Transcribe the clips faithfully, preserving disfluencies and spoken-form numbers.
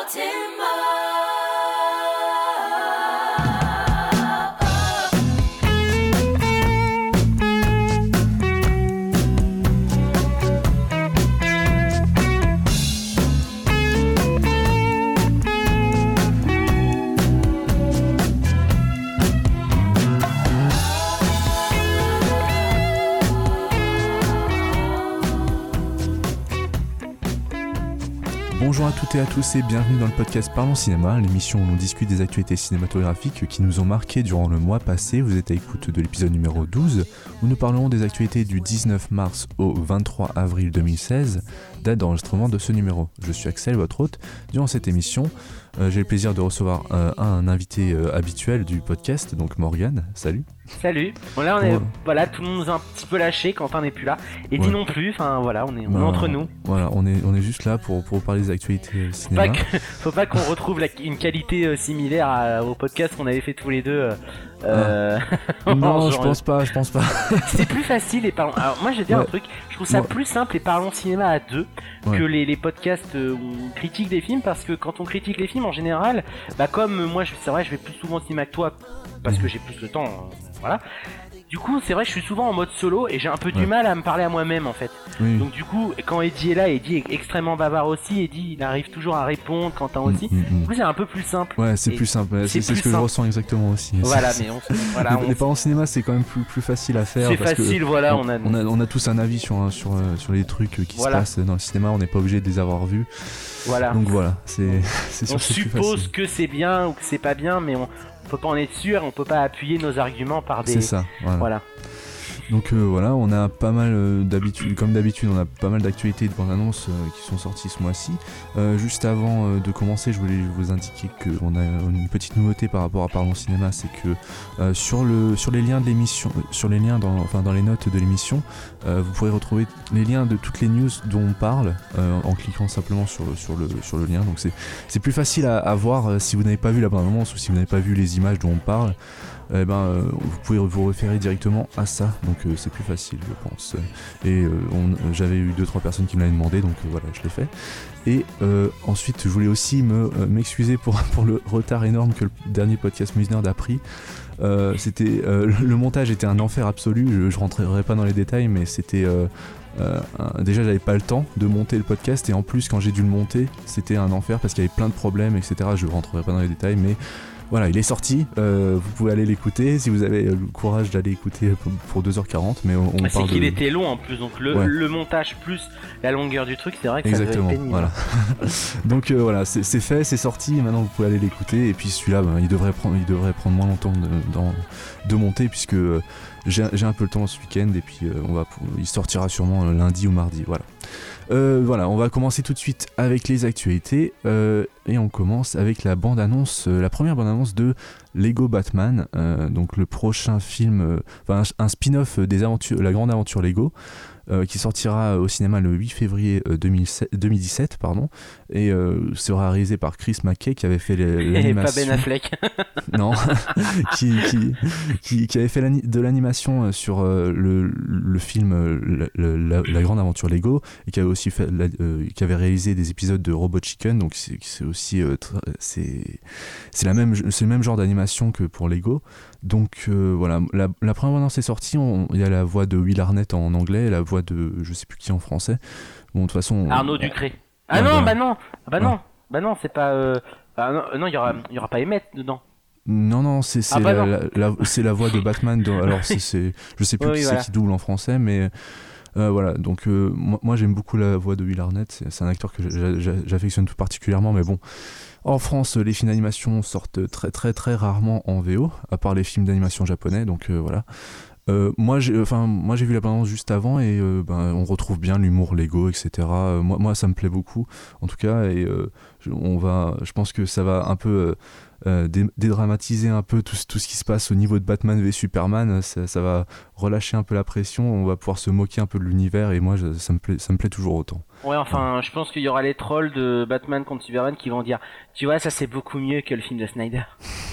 Bonjour à toutes et à tous et bienvenue dans le podcast Parlons Cinéma, l'émission où l'on discute des actualités cinématographiques qui nous ont marqués durant le mois passé. Vous êtes à l'écoute de l'épisode numéro douze, où nous parlerons des actualités du dix-neuf mars au vingt-trois avril deux mille seize, date d'enregistrement de ce numéro. Je suis Axel, votre hôte. Durant cette émission, euh, j'ai le plaisir de recevoir euh, un invité euh, habituel du podcast, donc Morgane. Salut. Salut. Bon là on est, Ouais. voilà, tout le monde nous a un petit peu lâché, Quentin n'est plus là, et Ouais. dit non plus. Enfin voilà, on est, on est Bah, entre nous. Voilà, on est, on est juste là pour, pour parler des actualités euh, Faut cinéma. pas, que, faut pas qu'on retrouve la- une qualité euh, similaire à- au podcast qu'on avait fait tous les deux. Euh, euh, Non, genre, je pense pas, je pense pas. C'est plus facile et parlons. Alors moi je vais dire Ouais. un truc, je trouve ça Ouais. plus simple et parlons cinéma à deux Ouais. que les, les podcasts euh, où on critique des films, parce que quand on critique les films en général, bah comme euh, moi je- c'est vrai je vais plus souvent au cinéma que toi parce que j'ai plus le temps, euh, voilà. Du coup c'est vrai je suis souvent en mode solo et j'ai un peu du Ouais. mal à me parler à moi-même en fait. Oui. Donc du coup quand Eddie est là, Eddie est extrêmement bavard aussi, Eddie il arrive toujours à répondre, Quentin aussi. Mm, mm, mm. Du coup c'est un peu plus simple. Ouais, c'est Et plus simple, ouais, c'est c'est, c'est plus ce que simple. je ressens exactement aussi. Voilà C'est- mais on, voilà, les, on- les parents cinéma, c'est quand même plus, plus facile à faire. c'est parce que facile, voilà, on a, on, a, on a tous un avis sur, un- sur, euh, sur les trucs qui Voilà. se passent dans le cinéma, on n'est pas obligé de les avoir vus. voilà. Donc voilà, c'est, c'est sûr On que c'est plus suppose facile. que c'est bien ou que c'est pas bien, mais on peut pas en être sûr, on peut pas appuyer nos arguments par des. C'est ça, voilà. Voilà. Donc euh, voilà, on a pas mal euh, d'habitude, comme d'habitude, on a pas mal d'actualités de bandes annonces euh, qui sont sorties ce mois-ci. Euh, juste avant euh, de commencer, je voulais vous indiquer qu'on a une petite nouveauté par rapport à Parlons Cinéma, c'est que euh, sur le sur les liens de l'émission, euh, sur les liens dans, enfin dans les notes de l'émission, euh, vous pourrez retrouver les liens de toutes les news dont on parle euh, en cliquant simplement sur le sur le sur le lien. Donc c'est c'est plus facile à, à voir euh, si vous n'avez pas vu la bande annonce ou si vous n'avez pas vu les images dont on parle. Eh ben, euh, vous pouvez vous référer directement à ça, donc euh, c'est plus facile, je pense. Et euh, on, euh, j'avais eu deux trois personnes qui me l'avaient demandé, donc euh, voilà, je l'ai fait. Et euh, ensuite, je voulais aussi me euh, m'excuser pour pour le retard énorme que le dernier podcast Musnerd a pris. Euh, c'était euh, le, le montage était un enfer absolu. Je, je rentrerai pas dans les détails, mais c'était euh, euh, un- déjà j'avais pas le temps de monter le podcast, et en plus quand j'ai dû le monter, c'était un enfer parce qu'il y avait plein de problèmes, et cetera. Je rentrerai pas dans les détails, mais voilà, il est sorti, euh, vous pouvez aller l'écouter si vous avez euh, le courage d'aller écouter pour, pour deux heures quarante, mais on, on C'est parle qu'il de... était long en plus, donc le, Ouais. le montage plus la longueur du truc, c'est vrai que ça Exactement, devait être pénible. voilà. Donc euh, voilà, c'est, c'est fait, c'est sorti, et maintenant vous pouvez aller l'écouter, et puis celui-là, ben, il, devrait prendre, il devrait prendre moins longtemps de, dans- de monter, puisque euh, j'ai, j'ai un peu le temps ce week-end, et puis euh, on va, il sortira sûrement euh, lundi ou mardi, voilà. Euh, voilà, on va commencer tout de suite avec les actualités, euh, et on commence avec la bande-annonce, euh, la première bande-annonce de Lego Batman, euh, donc le prochain film, euh, enfin un, un spin-off des aventures, la grande aventure Lego, euh, qui sortira au cinéma le huit février euh, deux mille sept deux mille dix-sept, pardon, et euh, sera réalisé par Chris McKay qui avait fait les- Et l'animation. pas Ben Affleck. Non, qui, qui, qui, qui avait fait l'ani- de l'animation euh, sur euh, le, le film euh, le- le- la, la grande aventure Lego, et qui avait aussi fait la- euh, qui avait réalisé des épisodes de Robot Chicken, donc c'est, c'est aussi euh, tr- c'est c'est la même c'est le même genre d'animation que pour Lego. Donc euh, voilà, la, la première bande-annonce est sortie, on- il y a la voix de Will Arnett en anglais et la voix de je sais plus qui en français. Bon, de toute façon on- Arnaud Ducré. Ah Ouais, non, voilà. bah non, ah bah Ouais. non, bah non, c'est pas. Euh... Ah non, euh, non, il y aura, il y aura pas Emmett dedans. Non, non, c'est, c'est, Ah bah la, non. la- la- c'est la voix de Batman. Dans, alors, c'est, c'est, je sais plus Oui, qui voilà. c'est qui double en français, mais euh, voilà. Donc, euh, moi, moi, j'aime beaucoup la voix de Will Arnett. C'est, c'est un acteur que j'a- j'a- j'affectionne tout particulièrement, mais bon. En France, les films d'animation sortent très, très, très rarement en V O, à part les films d'animation japonais, donc euh, voilà. Euh, moi, j'ai, enfin, moi j'ai vu la bande-annonce juste avant, et euh, ben, on retrouve bien l'humour Lego, et cetera. Euh, moi, moi, ça me plaît beaucoup, en tout cas, et euh, je, on va, je pense que ça va un peu euh, euh, dé- dédramatiser un peu tout, ce- tout ce qui se passe au niveau de Batman v Superman. Ça, ça va relâcher un peu la pression, on va pouvoir se moquer un peu de l'univers, et moi, je- ça me plaît, ça me plaît toujours autant. Ouais, enfin, je pense qu'il y aura les trolls de Batman contre Superman qui vont dire, tu vois, ça c'est beaucoup mieux que le film de Snyder.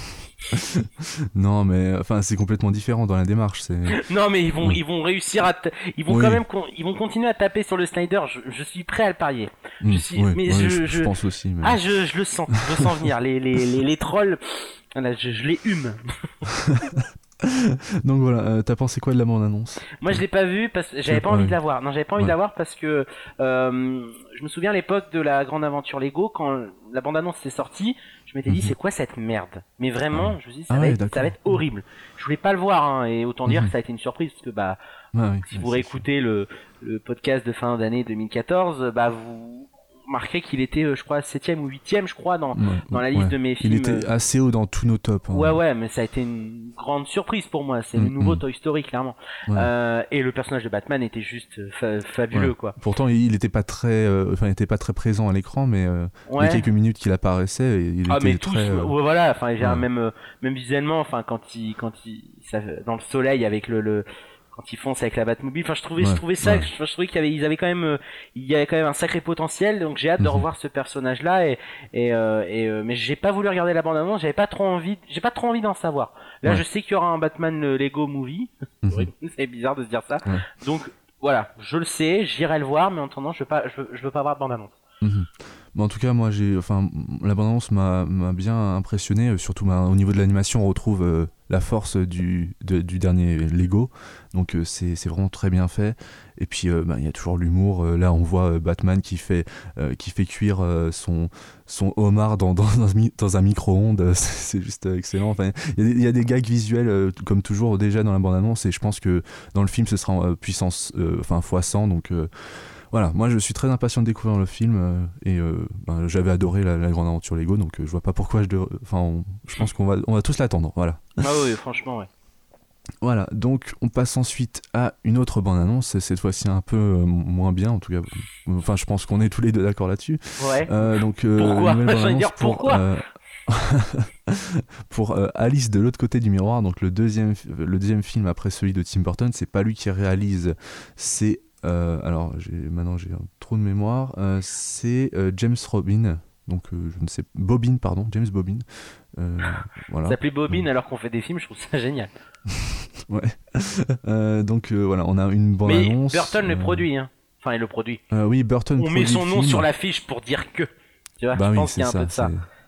Non, mais enfin, c'est complètement différent dans la démarche. C'est... Non, mais ils vont, Oui. ils vont réussir à, t- ils vont Oui. quand même, con- ils vont continuer à taper sur le Snyder. Je, je suis prêt à le parier. Mm, Je suis, oui, mais oui, je, je, je, je pense aussi. Mais... ah, je, je le sens, je le sens venir. Les, les, les, les trolls, voilà, je, je les hume. Donc voilà, euh, t'as pensé quoi de la bande-annonce? Moi, je l'ai pas vu parce que j'avais C'est- pas envie ouais. de la voir. Non, j'avais pas envie de Ouais. la voir parce que euh, je me souviens à l'époque de la grande aventure Lego quand la bande-annonce s'est sortie, je m'étais dit Mhm. c'est quoi cette merde. Mais vraiment, Ah. je me suis dit ça, Ah va, ouais, être, ça d'accord. va être horrible. Je voulais pas le voir hein, et autant dire Mhm. que ça a été une surprise parce que bah Ouais, oui, si ouais, vous c'est réécoutez le, le podcast de fin d'année deux mille quatorze, bah vous remarquerez qu'il était, euh, je crois, septième ou huitième, je crois, dans, sûr. Ouais, dans la liste ouais. de mes Il films. était euh, assez haut dans tous nos tops. hein. Ouais, ouais, mais ça a été une grande surprise pour moi. C'est le Mm, nouveau mm. Toy Story, clairement. Ouais. Euh, et le personnage de Batman était juste fa- fabuleux, Ouais. quoi. Pourtant, il était pas très, euh, enfin, il était pas très présent à l'écran, mais euh, Ouais. les quelques minutes qu'il apparaissait, il Ah était mais tous, très. euh, ouais, voilà, enfin j'ai ouais. même euh, même visuellement, enfin quand il quand il ça, dans le soleil avec le, le quand ils foncent avec la Batmobile, enfin je trouvais je Ouais, trouvais ça, ouais. je, je trouvais qu'il y avait ils avaient quand même euh, il y avait quand même un sacré potentiel, donc j'ai hâte de Mhm. revoir ce personnage là et et, euh, et euh, mais j'ai pas voulu regarder la bande annonce, j'avais pas trop envie, j'ai pas trop envie d'en savoir. Là Ouais. je sais qu'il y aura un Batman euh, Lego Movie, Mhm. c'est bizarre de se dire ça, Ouais. donc voilà, je le sais, j'irai le voir, mais en attendant je veux pas je veux, je veux pas voir de bande annonce. Mhm. Mais en tout cas, moi, j'ai, enfin, la bande-annonce m'a, m'a bien impressionné. euh, Surtout, bah, au niveau de l'animation, on retrouve euh, la force du, de- du dernier Lego. Donc, euh, c'est, c'est vraiment très bien fait. Et puis, euh, bah, il y a toujours l'humour. Euh, là, on voit euh, Batman qui fait, euh, qui fait cuire euh, son, son homard dans, dans, un, mi- dans un micro-ondes. C'est, c'est juste euh, excellent. Enfin, il y, a des- il y a des gags visuels, euh, comme toujours, déjà dans la bande-annonce. Et je pense que dans le film, ce sera euh, puissance, euh, enfin, fois cent. Donc, euh, voilà, moi je suis très impatient de découvrir le film euh, et euh, ben, j'avais adoré la, la grande aventure Lego, donc euh, je vois pas pourquoi je devrais- enfin on- je pense qu'on va on va tous l'attendre, voilà. Ah oui, franchement ouais. Voilà, donc on passe ensuite à une autre bande annonce, cette fois-ci un peu euh, moins bien en tout cas. Enfin, je pense qu'on est tous les deux d'accord là-dessus. Ouais. Euh, donc euh, Pourquoi une nouvelle J'allais bande-annonce dire pour pourquoi euh, pour euh, Alice de l'autre côté du miroir, donc le deuxième le deuxième film après celui de Tim Burton, c'est pas lui qui réalise, c'est Euh, alors, j'ai, maintenant j'ai un trou de mémoire. Euh, c'est euh, James Robin, donc euh, je ne sais, Bobbin, pardon, James Bobbin. Euh, voilà. Ça s'appelait Bobine alors qu'on fait des films, je trouve ça génial. Ouais. Euh, donc euh, voilà, on a une bande Mais annonce. Burton le euh, produit, hein. Enfin, il le produit. euh, oui, Burton. On met produit son le nom film. sur l'affiche pour dire que. Tu vois, Bah je oui, pense c'est qu'il y a un ça. peu de ça. c'est-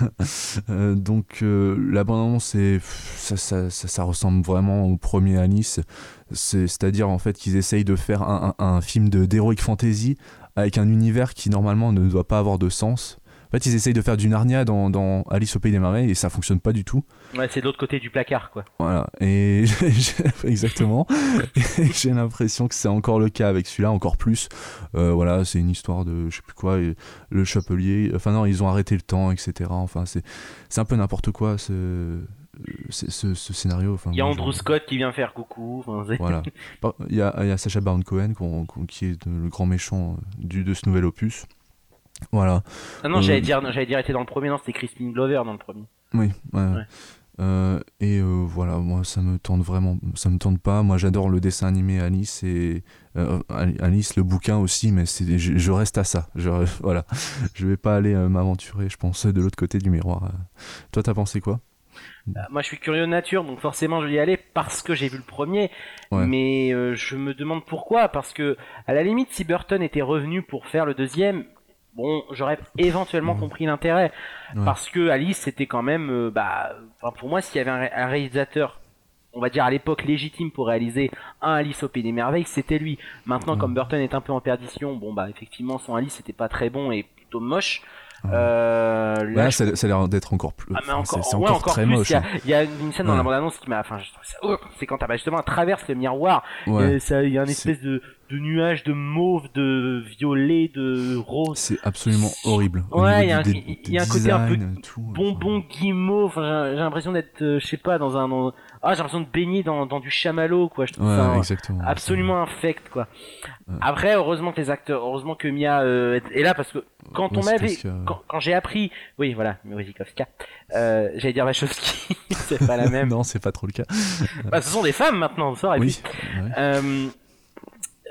Euh, donc euh, la bande-annonce, c'est pff, ça, ça, ça, ça ressemble vraiment au premier Alice. C'est, c'est-à-dire en fait qu'ils essayent de faire un, un, un film de d'heroic fantasy avec un univers qui normalement ne doit pas avoir de sens. En fait, ils essayent de faire du Narnia dans, dans Alice au Pays des Merveilles et ça fonctionne pas du tout. Ouais, c'est de l'autre côté du placard, quoi. Voilà, et j'ai- exactement. Et j'ai l'impression que c'est encore le cas avec celui-là, encore plus. Euh, voilà, c'est une histoire de je sais plus quoi, et le chapelier. Enfin non, ils ont arrêté le temps, et cetera. Enfin, c'est c'est un peu n'importe quoi ce ce, ce, ce scénario. Enfin, Il y a moi, Andrew je- Scott qui vient faire coucou. Enfin, c'est- Voilà. Par- Il y a, il y a Sacha Baron Cohen qu'on- qu'on- qui est le grand méchant du, de ce nouvel opus. Voilà. Ah non, Euh, j'allais dire, j'allais dire, était dans le premier, non, c'était Crispin Glover dans le premier. Oui, ouais. Ouais. Euh, et euh, voilà, moi ça me tente vraiment, ça me tente pas. Moi j'adore le dessin animé Alice et euh, Alice, le bouquin aussi, mais c'est, je, je reste à ça. Je, voilà, je vais pas aller euh, m'aventurer, je pense, de l'autre côté du miroir. Euh, Toi, t'as pensé quoi? Euh, moi, je suis curieux de nature, donc forcément, je vais y aller parce que j'ai vu le premier. Ouais. Mais euh, je me demande pourquoi, parce que à la limite, si Burton était revenu pour faire le deuxième. Bon, j'aurais éventuellement Ouais. compris l'intérêt, Ouais. parce que Alice c'était quand même, euh, bah, enfin, pour moi, s'il y avait un, ré- un réalisateur, on va dire à l'époque légitime pour réaliser un Alice au Pays des Merveilles, c'était lui. Maintenant, Ouais. comme Burton est un peu en perdition, bon bah effectivement son Alice c'était pas très bon et plutôt moche. Ouais. Euh, là, Là, je- ça, ça a l'air d'être encore plus. ah, mais enfin, encore, c'est, c'est ouais, encore, encore très plus. moche. Il y, a, hein. il y a une scène dans Ouais. la bande-annonce qui m'a, enfin, je trouve ça, oh, c'est quand bah, justement elle traverse le miroir. Ouais. euh, ça, il y a une C'est- espèce de, de nuage de mauve, de violet, de rose. C'est absolument horrible. Au Ouais, niveau il y a du- un- des- il y a un des côté un peu designs, tout, Bonbon guimauve. Enfin, j'ai, j'ai l'impression d'être, euh, je sais pas, dans un, dans- ah, j'ai l'impression de baigner dans, dans du chamallow, quoi. Je trouve Ouais, ça exactement. absolument infect, quoi. Ouais. Après, heureusement que les acteurs, heureusement que Mia euh, est là, parce que quand on m'avait, Wachowski, euh, quand, quand j'ai appris, oui, voilà, Wachowski, euh, j'allais dire Wachowski, c'est pas la même. non, c'est pas trop le cas. Bah, ce sont des femmes maintenant, ça aurait Oui. pu. Ouais. Euh,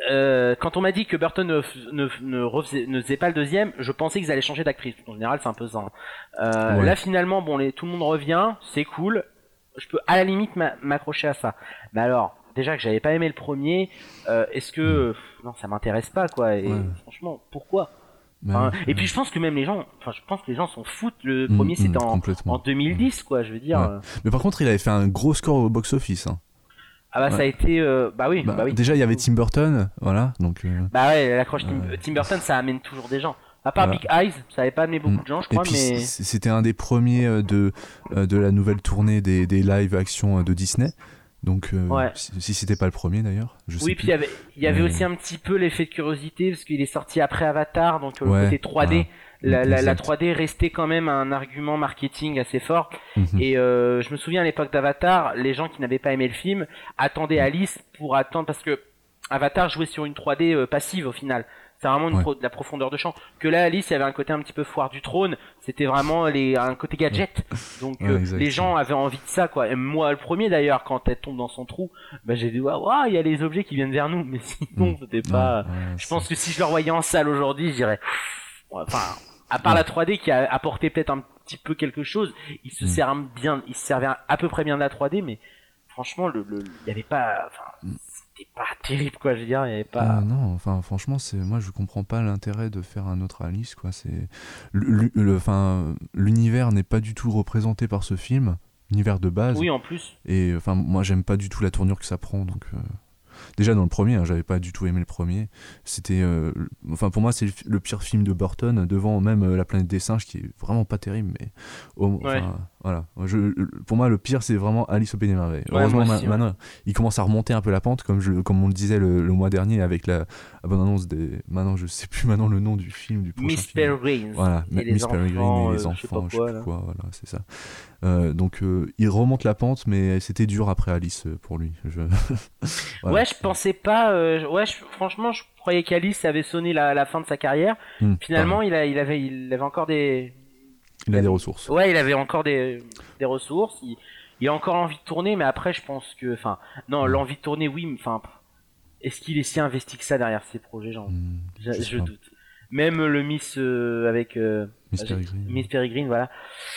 euh, quand on m'a dit que Burton ne, ne, ne, refaisait, ne faisait pas le deuxième, je pensais qu'ils allaient changer d'actrice. En général, c'est un peu ça. Hein. Euh, ouais. Là, finalement, bon, les, tout le monde revient, c'est cool. Je peux à la limite m'accrocher à ça. Mais alors, déjà que j'avais pas aimé le premier, euh, est-ce que... Pff, non, ça m'intéresse pas, quoi. Et ouais. franchement, pourquoi enfin, ouais, Et puis, je pense que même les gens... Enfin, je pense que les gens s'en foutent. Le premier, mmh, c'était en, en deux mille dix, quoi, je veux dire. Ouais. Mais par contre, il avait fait un gros score au box-office, hein. Ah bah ouais. ça a été euh, bah oui bah, bah oui déjà il y avait Tim Burton voilà donc euh... bah ouais l'accroche Tim, euh... Tim Burton ça amène toujours des gens à part voilà. Big Eyes ça avait pas amené beaucoup de gens je crois et puis, mais c'était un des premiers de de la nouvelle tournée des des live action de Disney donc euh, ouais. si, si c'était pas le premier d'ailleurs je sais oui plus. Puis il y avait il y avait mais... aussi un petit peu l'effet de curiosité parce qu'il est sorti après Avatar donc ouais, le côté trois D voilà. La, la, la trois D restait quand même un argument marketing assez fort mm-hmm. et euh, je me souviens à l'époque d'Avatar les gens qui n'avaient pas aimé le film attendaient Alice pour attendre parce que Avatar jouait sur une trois D euh, passive au final c'est vraiment une ouais. pro, de la profondeur de champ que là Alice il y avait un côté un petit peu foire du trône c'était vraiment les, un côté gadget donc ouais, euh, les gens avaient envie de ça quoi et moi le premier d'ailleurs quand elle tombe dans son trou bah, j'ai dit waouh wow, il y a les objets qui viennent vers nous mais sinon mm. c'était pas ouais, ouais, je c'est... pense que si je le revoyais en salle aujourd'hui je dirais enfin à part ouais. la trois D qui a apporté peut-être un petit peu quelque chose, il se mmh. sert bien, il se servait à peu près bien de la trois D, mais franchement, le, le, il y avait pas, enfin, mmh. c'était pas terrible quoi, je veux dire, il y avait pas. Euh, non, enfin, franchement, c'est, moi, je comprends pas l'intérêt de faire un autre Alice, quoi. C'est, le, le, enfin, l'univers n'est pas du tout représenté par ce film, l'univers de base. Oui, en plus. Et enfin, moi, j'aime pas du tout la tournure que ça prend, donc. Euh... Déjà dans le premier, hein, j'avais pas du tout aimé le premier. C'était, euh, enfin pour moi c'est le, le pire film de Burton devant même euh, La Planète des Singes qui est vraiment pas terrible, mais oh, ouais. voilà. Je, pour moi le pire c'est vraiment Alice au Pays des Merveilles. Ouais, heureusement aussi, ma, ouais. maintenant il commence à remonter un peu la pente comme je, comme on le disait le, le mois dernier avec la, la bonne annonce des. Maintenant je sais plus maintenant le nom du film du prochain Miss film. Peregrine. Voilà, Miss Peregrine et les enfants, je sais pas quoi, quoi voilà c'est ça. Euh, donc euh, il remonte la pente mais c'était dur après Alice pour lui. Je... voilà. Ouais je pensais pas euh, ouais je, franchement je croyais qu'Alice avait sonné la, la fin de sa carrière mmh, finalement il, a, il avait il avait encore des il, il a avait... des ressources ouais il avait encore des, des ressources il, il a encore envie de tourner mais après je pense que enfin non mmh. l'envie de tourner oui mais enfin est-ce qu'il est si investi que ça derrière ses projets genre mmh, je, je doute même le Miss euh, avec euh, Miss Peregrine Miss Peregrine voilà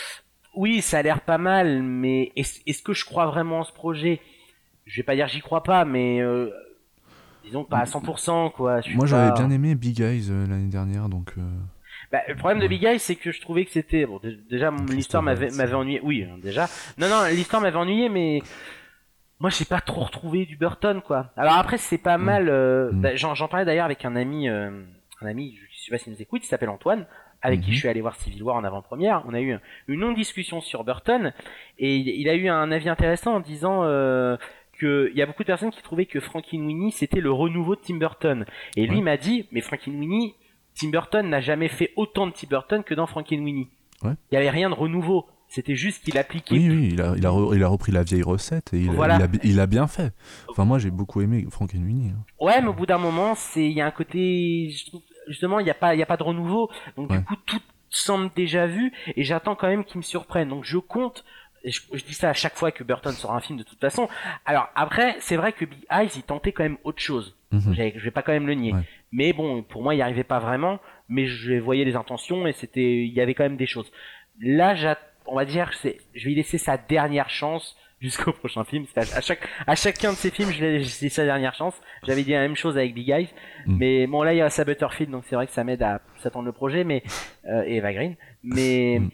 oui ça a l'air pas mal mais est-ce, est-ce que je crois vraiment en ce projet je vais pas dire j'y crois pas mais euh, disons pas à cent pour cent quoi. Moi j'avais pas... bien aimé Big Eyes euh, l'année dernière donc. Euh... Bah, le problème ouais. de Big Eyes c'est que je trouvais que c'était bon d- déjà mon, l'histoire m'avait, m'avait ennuyé. Oui déjà. Non non l'histoire m'avait ennuyé mais moi j'ai pas trop retrouvé du Burton quoi. Alors après c'est pas mmh. mal. Euh... Mmh. Bah, j'en, j'en parlais d'ailleurs avec un ami, euh... un ami je sais pas s'il nous écoute, il s'appelle Antoine. Avec mmh. qui je suis allé voir Civil War en avant-première, on a eu une longue discussion sur Burton et il, il a eu un avis intéressant en disant euh, que il y a beaucoup de personnes qui trouvaient que Frankenweenie c'était le renouveau de Tim Burton et lui ouais. m'a dit mais Frankenweenie Tim Burton n'a jamais fait autant de Tim Burton que dans Frankenweenie. Ouais. Il y avait rien de renouveau, c'était juste qu'il appliquait. Oui, oui, il a, il a, re, il a repris la vieille recette et il, voilà. il, a, il a bien fait. Enfin moi j'ai beaucoup aimé Frankenweenie. Hein. Ouais, mais au bout d'un moment c'est il y a un côté je trouve justement il y a pas il y a pas de renouveau donc ouais. du coup tout semble déjà vu et j'attends quand même qu'il me surprenne donc je compte et je, je dis ça à chaque fois que Burton sort un film de toute façon alors après c'est vrai que Big Eyes il tentait quand même autre chose mm-hmm. je vais pas quand même le nier ouais. mais bon pour moi il y arrivait pas vraiment mais je voyais les intentions et c'était il y avait quand même des choses là on va dire que c'est je vais lui laisser sa dernière chance jusqu'au prochain film. À, à chaque, à chacun de ces films, je l'ai, c'est sa dernière chance. J'avais dit la même chose avec Big Eyes, mm. mais bon là il y a sa Butterfield, donc c'est vrai que ça m'aide à s'attendre le projet, mais euh, et Eva Green, mais mm.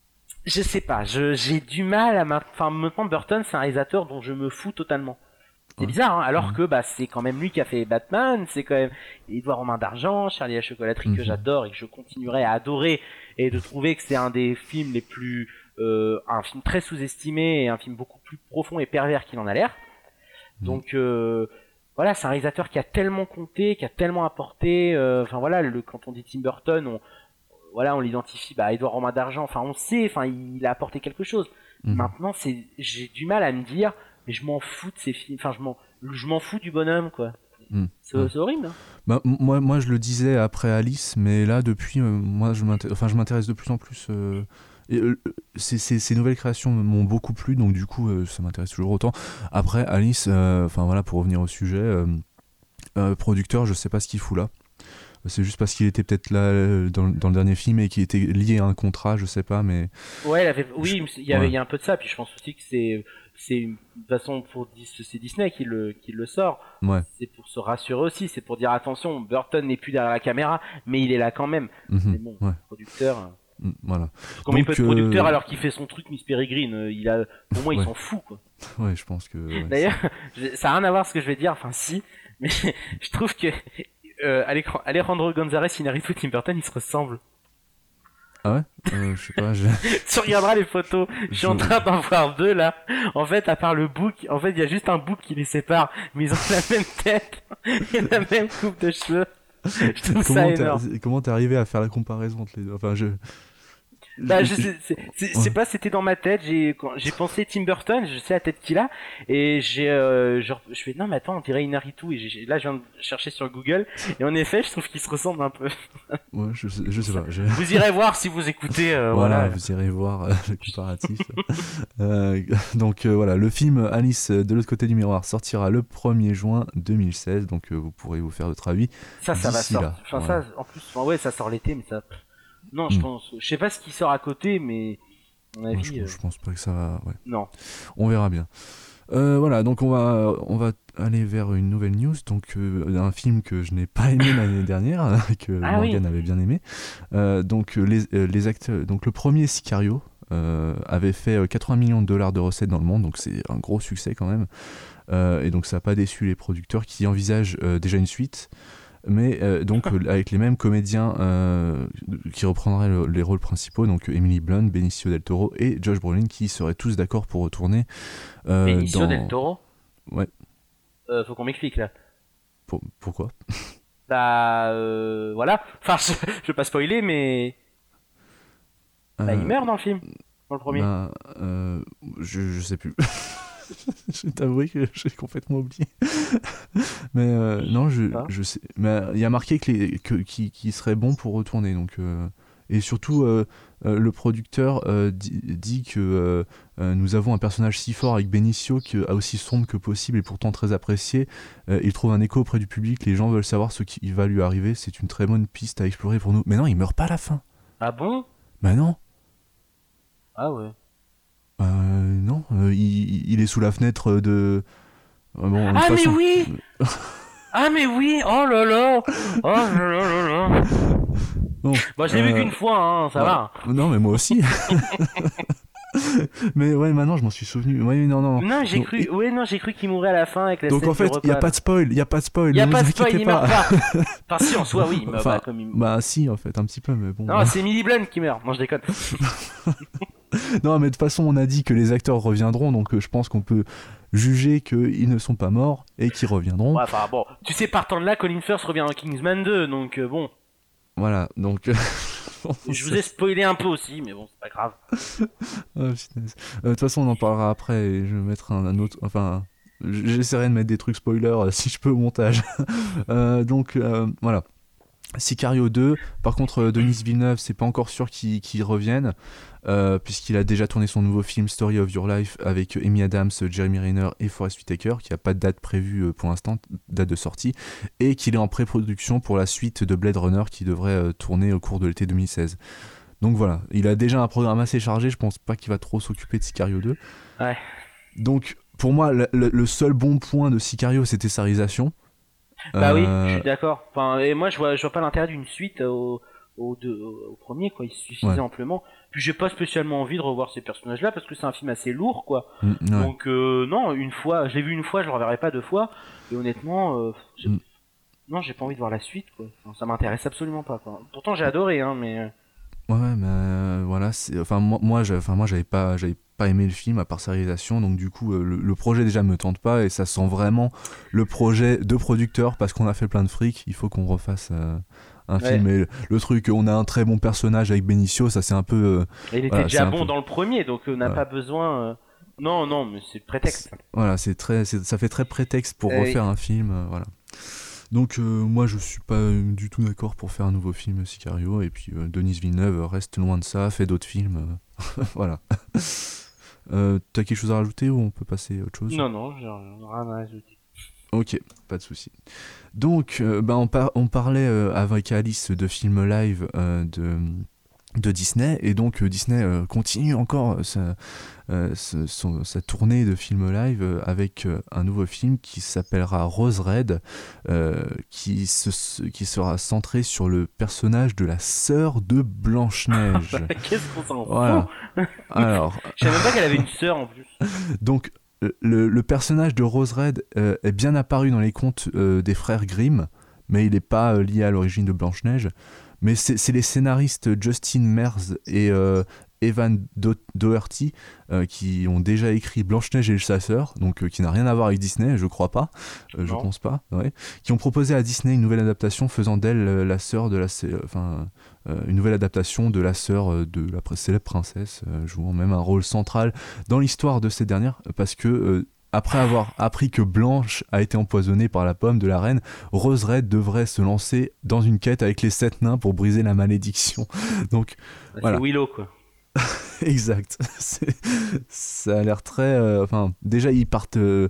je sais pas, je, j'ai du mal à, ma... enfin maintenant Burton c'est un réalisateur dont je me fous totalement. C'est ouais. bizarre, hein, alors mm. que bah c'est quand même lui qui a fait Batman, c'est quand même Édouard aux mains d'argent, Charlie et la chocolaterie mm. que j'adore et que je continuerai à adorer et de trouver que c'est un des films les plus Euh, un film très sous-estimé et un film beaucoup plus profond et pervers qu'il en a l'air. Donc euh, voilà, c'est un réalisateur qui a tellement compté, qui a tellement apporté. Euh, enfin voilà, le, quand on dit Tim Burton, on voilà, on l'identifie bah Édouard aux mains d'argent. Enfin on sait, enfin il a apporté quelque chose. Mmh. Maintenant c'est, j'ai du mal à me dire, mais je m'en fous de ces films. Enfin je m'en, je m'en fous du bonhomme quoi. Mmh. C'est, ouais. c'est horrible. Hein bah, moi, moi je le disais après Alice, mais là depuis, euh, moi je m'intéresse, enfin je m'intéresse de plus en plus. Euh... Et, euh, ces, ces, ces nouvelles créations m'ont beaucoup plu donc du coup euh, ça m'intéresse toujours autant. Après Alice, enfin euh, voilà pour revenir au sujet, euh, euh, producteur, je sais pas ce qu'il fout là. C'est juste parce qu'il était peut-être là euh, dans, dans le dernier film et qu'il était lié à un contrat, je sais pas, mais. Ouais, il avait... oui, il y, avait... Ouais. il y a un peu de ça, puis je pense aussi que c'est, c'est une façon pour Dis- c'est Disney qui le, qui le sort. Ouais. C'est pour se rassurer aussi, c'est pour dire attention, Burton n'est plus derrière la caméra, mais il est là quand même. Mhm, Mais bon, ouais. producteur. Mm, voilà. Combien Donc, il peut de producteur euh, alors qu'il fait son truc Miss Peregrine, euh, il a, pour moi, il Ouais. s'en fout quoi. Ouais, je pense que. Ouais, D'ailleurs, je- ça n'a rien à voir ce que je vais dire, enfin si, mais je trouve que euh, Alec- Alejandro González Iñárritu et Tim Burton, ils se ressemblent. Ah ouais euh, Je sais pas. Je... Tu regarderas les photos, je suis Je- en train d'en voir deux là. En fait, à part le bouc, en fait, il y a juste un bouc qui les sépare, mais ils ont la même tête et la même coupe de cheveux. Je trouve ça Comment énorme. t'es, comment t'es arrivé à faire la comparaison entre les deux? Enfin, je. Bah, je je- sais, c'est, c'est, Ouais. c'est pas, c'était dans ma tête. J'ai, quand, j'ai pensé Tim Burton, je sais la tête qu'il a, et j'ai, euh, genre, je fais non, mais attends, on dirait Iñárritu, et j'ai, là, je viens de chercher sur Google, et en effet, je trouve qu'ils se ressemblent un peu. Ouais, je sais, je sais pas. je- Vous irez voir si vous écoutez, euh, Voilà, voilà. vous irez voir euh, le comparatif. Euh, donc euh, voilà, le film Alice euh, de l'autre côté du miroir sortira le premier juin deux mille seize, donc euh, vous pourrez vous faire votre avis. Ça, ça va d'ici sortir. là, Enfin, voilà. ça, en plus, enfin, ouais, ça sort l'été, mais ça. Non, je Hmm. pense. Je sais pas ce qui sort à côté, mais à mon Moi, avis, je, euh, je pense pas que ça va. Ouais. non. On verra bien. Euh, voilà, donc on va, on va aller vers une nouvelle news, donc euh, un film que je n'ai pas aimé l'année dernière, que Ah Morgan oui. avait bien aimé. Euh, donc euh, les, euh, les acteurs, donc le premier Sicario euh, avait fait euh, quatre-vingts millions de dollars de recettes dans le monde, donc c'est un gros succès quand même. Euh, et donc ça n'a pas déçu les producteurs qui envisagent euh, déjà une suite. Mais euh, donc euh, avec les mêmes comédiens euh, qui reprendraient le- les rôles principaux, donc Emily Blunt, Benicio del Toro et Josh Brolin, qui seraient tous d'accord pour retourner euh, Benicio dans... del Toro. Ouais. Euh, faut qu'on m'explique là. Pour- Pourquoi? Bah, euh, voilà. Enfin, je, je vais pas spoiler, mais bah, il Euh, meurt dans le film, dans le premier. bah, euh, je, je sais plus. Je t'avoue que j'ai complètement oublié. Mais euh, non, je, Ah. je sais. Mais il y a marqué que les, que, qui, qui serait bon pour retourner. Donc, euh, et surtout, euh, euh, le producteur euh, dit, dit que euh, euh, nous avons un personnage si fort avec Benicio, qui est aussi sombre que possible et pourtant très apprécié. Euh, il trouve un écho auprès du public. Les gens veulent savoir ce qui va lui arriver. C'est une très bonne piste à explorer pour nous. Mais non, il meurt pas à la fin. Ah bon? Bah non. Ah ouais. Euh, non, euh, il, il est sous la fenêtre de. Euh, bon, de Ah toute mais façon- oui. Ah mais oui. Oh là là. Oh là là là là. Bon, Bah, je l'ai vu euh, qu'une fois, hein, ça ouais. va. Non, mais moi aussi. Mais ouais, maintenant je m'en suis souvenu. Ouais, non, non. Non, j'ai Donc, cru. et- Ouais, non, j'ai cru qu'il mourait à la fin avec la Donc scène en fait, du il y a repas, pas là. de spoil, il y a pas de spoil. Y a ne pas vous de spoil, inquiétez il meurt pas. pas. Enfin, si, en soi, oui, il meurt Enfin, pas comme il... Bah si, en fait, un petit peu, mais bon. Non, c'est Emily Blunt qui meurt. Non, je déconne. Non, mais de toute façon, on a dit que les acteurs reviendront, donc euh, je pense qu'on peut juger qu'ils ne sont pas morts et qu'ils reviendront. Ouais, enfin, bon. Tu sais, partant de là, Colin Firth revient dans Kingsman deux, donc euh, bon. Voilà, donc. Je vous ai spoilé un peu aussi, mais bon, c'est pas grave. Ah, punaise. Euh, De toute façon, on en parlera après et je vais mettre un, un autre. Enfin, j'essaierai de mettre des trucs spoilers euh, si je peux au montage. Euh, donc, euh, voilà. Sicario deux, par contre, euh, Denis Villeneuve, c'est pas encore sûr qu'il qu'il revienne, euh, puisqu'il a déjà tourné son nouveau film Story of Your Life avec Amy Adams, Jeremy Renner et Forest Whitaker, qui a pas de date prévue euh, pour l'instant, date de sortie, et qu'il est en pré-production pour la suite de Blade Runner qui devrait euh, tourner au cours de l'été deux mille seize. Donc voilà, il a déjà un programme assez chargé, je pense pas qu'il va trop s'occuper de Sicario deux. Ouais. Donc pour moi, le, le- le seul bon point de Sicario, c'était sa réalisation. Bah oui, Euh, je suis d'accord. Enfin, et moi, je vois, je vois pas l'intérêt d'une suite au, au, deux- au premier, quoi. Il suffisait Ouais. amplement. Puis j'ai pas spécialement envie de revoir ces personnages-là parce que c'est un film assez lourd, quoi. mm, ouais. Donc euh, non, une fois, je l'ai vu une fois, je le reverrai pas deux fois. Et honnêtement, euh, j'ai- Mm. non, j'ai pas envie de voir la suite, quoi. Enfin, ça m'intéresse absolument pas, quoi. Pourtant, j'ai adoré, hein, mais euh, Ouais, ouais, mais euh, voilà, c'est, enfin moi, moi, j'ai- enfin moi, j'avais pas, j'avais pas aimé le film à part sa réalisation, donc du coup, euh, le, le projet déjà me tente pas et ça sent vraiment le projet de producteur parce qu'on a fait plein de fric, il faut qu'on refasse euh, un Ouais. film. Et le, le truc, on a un très bon personnage avec Benicio, ça c'est un peu, euh, il était Voilà, déjà c'est un bon peu- dans le premier, donc on n'a Voilà. pas besoin. euh, Non, non, mais c'est prétexte. voilà, c'est très, c'est- ça fait très prétexte pour Euh, refaire un film, euh, voilà. Donc euh, moi je suis pas euh, du tout d'accord pour faire un nouveau film Sicario et puis euh, Denis Villeneuve reste loin de ça, fait d'autres films, euh, voilà. Euh, t'as quelque chose à rajouter ou on peut passer à autre chose? Non, non, j'ai rien à ajouter. Ok, pas de souci. Donc, euh, bah, on, par- on parlait euh, avec Alice de films live euh, de, de Disney, et donc euh, Disney euh, continue encore sa, euh, ce- son- sa tournée de films live euh, avec euh, un nouveau film qui s'appellera Rose Red, euh, qui, se- qui sera centré sur le personnage de la sœur de Blanche-Neige. Qu'est-ce qu'on s'en Voilà. fout. Alors, Je savais même pas qu'elle avait une sœur en plus. donc, le, le personnage de Rose Red euh, est bien apparu dans les contes euh, des frères Grimm, mais il n'est pas euh, lié à l'origine de Blanche-Neige. Mais c'est, c'est les scénaristes Justin Mears et euh, Evan Do- Doherty euh, qui ont déjà écrit Blanche-Neige et le chasseur, donc euh, qui n'a rien à voir avec Disney, je crois pas, euh, je Non. pense pas, ouais, qui ont proposé à Disney une nouvelle adaptation faisant d'elle euh, la sœur de la, sé- euh, enfin, euh, une nouvelle adaptation de la sœur euh, de la pr- célèbre princesse, euh, jouant même un rôle central dans l'histoire de cette dernière, parce que euh, après avoir appris que Blanche a été empoisonnée par la pomme de la reine, Rose Red devrait se lancer dans une quête avec les sept nains pour briser la malédiction. Donc, C'est voilà. Willow quoi. Exact. C'est- ça a l'air très... euh, Enfin, déjà, ils partent euh,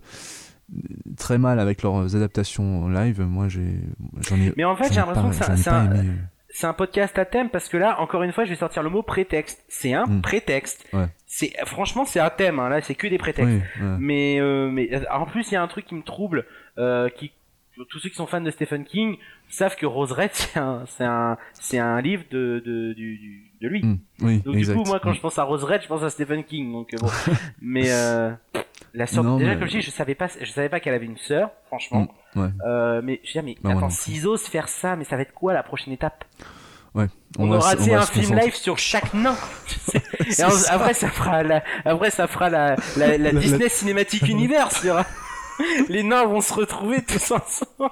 très mal avec leurs adaptations live. Moi, j'ai, j'en ai, Mais en fait, j'en j'ai ai l'impression pas, que ça- j'en ai c'est pas un- aimé. C'est un podcast à thème parce que là, encore une fois, je vais sortir le mot prétexte. C'est un Mm. prétexte. Ouais. C'est franchement, c'est un thème. Hein. Là, c'est que des prétextes. Oui, ouais. Mais, euh, mais euh, en plus, il y a un truc qui me trouble. Euh, qui, tous ceux qui sont fans de Stephen King savent que Rose Red, c'est un, c'est un, c'est un livre de, de, du, du- de lui. Mm. Oui, Donc exact. du coup, moi, quand Mm. je pense à Rose Red, je pense à Stephen King. Donc euh, bon. mais euh, la sœur, Non, déjà mais- comme je dis, je savais pas, je savais pas qu'elle avait une sœur, franchement. Mm. Ouais. Euh, mais je dis, ah, mais Bah, moi attends, non plus. s'ils osent faire ça, mais ça va être quoi la prochaine étape? Ouais. On, va aura s- tu sais, va un se film concentrer- live sur chaque nain. C'est Et en- ça. après ça fera la, après ça fera la, la, la La- la- Disney Cinematic Universe. Il y aura- Les nains vont se retrouver tous ensemble.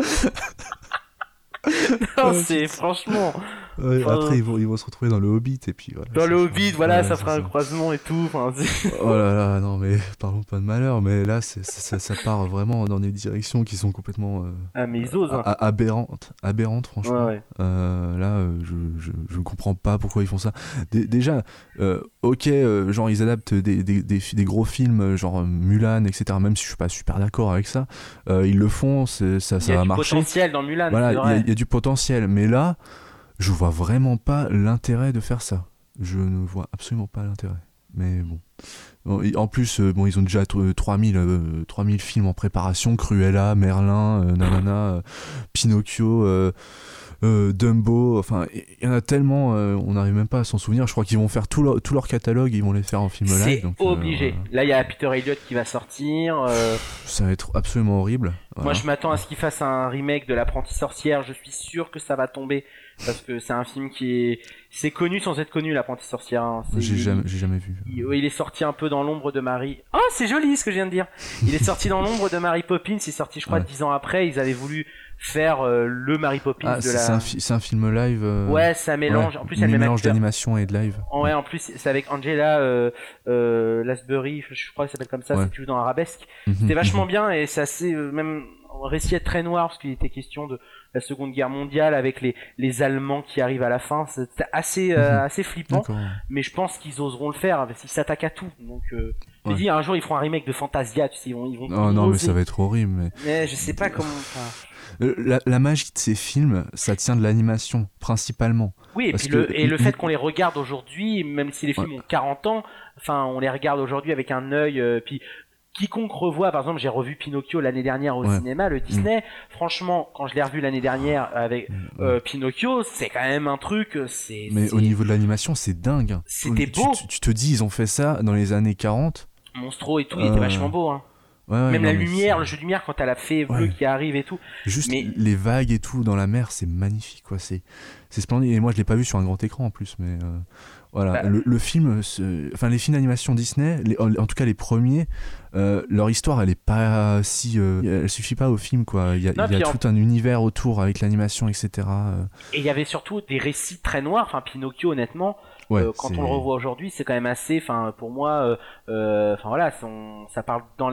Non, Ouais, c'est franchement Ouais, Enfin, après, ils vont, ils vont se retrouver dans le Hobbit et puis voilà. dans ça le sera- Hobbit, voilà, ouais, ça c'est fera un croisement et tout. Enfin, c'est- Oh là là, non mais parlons pas de malheur, mais là c'est, ça, ça part vraiment dans des directions qui sont complètement euh, ah mais ils osent. Hein. a- aberrantes, aberrantes franchement. Ouais, ouais. Euh, là, euh, je, je, je comprends pas pourquoi ils font ça. Dé- déjà, euh, ok, euh, genre ils adaptent des, des, des, des gros films, euh, genre euh, Mulan, et cetera. Même si je suis pas super d'accord avec ça, euh, ils le font, c'est, ça, Il ça y a va du marcher. potentiel dans Mulan. Voilà, c'est il y, a- vrai. il y a du potentiel, mais là, je vois vraiment pas l'intérêt de faire ça. Je ne vois absolument pas l'intérêt. Mais bon. Bon, et en plus, euh, bon, ils ont déjà t- trois mille, euh, trois mille films en préparation. Cruella, Merlin, euh, nanana, euh, Pinocchio, euh, euh, Dumbo. Enfin, il y en a tellement, euh, on n'arrive même pas à s'en souvenir. Je crois qu'ils vont faire tout leur, tout leur catalogue, ils vont les faire en film live. C'est donc, euh, obligé. voilà. Là, il y a Peter Elliott qui va sortir. euh, Ça va être absolument horrible. Moi, Voilà. je m'attends à ce qu'il fasse un remake de l'Apprenti sorcière. Je suis sûr que ça va tomber parce que c'est un film qui est, c'est connu sans être connu, l'Apprenti sorcière. Hein. C'est- J'ai jamais, j'ai jamais vu. Il, il est sorti un peu dans l'ombre de Mary. Oh, c'est joli ce que je viens de dire. Il est sorti dans l'ombre de Mary Poppins. Il est sorti, je crois, Ouais. dix ans après. Ils avaient voulu faire euh, le Mary Poppins Ah, de c'est, la. c'est un, fi- c'est un film live. euh, Ouais, ça mélange. ouais, En plus, il y a le même mélange acteur. d'animation et de live. Ouais, en plus, c'est avec Angela euh, euh, Lansbury, je crois qu'elle s'appelle comme ça, Ouais. c'est qui joue dans Arabesque. Mhm, C'était vachement mhm. bien et c'est assez, euh, même récit est très noir parce qu'il était question de la Seconde Guerre mondiale avec les, les Allemands qui arrivent à la fin. C'était assez, euh, Mhm. assez flippant, D'accord. mais je pense qu'ils oseront le faire parce qu'ils s'attaquent à tout. Donc, euh, je Ouais. me dis, un jour ils feront un remake de Fantasia, tu sais, ils vont, ils vont Oh tout non, mais oser. ça va être horrible. Mais... Mais je sais pas comment. enfin, Euh, La, la magie de ces films, ça tient de l'animation, principalement. Oui, et Parce puis le, que- et le il- fait qu'on les regarde aujourd'hui, même si les films ont quarante ans, enfin, on les regarde aujourd'hui avec un œil, euh, puis quiconque revoit, par exemple, j'ai revu Pinocchio l'année dernière au Ouais. cinéma, le Disney, franchement, quand je l'ai revu l'année dernière avec euh, Pinocchio, c'est quand même un truc, c'est... Mais c'est au niveau de l'animation, c'est dingue. hein. C'était Tu- beau. Tu, tu te dis, ils ont fait ça dans les années quarante. Monstro et tout, il était Euh, vachement beau, hein. Ouais, ouais, Même non, la mais lumière, c'est- le jeu de lumière, quand t'as la fée bleue Ouais. qui arrive et tout. Juste mais- les vagues et tout dans la mer, c'est magnifique, quoi. C'est, c'est splendide. Et moi, je l'ai pas vu sur un grand écran en plus, mais euh, voilà. Bah- Le, le film, c'est- enfin les films d'animation Disney, les- en, en tout cas les premiers, euh, leur histoire, elle est pas si, euh, elle suffit pas au film, quoi. Il y a, Non, il y a puis en- tout un univers autour avec l'animation, et cetera. euh. Et il y avait surtout des récits très noirs, enfin, Pinocchio, honnêtement. Ouais, Euh, quand c'est- on le revoit aujourd'hui, c'est quand même assez, enfin pour moi, euh, euh, enfin voilà, son- ça parle d'enlèvement d'enfants,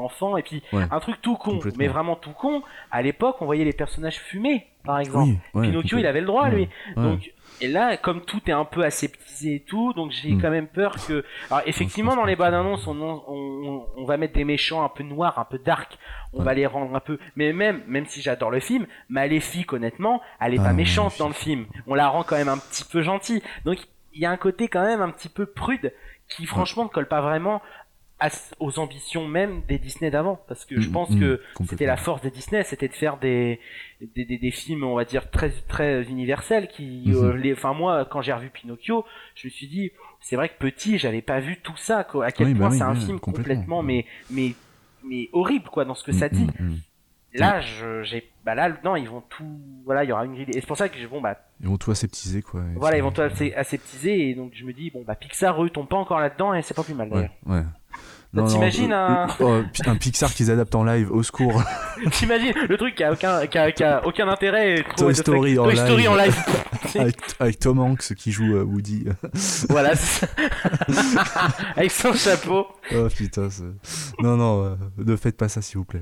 enfants. Et puis Ouais. un truc tout con, Complètement. mais vraiment tout con. À l'époque, on voyait les personnages fumer, par exemple. Oui, ouais, Pinocchio, complè- il avait le droit, lui. Ouais. Donc et là, comme tout est un peu aseptisé et tout, donc j'ai Mm. quand même peur que. Alors effectivement, pense dans pas les que- bandes annonces, on, on, on, on va mettre des méchants un peu noirs, un peu dark. On Ouais. va les rendre un peu. Mais même, même si j'adore le film, Maléfique, honnêtement, elle est Ah pas non, méchante Maléfique. dans le film. On la rend quand même un petit peu gentille. Donc il y a un côté quand même un petit peu prude qui franchement ne colle pas vraiment à, aux ambitions même des Disney d'avant, parce que je Mm, pense mm, que complètement. c'était la force des Disney, c'était de faire des des, des, des films, on va dire, très très universels qui Mhm. euh, les enfin moi quand j'ai revu Pinocchio, je me suis dit c'est vrai que petit, j'avais pas vu tout ça quoi, à quel Oui, bah point oui, c'est un oui, film complètement. complètement mais mais mais horrible quoi dans ce que ça Mm, dit. mm, mm. Là, je, j'ai, bah là, non, ils vont tout, voilà, il y aura une grille. Et c'est pour ça que je, bon, bah, Ils vont tout aseptiser, quoi. et voilà, ça- ils vont tout assez- aseptiser, et donc je me dis, bon, bah, Pixar, eux, tombent pas encore là-dedans, et c'est pas plus mal, d'ailleurs. Ouais, ouais. Non, t'imagines non, un- euh, oh, un Pixar qu'ils adaptent en live, au secours. T'imagines, le truc qui a aucun, qui a, qui a aucun intérêt. et trop Toy what the Story fuck. en Toy Story live. en live. avec, avec Tom Hanks qui joue euh, Woody. Voilà, c'est ça. Avec son chapeau. Oh putain, c'est- non, non, euh, ne faites pas ça s'il vous plaît.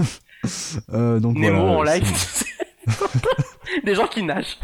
euh, donc Nemo voilà, en live. c'est- Des gens qui nagent.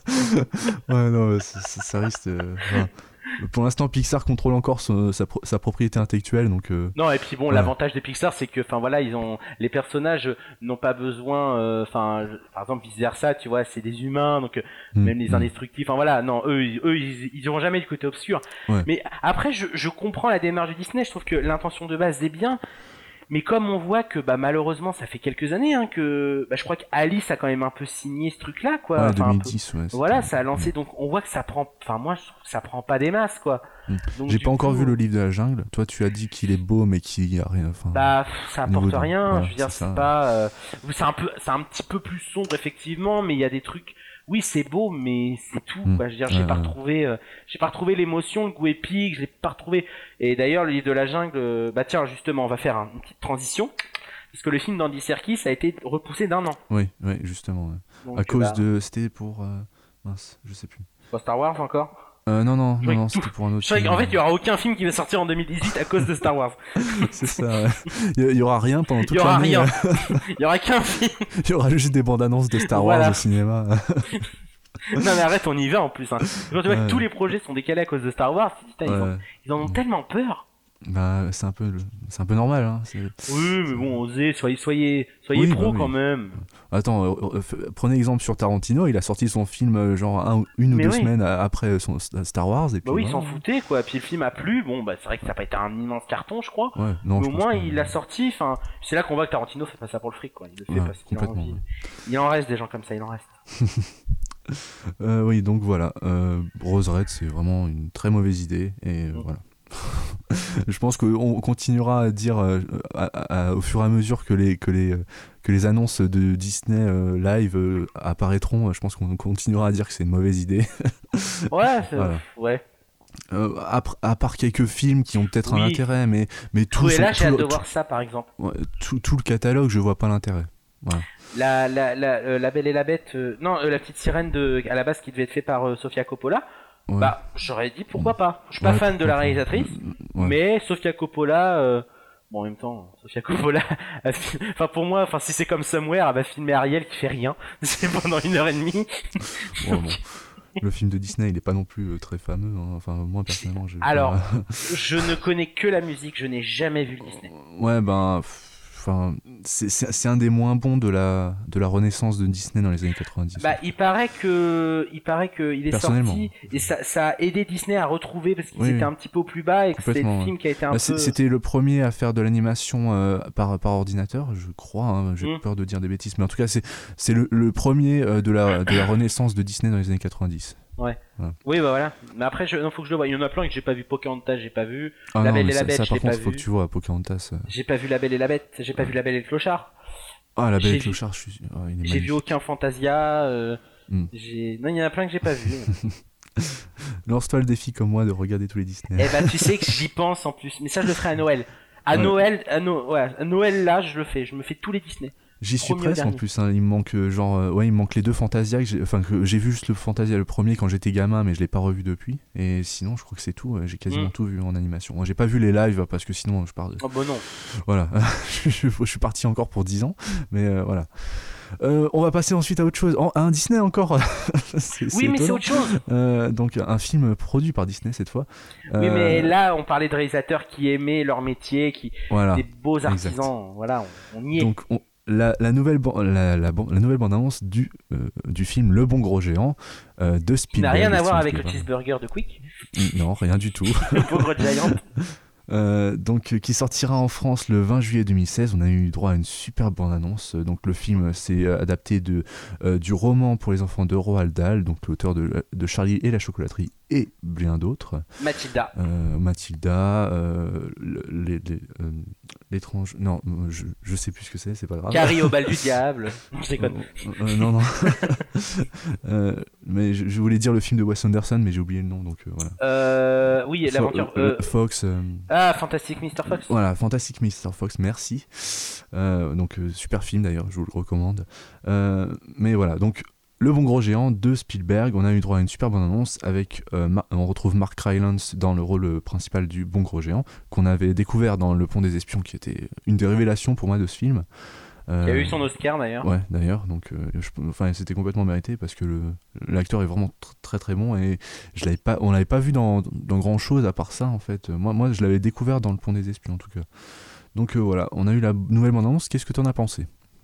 Ouais, non, mais ça, ça- ça risque. euh, enfin, pour l'instant, Pixar contrôle encore son- sa, pro- sa propriété intellectuelle, donc. euh, Non, et puis bon, Ouais. l'avantage de Pixar, c'est que, enfin voilà, ils ont, les personnages n'ont pas besoin, euh, enfin, par exemple, vice versa, tu vois, c'est des humains, donc euh, mm, même les mm. indestructibles, enfin voilà, non, eux, ils, eux, ils, ils iront jamais du côté obscur. Ouais. Mais après, je, je comprends la démarche de Disney, je trouve que l'intention de base est bien, mais comme on voit que, bah, malheureusement, ça fait quelques années, hein, que, bah, je crois qu'Alice a quand même un peu signé ce truc-là, quoi. Ouais, Enfin, un peu- deux mille dix, ouais. Voilà, c'était- ça a lancé, donc on voit que ça prend, enfin, moi, je trouve que ça prend pas des masses, quoi. Mm. Donc, J'ai du pas encore coup, vu le livre de la jungle. Toi, tu as dit qu'il est beau, mais qu'il y a rien. Enfin, Bah, pff, ça Au niveau apporte de- rien. voilà, je veux dire, c'est c'est ça. pas. euh, C'est un peu, c'est un petit peu plus sombre effectivement, mais il y a des trucs. Oui, c'est beau, mais c'est tout. Mm. Quoi. Je veux dire, j'ai Ouais, pas ouais. retrouvé, euh, j'ai pas retrouvé l'émotion, le goût épique. Je l'ai pas retrouvé. Et d'ailleurs, le livre de la jungle. euh, Bah tiens, justement, on va faire un- une petite transition, parce que le film d'Andy Serkis a été repoussé d'un an. Oui, oui, justement. ouais. Donc, À cause bah, de. C'était pour. euh, Mince, je sais plus. pour Star Wars encore. Euh, non, non, Je non, crois non, que c'était pour un autre. Je sais film. qu'en fait, il y aura aucun film qui va sortir en deux mille dix-huit à cause de Star Wars. C'est ça, ouais. Il y- il y aura rien pendant toute Il y aura l'année. rien. Il y aura qu'un film. Il y aura juste des bandes annonces de Star Wars Voilà. au cinéma. Non mais arrête, on y va en plus. Hein. Quand tu vois Ouais. que tous les projets sont décalés à cause de Star Wars, tu te dis, putain, ils, Ouais. ont- ils en ont tellement peur. Bah, c'est un peu, le- c'est un peu normal. Hein. c'est- Oui, mais bon, osez, soyez, soyez, soyez Oui, pro bah oui. quand même. Attends, euh, euh, f- prenez exemple sur Tarantino. Il a sorti son film euh, genre un ou- une ou Mais deux oui. semaines a- après son Star Wars et puis. Bah oui, ils s'en voilà. foutaient quoi. Puis le film a plu. Bon, bah c'est vrai que ça n'a pas été un immense carton, je crois. Ouais, non, mais je au pense moins, pas. il l'a sorti. Enfin, c'est là qu'on voit que Tarantino fait pas ça pour le fric, quoi. Il le fait Ouais, parce qu'il a complètement, envie. ouais. Il en reste des gens comme ça, il en reste. Euh, oui, donc voilà. Euh, Rose Red, c'est vraiment une très mauvaise idée et euh, Mm. voilà. Je pense qu'on continuera à dire euh, à- à- au fur et à mesure que les, que les, euh, que les annonces de Disney euh, live euh, apparaîtront. Je pense qu'on continuera à dire que c'est une mauvaise idée. Ouais, c'est- Voilà. ouais. Euh, à, à part quelques films qui ont peut-être un Oui. intérêt, mais, mais tout, Cruella, son- j'ai tout hâte le- de voir ça par exemple. tout, ouais, tout, tout le catalogue, je vois pas l'intérêt. Voilà. La, la, la, euh, la Belle et la Bête, euh, non, euh, la petite sirène de, à la base qui devait être fait par euh, Sofia Coppola. Ouais. Bah, j'aurais dit pourquoi pas. Je suis pas Ouais, fan de la pourquoi pas. réalisatrice, Ouais. mais Sofia Coppola, euh, bon, en même temps, Sofia Coppola, elle fi- enfin pour moi, enfin si c'est comme Somewhere, elle va filmer Ariel qui fait rien, c'est pendant une heure et demie. Ouais, bon. Le film de Disney, il est pas non plus euh, très fameux. hein. Enfin, moi personnellement, j'ai. Alors, pas- je ne connais que la musique, je n'ai jamais vu le Disney. Ouais, ben. Enfin, c'est- c'est c'est un des moins bons de la, de la renaissance de Disney dans les années quatre-vingt-dix. Bah, il paraît que, il paraît que il est Personnellement. sorti et ça, ça a aidé Disney à retrouver parce qu'ils Oui, étaient oui. un petit peu au plus bas et que c'était le Complètement, film qui a été un Bah, peu. c'est- C'était le premier à faire de l'animation euh, par, par ordinateur, je crois. hein, J'ai Mm. peur de dire des bêtises, mais en tout cas, c'est c'est le, le premier euh, de, la, de la renaissance de Disney dans les années quatre-vingt-dix. Oui, bah voilà. Mais après, je... non, faut que je le voie. Il y en a plein que j'ai pas vu. Pocahontas, j'ai pas vu. Ah La non, Belle mais et la ça, Bête, ça, je par l'ai pas contre, faut vu. que tu vois Pocahontas. euh. J'ai pas vu La Belle et la Bête. J'ai pas vu La Belle et le Clochard. Ah, la J'ai Belle et vu- le Clochard, je suis. ah, il est J'ai magnifique. vu aucun Fantasia. euh, Mm. J'ai. Non, il y en a plein que j'ai pas vu. Lance-toi le défi comme moi de regarder tous les Disney. Eh bah, tu sais que j'y pense en plus. Mais ça, je le ferai à Noël. À Ouais. Noël, à, No- ouais, à Noël là, je le fais. Je me fais tous les Disney. J'y suis Premier au presque en dernier. plus, hein. Il me manque euh, genre, euh, ouais, il me manque les deux Fantasia. Que j'ai... Enfin, que j'ai vu juste le Fantasia le premier quand j'étais gamin, mais je l'ai pas revu depuis. Et sinon, je crois que c'est tout. euh, J'ai quasiment Mm. tout vu en animation. Moi, j'ai pas vu les lives parce que sinon, je pars de. Oh bah non. Voilà, je, je- je suis parti encore pour dix ans, mais euh, voilà. Euh, on va passer ensuite à autre chose. En- à un Disney encore. c'est, Oui, c'est mais c'est étonnant. autre chose. Euh, donc un film produit par Disney cette fois. Oui, mais Euh, là, on parlait de réalisateurs qui aimaient leur métier, qui voilà. des beaux exact. artisans. Voilà, on, on y est. Donc on- la, la nouvelle ban- la, la, ban- la nouvelle bande-annonce du euh, du film Le Bon Gros Géant euh, de Qui Spielberg. n'a rien à et voir Steven avec le Spielberg. cheeseburger de Quick. Non, rien du tout. Le pauvre Giant. Euh, donc euh, qui sortira en France le vingt juillet deux mille seize. On a eu droit à une super bande-annonce. Euh, Donc le film c'est euh, adapté de euh, du roman pour les enfants de Roald Dahl, donc l'auteur de, de Charlie et la chocolaterie et bien d'autres. Mathilda. Euh, Mathilda, euh, le- les, les, euh, l'étrange. Non, je, je sais plus ce que c'est, c'est pas grave. Carrie au bal du diable. Non, je déconne. Euh, euh, non, non. Euh, mais je, je voulais dire le film de Wes Anderson, mais j'ai oublié le nom, donc euh, voilà. Euh, oui, l'aventure. Fo- euh, euh, Fox. euh, Ah, Fantastic mister Fox. Voilà, Fantastic mister Fox, merci. Euh, donc euh, super film d'ailleurs, je vous le recommande. Euh, mais voilà, donc Le Bon Gros Géant de Spielberg, on a eu droit à une super bonne annonce avec, euh, Ma- on retrouve Mark Rylance dans le rôle principal du Bon Gros Géant, qu'on avait découvert dans Le Pont des Espions, qui était une des révélations pour moi de ce film. Euh, Qui a eu son Oscar d'ailleurs. Ouais, d'ailleurs, donc euh, je- enfin, c'était complètement mérité parce que le, l'acteur est vraiment tr- très très bon et je l'avais pas, on l'avait pas vu dans, dans grand chose à part ça en fait. Moi, moi je l'avais découvert dans Le Pont des Espions en tout cas. Donc euh, voilà, on a eu la nouvelle bande-annonce. Qu'est-ce que t'en as pensé?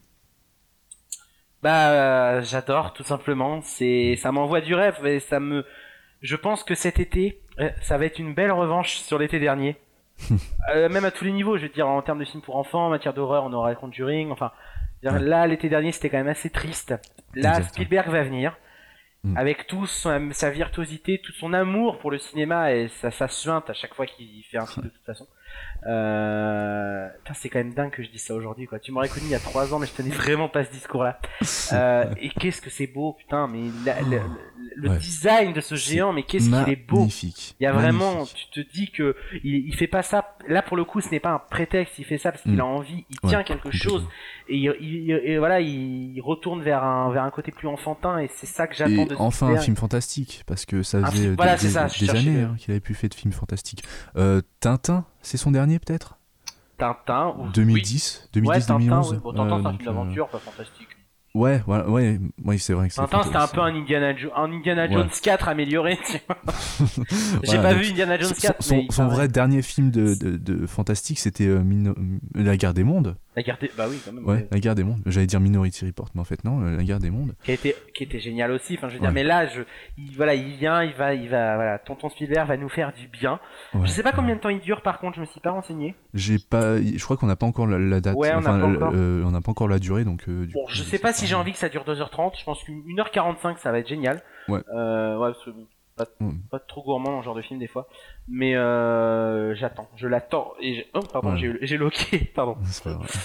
Bah, euh, j'adore tout simplement. C'est, ça m'envoie du rêve et ça me. Je pense que cet été, euh, ça va être une belle revanche sur l'été dernier. Euh, même à tous les niveaux, je veux dire en termes de films pour enfants, en matière d'horreur, on aura Conjuring. Enfin, je veux dire, Ouais. là l'été dernier, c'était quand même assez triste. Là, Exact. Spielberg va venir. Mm. Avec tout son- sa virtuosité, tout son amour pour le cinéma et sa, sa suinte à chaque fois qu'il fait un film de toute façon. Euh... Putain, c'est quand même dingue que je dise ça aujourd'hui, quoi. Tu m'aurais connu il y a trois ans, mais je tenais vraiment pas ce discours-là. Euh, et qu'est-ce que c'est beau, putain, mais la- le, le- le Ouais. design de ce géant, mais qu'est-ce qu'il est beau. Magnifique. Il y a vraiment, Magnifique. tu te dis que il, il fait pas ça. Là pour le coup, ce n'est pas un prétexte. Il fait ça parce qu'il Mm. a envie. Il Ouais, tient quelque complètement. chose et, il, il- et voilà, il retourne vers un vers un côté plus enfantin et c'est ça que j'attends Et de enfin un Spielberg. film fantastique parce que ça Un faisait film- euh, voilà, des, c'est ça, des- je des cherchais années le- hein, qu'il avait pu faire de films fantastiques. Euh, Tintin, c'est son dernier peut-être? Tintin ou deux mille dix, deux mille dix, Ouais, Tintin, deux mille onze. ouais. Bon, Tintin, euh, c'est un donc, film d'aventure, pas fantastique. euh, Ouais, voilà, ouais, ouais, c'est vrai que c'est. Tintin, c'était un c'est- peu un Indiana, Jo- un Indiana Ouais. Jones quatre amélioré. tu vois. J'ai Voilà, pas donc, vu Indiana Jones Son, quatre, son- mais il son paraît. vrai dernier film de, de, de fantastique, c'était euh, Mino- La Guerre des Mondes. La guerre des... Bah oui, quand même. Ouais, ouais. La Guerre des Mondes. J'allais dire Minority Report, mais en fait non, La Guerre des Mondes. Qui était, qui était génial aussi. Enfin, je veux dire, Ouais. mais là, je, il, voilà, il vient, il va, il va, voilà, Tonton Spielberg va nous faire du bien. Ouais. Je sais pas combien de temps il dure, par contre, je me suis pas renseigné. J'ai pas, je crois qu'on n'a pas encore la, la date. Ouais, on n'a enfin, pas le- encore. euh, on n'a pas encore la durée, donc. euh, du Bon, coup, je sais pas si j'ai envie que ça dure deux heures trente. Je pense qu'une heure quarante-cinq, ça va être génial. Ouais. Euh, ouais, parce que pas, Ouais. pas trop gourmand dans ce genre de film des fois. Mais euh, j'attends, je l'attends. Et j'ai- oh, pardon, Ouais. j'ai, j'ai loqué, pardon. C'est pas grave.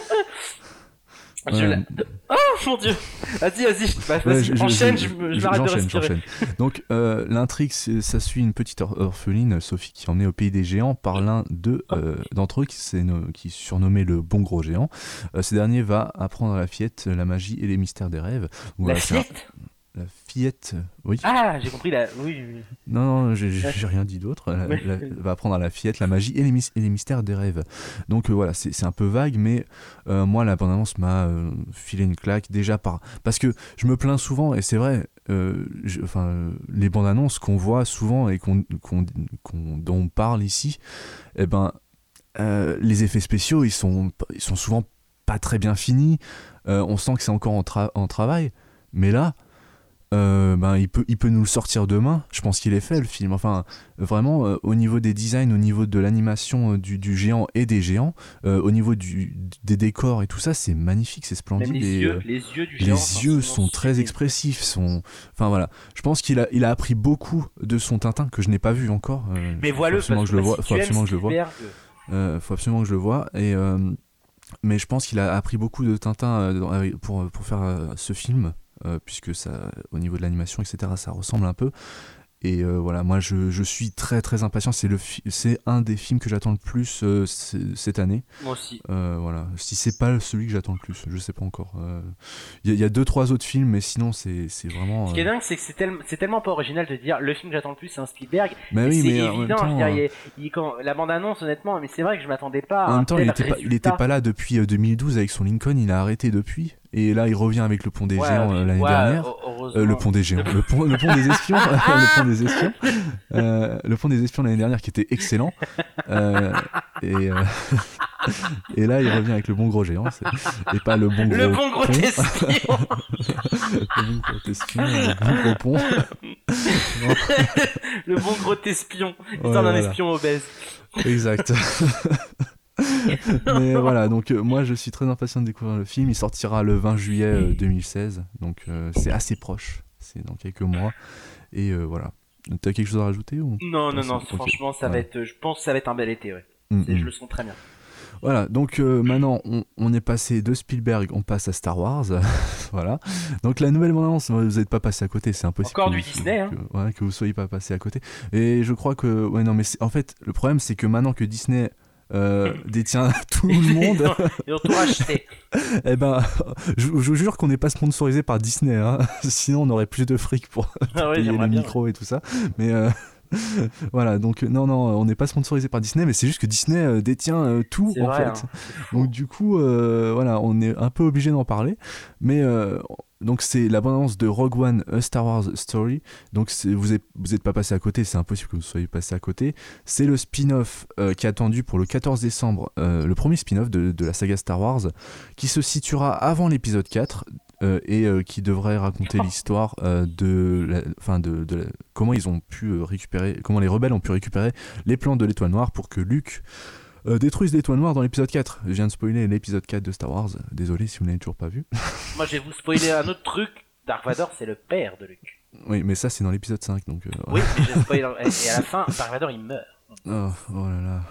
Je Ouais. la- Oh mon dieu. Vas-y, vas-y, bah, Ouais, vas-y, je- je- enchaîne, je- je, me- je je- m'arrête de j'enchaîne, respirer. j'enchaîne. Donc euh, l'intrigue, c'est- ça suit une petite or- orpheline, Sophie, qui est emmenée au pays des géants par l'un d'eux, euh, d'entre eux, qui, s'est no- qui est surnommé le Bon Gros Géant. Euh, ce dernier va apprendre à la fillette la magie et les mystères des rêves. Donc, La voilà, c'est un- fillette. La fillette, oui. Ah, j'ai compris la. Oui, oui. Non, non, j'ai j'ai rien dit d'autre. Elle, Ouais. elle va apprendre à la fillette la magie et les, mys- et les mystères des rêves. Donc euh, voilà, c'est c'est un peu vague, mais euh, moi, la bande-annonce m'a euh, filé une claque déjà par. Parce que je me plains souvent, et c'est vrai, euh, je- enfin, euh, les bandes-annonces qu'on voit souvent et qu'on, qu'on, qu'on- dont on parle ici, eh ben, euh, les effets spéciaux, ils sont, ils sont souvent pas très bien finis. Euh, on sent que c'est encore en, tra- en travail, mais là. Euh, ben, il, peut, il peut nous le sortir demain. Je pense qu'il est fait le film. Enfin, vraiment, euh, au niveau des designs, au niveau de l'animation euh, du, du géant et des géants, euh, au niveau du, des décors et tout ça, c'est magnifique, c'est splendide. Même les et, yeux, euh, les yeux du les géant. yeux sont très expressifs. Sont... Enfin voilà, je pense qu'il a, il a appris beaucoup de son Tintin que je n'ai pas vu encore. Euh, Mais faut voilà, absolument parce que je le que vois. si Faut tu absolument aimes que je le vois. Spielberg, Euh, faut absolument que je le vois. Et euh, mais je pense qu'il a appris beaucoup de Tintin euh, dans- avec- pour pour faire euh, ce film. Euh, puisque ça, au niveau de l'animation, et cetera, ça ressemble un peu. Et euh, voilà, moi je, je suis très très impatient. C'est, le fi- c'est un des films que j'attends le plus euh, c- cette année. Moi aussi. Euh, voilà. Si c'est pas celui que j'attends le plus, je sais pas encore. Il euh, y, y a deux trois autres films, mais sinon c'est, c'est vraiment. Ce qui est euh... dingue, c'est que c'est, tel- c'est tellement pas original de dire le film que j'attends le plus, c'est un Spielberg. Mais Et oui, c'est mais en même évident. temps, Je veux dire, euh, il est- il- quand, la bande-annonce, honnêtement, mais c'est vrai que je m'attendais pas à en un même temps, il tel était pas, il résultat. était pas là depuis euh, deux mille douze avec son Lincoln. Il a arrêté depuis. Et là, il revient avec le Pont des Ouais, Géants euh, l'année ouais, dernière. heureusement. Euh, le Pont des Géants, le pont, le pont des Espions, le Pont des Espions, euh, le Pont des Espions l'année dernière qui était excellent. Euh, et, euh, et là, il revient avec le bon gros géant, c'est... et pas le bon gros. Le bon gros pont. espion. Le bon gros espion, le bon gros pont. Le bon gros espion, Ouais, histoire d'un voilà. espion obèse. Exact. Mais voilà, donc euh, moi je suis très impatient de découvrir le film. Il sortira le vingt juillet euh, deux mille seize, donc euh, c'est assez proche, c'est dans quelques mois. Et euh, voilà. T'as quelque chose à rajouter ou... Non, non, non, Ok. franchement, ça va Ouais. être, je pense que ça va être un bel été, ouais. Mm, C'est- mm. Je le sens très bien. Voilà, donc euh, maintenant on, on est passé de Spielberg, on passe à Star Wars. Voilà. Donc la nouvelle bande-annonce, vous n'êtes pas passé à côté, c'est impossible. Encore que du vous- Disney, hein. que, ouais, que vous soyez pas passé à côté. Et je crois que, ouais, non, mais c'est- en fait, le problème c'est que maintenant que Disney euh, détient tout le monde, Ils ont, ils ont tout racheté. eh ben, je, je vous jure qu'on n'est pas sponsorisé par Disney, hein. Sinon on aurait plus de fric pour Ah ouais, payer j'aimerais les bien. micros et tout ça. Mais euh, voilà, donc non, non, on n'est pas sponsorisé par Disney, mais c'est juste que Disney euh, détient euh, tout C'est en vrai, fait. hein, c'est fou. Donc du coup, euh, voilà, on est un peu obligé d'en parler. Mais euh, donc c'est la bande-annonce de Rogue One, A Star Wars Story. Donc c'est, vous n'êtes vous êtes pas passé à côté, c'est impossible que vous soyez passé à côté. C'est le spin-off euh, qui est attendu pour le quatorze décembre, euh, le premier spin-off de, de la saga Star Wars, qui se situera avant l'épisode quatre. Euh, et euh, qui devrait raconter l'histoire euh, de, la, enfin de, de la, comment ils ont pu euh, récupérer, comment les rebelles ont pu récupérer les plans de l'étoile noire pour que Luke euh, détruise l'étoile noire dans l'épisode quatre. Je viens de spoiler l'épisode quatre de Star Wars, désolé si vous n'avez toujours pas vu. Moi, je vais vous spoiler un autre truc. Dark Vador, c'est le père de Luke. Oui, mais ça c'est dans l'épisode cinq, donc... Euh, Oui, mais je vais spoiler. Et à la fin, Dark Vador, il meurt. oh, oh là là...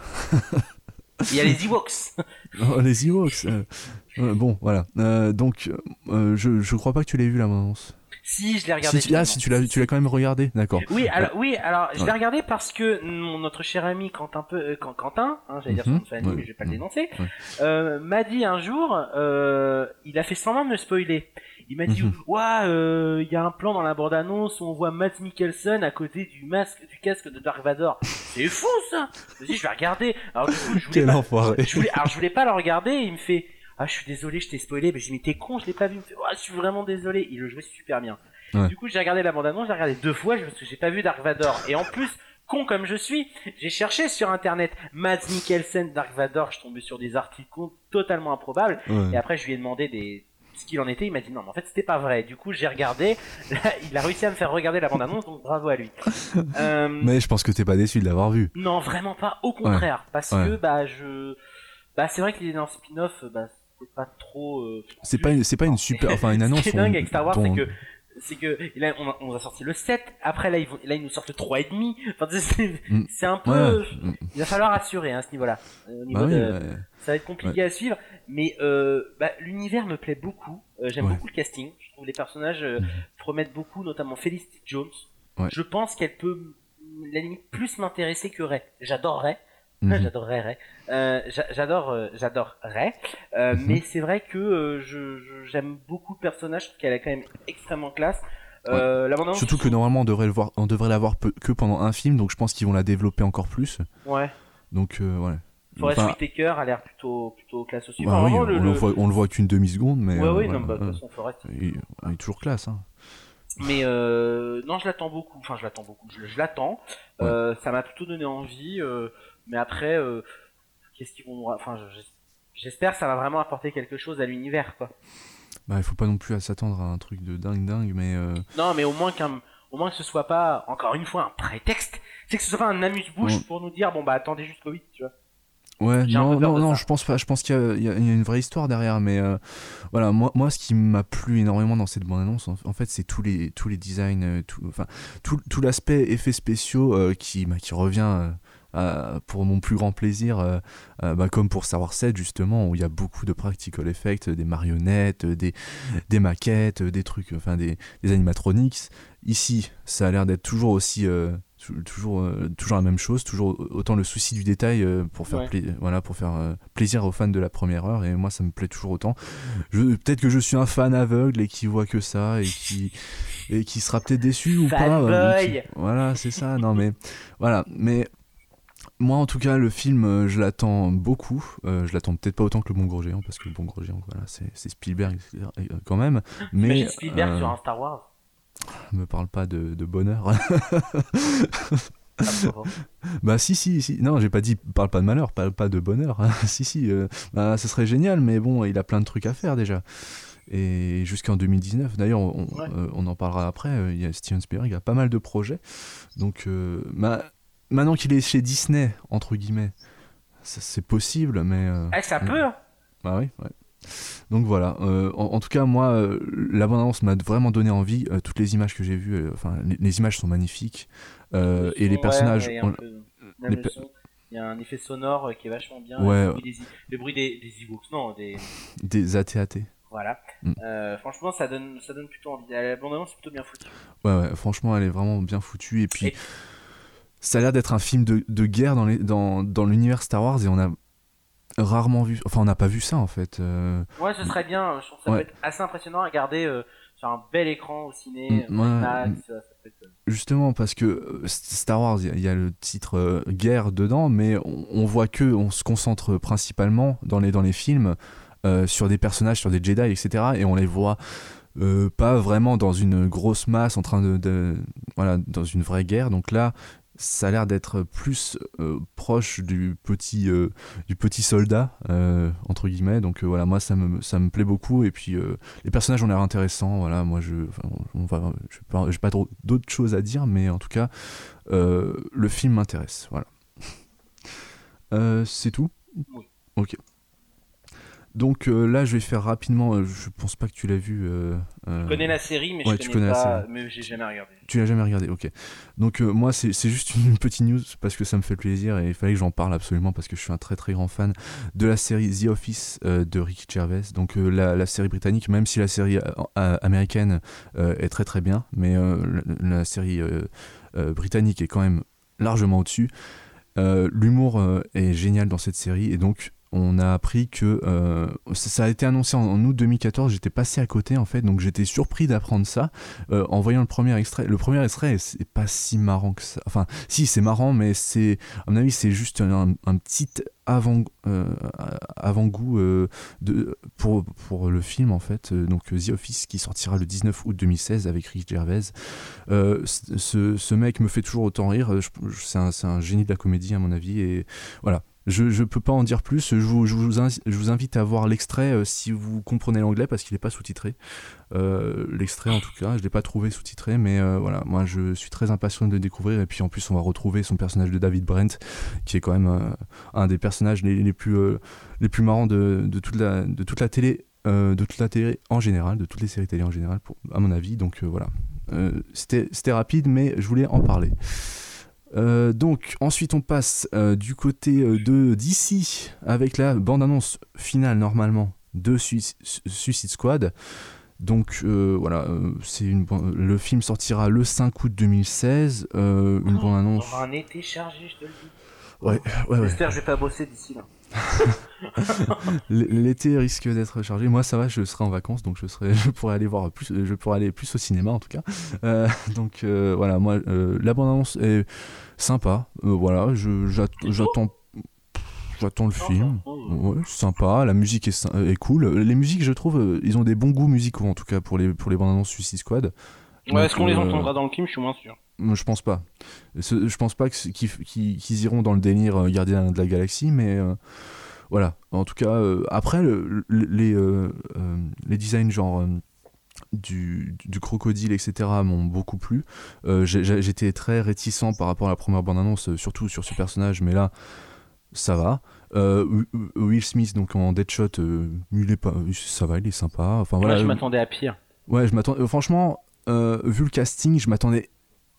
Il y a les Ewoks. Oh, les Ewoks euh, euh, bon, voilà. Euh, donc, euh, je, je crois pas que tu l'aies vu, la bande-annonce. Si, je l'ai regardé. Si tu, ah, si tu l'as, tu l'as quand même regardé, d'accord. Oui, alors, oui, alors je l'ai Ouais. regardé parce que mon- notre cher ami Quentin, peu, euh, Qu- Quentin hein, j'allais dire son Mhm. nom de famille, Ouais. mais je vais pas le Mhm. dénoncer, Ouais. euh, m'a dit un jour, euh, il a fait semblant de me spoiler. Il m'a dit, Mhm. ouah, euh, il y a un plan dans la bande-annonce où on voit Matt Mikkelsen à côté du masque, du casque de Dark Vador. C'est fou ça. Vas-y, je vais regarder. Alors du coup, je voulais Quel pas, enfoiré. je voulais, alors je voulais pas le regarder. Et il me fait, ah, je suis désolé, je t'ai spoilé. Mais je dis, mais t'es con, je l'ai pas vu. Il me fait, ah, je suis vraiment désolé. Il le jouait super bien. Ouais. Du coup, j'ai regardé la bande-annonce, j'ai regardé deux fois parce que j'ai pas vu Dark Vador. Et en plus, con comme je suis, j'ai cherché sur internet Mads Mikkelsen, Dark Vador. Je suis tombé sur des articles totalement improbables. Ouais. Et après, je lui ai demandé des ce qu'il en était. Il m'a dit non, mais en fait, c'était pas vrai. Du coup, j'ai regardé. Là, il a réussi à me faire regarder la bande-annonce, donc bravo à lui. Euh, Mais je pense que t'es pas déçu de l'avoir vu. Non, vraiment pas. Au contraire, parce Ouais. que bah je, bah c'est vrai qu'il est dans le spin-off. Bah c'est pas trop. Euh... C'est pas une, c'est pas une super, enfin une annonce. Ce qui est dingue avec Star Wars, dont- c'est que c'est que là, on, a, on a sorti le sept, après là ils, vont, là ils nous sortent le trois et demi. Enfin, c'est, Mm. c'est un peu. Ouais. Il va falloir assurer hein, à ce niveau-là. Euh, au niveau Bah oui, de, ouais. ça va être compliqué à suivre, mais euh, bah, l'univers me plaît beaucoup. Euh, j'aime Ouais. beaucoup le casting. Je trouve les personnages euh, Mhm. promettent beaucoup, notamment Felicity Jones. Ouais. Je pense qu'elle peut, m- la limite, plus m'intéresser que Ray. J'adore Ray. Mhm. J'adorerais Ray. Euh, j'a- j'adore, euh, j'adore Ray. Euh, Mhm. Mais c'est vrai que euh, je, je- j'aime beaucoup le personnage. Je trouve qu'elle est quand même extrêmement classe. Euh, la bande-annonce- Surtout que normalement on devrait le voir, on devrait la voir peu- que pendant un film, donc je pense qu'ils vont la développer encore plus. Ouais. Donc euh, ouais. Forest Enfin, Whitaker a l'air plutôt, plutôt classe aussi. bah Enfin, oui, vraiment, on, le, le le- voit, on le voit qu'une demi seconde, mais. Ouais, euh, oui, voilà, non, bah, de ouais. toute façon, Forest. il, il est toujours classe. Hein. Mais euh, non, je l'attends beaucoup. Enfin, je l'attends beaucoup. Je, je l'attends. Ouais. Euh, ça m'a plutôt donné envie. Euh, mais après, euh, qu'est-ce qu'ils vont. Enfin, je- j'espère que ça va vraiment apporter quelque chose à l'univers, quoi. Bah il faut pas non plus à s'attendre à un truc de dingue dingue, mais. euh, Non, mais au moins qu'un, au moins que ce soit pas, encore une fois, un prétexte. C'est que ce soit pas un amuse-bouche Ouais. pour nous dire, bon bah attendez jusqu'au huit, tu vois. Ouais, J'ai un non, peu peur non, de non, ça. je pense pas. Je pense qu'il y a, il y a- il y a une vraie histoire derrière, mais euh, voilà, moi, moi, ce qui m'a plu énormément dans cette bande-annonce, en, en fait, c'est tous les, tous les designs, euh, tout, enfin, tout, tout l'aspect effets spéciaux euh, qui, bah, qui revient euh, à, pour mon plus grand plaisir, euh, euh, bah, comme pour Star Wars sept justement, où il y a beaucoup de practical effects, des marionnettes, des, des maquettes, des trucs, enfin des, des animatronics. Ici, ça a l'air d'être toujours aussi... Euh, toujours euh, toujours la même chose, toujours autant le souci du détail euh, pour faire Ouais. pla- voilà pour faire euh, plaisir aux fans de la première heure, et moi ça me plaît toujours autant. Je, peut-être que je suis un fan aveugle et qui voit que ça et qui et qui sera peut-être déçu ou pas, euh, ou qui- Fanboy. voilà, c'est ça. Non mais voilà, mais moi en tout cas le film, euh, je l'attends beaucoup. Euh, je l'attends peut-être pas autant que le Bon Gros Géant, parce que le Bon Gros Géant, voilà, c'est, c'est Spielberg, et cetera, euh, quand même, mais Imagine Spielberg euh, sur un Star Wars. me parle pas de, de bonheur. Ah, bon. Bah si si si, non, j'ai pas dit parle pas de malheur, parle pas de bonheur. Si si, euh, bah ce serait génial, mais bon, il a plein de trucs à faire déjà. Et jusqu'en deux mille dix-neuf, d'ailleurs, on, Ouais. euh, on en parlera après. euh, Il y a Steven Spielberg, il a pas mal de projets. Donc euh, bah, maintenant qu'il est chez Disney entre guillemets, ça, c'est possible, mais euh, Eh, ça peut, hein. bah oui, ouais. Donc voilà, euh, en, en tout cas moi, euh, la bande-annonce m'a vraiment donné envie. Euh, toutes les images que j'ai vues, euh, enfin les, les images sont magnifiques. Euh, et les Ouais, personnages, ouais, il y a on- un peu- même les le pe- son. Il y a un effet sonore euh, qui est vachement bien. Ouais. Le bruit des, le bruit des, des Ewoks, non, des... des A T A T. Voilà. Mm. Euh, franchement, ça donne, ça donne plutôt envie. La bande-annonce, c'est plutôt bien foutu. Ouais, ouais, franchement, elle est vraiment bien foutue. Et puis, Et- ça a l'air d'être un film de, de guerre dans, les, dans, dans l'univers Star Wars, et on a rarement vu. Enfin, on n'a pas vu ça en fait. Euh, Ouais, ce serait bien. Je trouve que ça Ouais. peut être assez impressionnant à regarder euh, sur un bel écran au ciné, Mm, en ouais, IMAX, mm. ça, ça peut être... Justement, parce que euh, Star Wars, il y, a- il y a le titre euh, guerre dedans, mais on, on voit que on se concentre principalement dans les, dans les films euh, sur des personnages, sur des Jedi, et cetera. Et on les voit euh, pas vraiment dans une grosse masse en train de, de voilà, dans une vraie guerre. Donc là, ça a l'air d'être plus euh, proche du petit euh, du petit soldat, euh, entre guillemets. Donc euh, voilà, moi ça me ça me plaît beaucoup. Et puis euh, les personnages ont l'air intéressants. Voilà, moi je enfin, on va je pas j'ai pas trop d'autres choses à dire, mais en tout cas euh, le film m'intéresse. Voilà. Euh, c'est tout. Oui. Ok. Donc euh, là, je vais faire rapidement. Euh, je pense pas que tu l'as vu. Euh, euh, Je connais la série, mais ouais, je tu connais connais la pas, série. mais j'ai jamais regardé. Tu l'as jamais regardé, ok. Donc euh, moi, c'est, c'est juste une petite news parce que ça me fait plaisir et il fallait que j'en parle absolument parce que je suis un très très grand fan de la série The Office euh, de Ricky Gervais. Donc euh, la, la série britannique, même si la série euh, euh, américaine euh, est très très bien, mais euh, la, la série euh, euh, britannique est quand même largement au-dessus. Euh, l'humour euh, est génial dans cette série, et donc on a appris que euh, ça, ça a été annoncé en, en août deux mille quatorze. J'étais passé à côté en fait, donc j'étais surpris d'apprendre ça euh, en voyant le premier extrait. Le premier extrait, c'est pas si marrant que ça. Enfin, si, c'est marrant, mais c'est, à mon avis, c'est juste un, un petit avant euh, avant-goût euh, de pour pour le film en fait. Donc The Office, qui sortira le dix-neuf août deux mille seize avec Rick Gervais. Euh, ce, ce mec me fait toujours autant rire. Je, je, c'est, un, c'est un génie de la comédie à mon avis, et voilà. Je, je peux pas en dire plus. Je vous, je vous, in- je vous invite à voir l'extrait euh, si vous comprenez l'anglais, parce qu'il n'est pas sous-titré. Euh, l'extrait en tout cas, je l'ai pas trouvé sous-titré, mais euh, voilà, moi je suis très impatient de le découvrir. Et puis en plus, on va retrouver son personnage de David Brent, qui est quand même euh, un des personnages les, les plus euh, les plus marrants de, de toute la de toute la télé, euh, de toute la télé en général, de toutes les séries télé en général, pour, à mon avis. Donc euh, voilà, euh, c'était c'était rapide, mais je voulais en parler. Euh, donc ensuite on passe euh, du côté euh, de D C avec la bande-annonce finale normalement de Sui- Suicide Squad. Donc euh, voilà, euh, c'est une, le film sortira le cinq août deux mille seize. Euh, une On bande-annonce. aura un été chargé, je te le dis. Ouais, ouais, ouais. J'espère que je vais pas bosser d'ici là. L- L'été risque d'être chargé. Moi, ça va, je serai en vacances, donc je serai, je pourrais aller voir plus, je pourrais aller plus au cinéma en tout cas. Euh, donc euh, voilà, moi, euh, la bande-annonce est sympa. Euh, voilà, je, j'att- j'attends, j'attends le film. Ouais, c'est sympa. La musique est, sy- est cool. Les musiques, je trouve, euh, ils ont des bons goûts musicaux en tout cas pour les pour les bandes-annonces Suicide Squad. Ouais, Donc, est-ce qu'on les euh, entendra dans le film? Je suis moins sûr. Je pense pas. Ce- Je pense pas que c- qu'ils, qu'ils- qu'ils iront dans le délire euh, Gardien de la Galaxie, mais euh, voilà. En tout cas, euh, après, le- le- les, euh, euh, les designs genre euh, du, du crocodile, et cetera m'ont beaucoup plu. Euh, j'ai- j'ai- j'étais très réticent par rapport à la première bande-annonce, euh, surtout sur ce personnage, mais là, ça va. Euh, Wi- Will Smith, donc en Deadshot, euh, il est pas, ça va, il est sympa. Enfin voilà. Moi, je euh, m'attendais à pire. Ouais, je m'attends. euh, franchement, euh, vu le casting, je m'attendais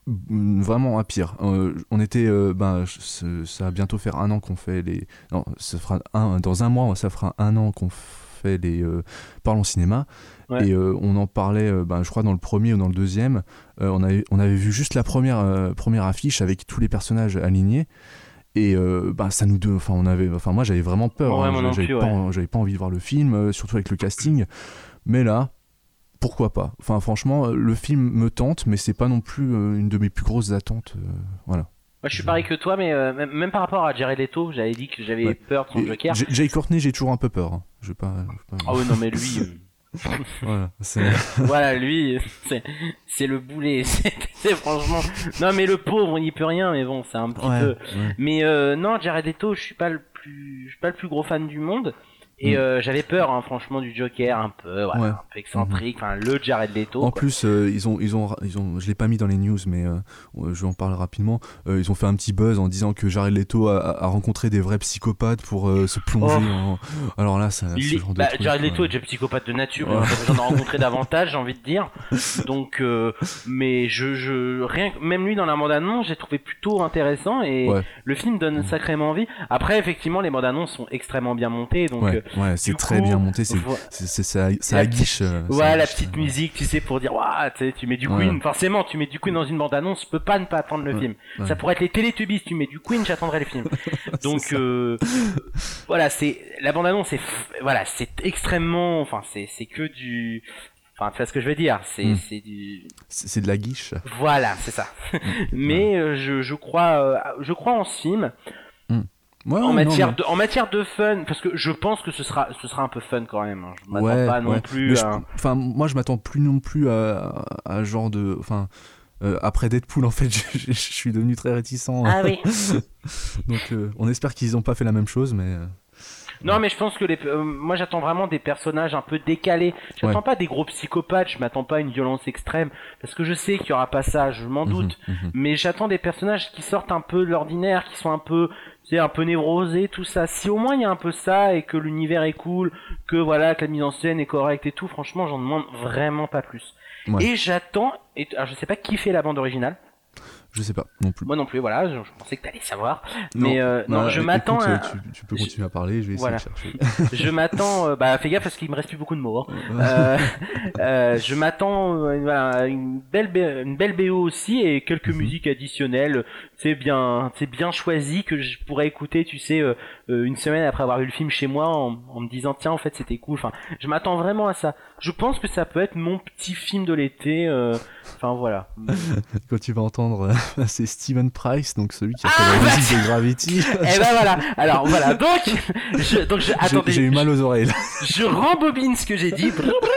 vraiment à pire. Euh, on était, euh, ben, je- ça va bientôt faire un an qu'on fait les. Non, ça fera un, dans un mois, ça fera un an qu'on fait les euh, Parlons Cinéma. Ouais. Et euh, on en parlait, euh, ben, je crois, dans le premier ou dans le deuxième. Euh, on, avait, on avait vu juste la première, euh, première affiche avec tous les personnages alignés. Et euh, ben, ça nous. Enfin, on avait. Enfin, moi, j'avais vraiment peur. Ouais, hein. moi non J'avais plus, pas, ouais. j'avais pas envie de voir le film, euh, surtout avec le casting. Mais là. Pourquoi pas ? Enfin, franchement, le film me tente, mais c'est pas non plus euh, une de mes plus grosses attentes. euh, voilà. Moi, je suis pareil que toi, mais euh, même, même par rapport à Jared Leto, j'avais dit que j'avais Ouais. peur de son Et Joker. J- Jay Courtney, j'ai toujours un peu peur. hein. Je vais pas. je vais pas- Ah oui, non, mais lui. euh, Voilà. C'est... Voilà, lui, c'est, c'est le boulet. C'est, c'est franchement. Non, mais le pauvre, il peut rien, mais bon, c'est un petit Ouais, peu. ouais. Mais euh, non, Jared Leto, je suis pas le plus, je suis pas le plus gros fan du monde. Et Mm. euh, j'avais peur, hein, franchement, du Joker, un peu, voilà, Ouais. un peu excentrique. Enfin, le Jared Leto. En quoi. plus, euh, ils ont, ils ont, ils ont, je l'ai pas mis dans les news, mais euh, je vais en parler rapidement. Euh, ils ont fait un petit buzz en disant que Jared Leto a, a rencontré des vrais psychopathes pour euh, se plonger. Oh. En... Alors là, ça, Il ce est- genre de bah, truc, Jared Leto ouais. est déjà psychopathe de nature, Ouais. hein, j'en ai rencontré davantage, j'ai envie de dire. Donc, euh, mais je, je, rien, que- même lui dans la bande-annonce, j'ai trouvé plutôt intéressant et Ouais. le film donne sacrément envie. Après, effectivement, les bandes-annonces sont extrêmement bien montées, donc. Ouais, euh, ouais, c'est du très coup, bien monté. C'est, vo- c'est, c'est- ça, ça La aguiche. euh, ça Ouais, la aguiche, petite ouais. musique, tu sais, pour dire, waouh, tu sais, tu mets du Ouais. Queen. Forcément, tu mets du Queen dans une bande-annonce, tu peux pas ne pas attendre le Ouais. film. Ouais. Ça pourrait être les Télétubbies, tu mets du Queen, j'attendrai le film. Donc, ça. euh, voilà, c'est la bande-annonce, c'est, f- voilà, c'est extrêmement, enfin, c'est, c'est que du, enfin, tu vois ce que je veux dire, c'est, Mm. c'est du, C'est, c'est de la guiche. voilà, c'est ça. Mais euh, je, je crois, euh, je crois en ce film. Ouais, En ouais, matière non, de, en matière de fun, parce que je pense que ce sera, ce sera un peu fun quand même. hein. Je mais- m'attends ouais, pas non ouais. plus Mais je- à. Enfin, moi, je m'attends plus non plus à, à, à genre de. Enfin, euh, après Deadpool, en fait, je, je- je suis devenu très réticent. Ah oui. Donc, euh, on espère qu'ils ont pas fait la même chose, mais. euh, Non, mais je pense que les, euh, moi j'attends vraiment des personnages un peu décalés. J'attends Ouais. pas des gros psychopathes, je m'attends pas à une violence extrême, parce que je sais qu'il y aura pas ça, je m'en doute. mhm, mhm. Mais j'attends des personnages qui sortent un peu de l'ordinaire, qui sont un peu, tu sais, un peu névrosés, tout ça. Si au moins il y a un peu ça et que l'univers est cool, que voilà, que la mise en scène est correcte et tout, franchement, j'en demande vraiment pas plus. Ouais. Et j'attends, et alors je sais pas qui fait la bande originale. Je sais pas non plus. Moi non plus, voilà, je, je pensais que t'allais savoir. Mais euh, non, Bah, je écoute, m'attends à. euh, Tu, tu peux je- continuer à parler, je vais essayer Voilà. de chercher. Je m'attends, euh, bah fais gaffe parce qu'il me reste plus beaucoup de mots. hein. Euh, euh, je m'attends euh, voilà, à une belle B- une belle B O aussi et quelques Mhm. musiques additionnelles, c'est bien c'est bien choisi que je pourrais écouter, tu sais, euh, euh, une semaine après avoir vu le film chez moi en, en me disant tiens en fait c'était cool. Enfin, je m'attends vraiment à ça. Je pense que ça peut être mon petit film de l'été. euh, Enfin voilà. Quand tu vas entendre, euh, c'est Steven Price, donc celui qui a Ah, fait la bah, musique de Gravity. Et ben voilà. Alors voilà. Donc je, donc je, J'ai- attendez. J'ai eu mal aux oreilles là. Je rembobine ce que j'ai dit.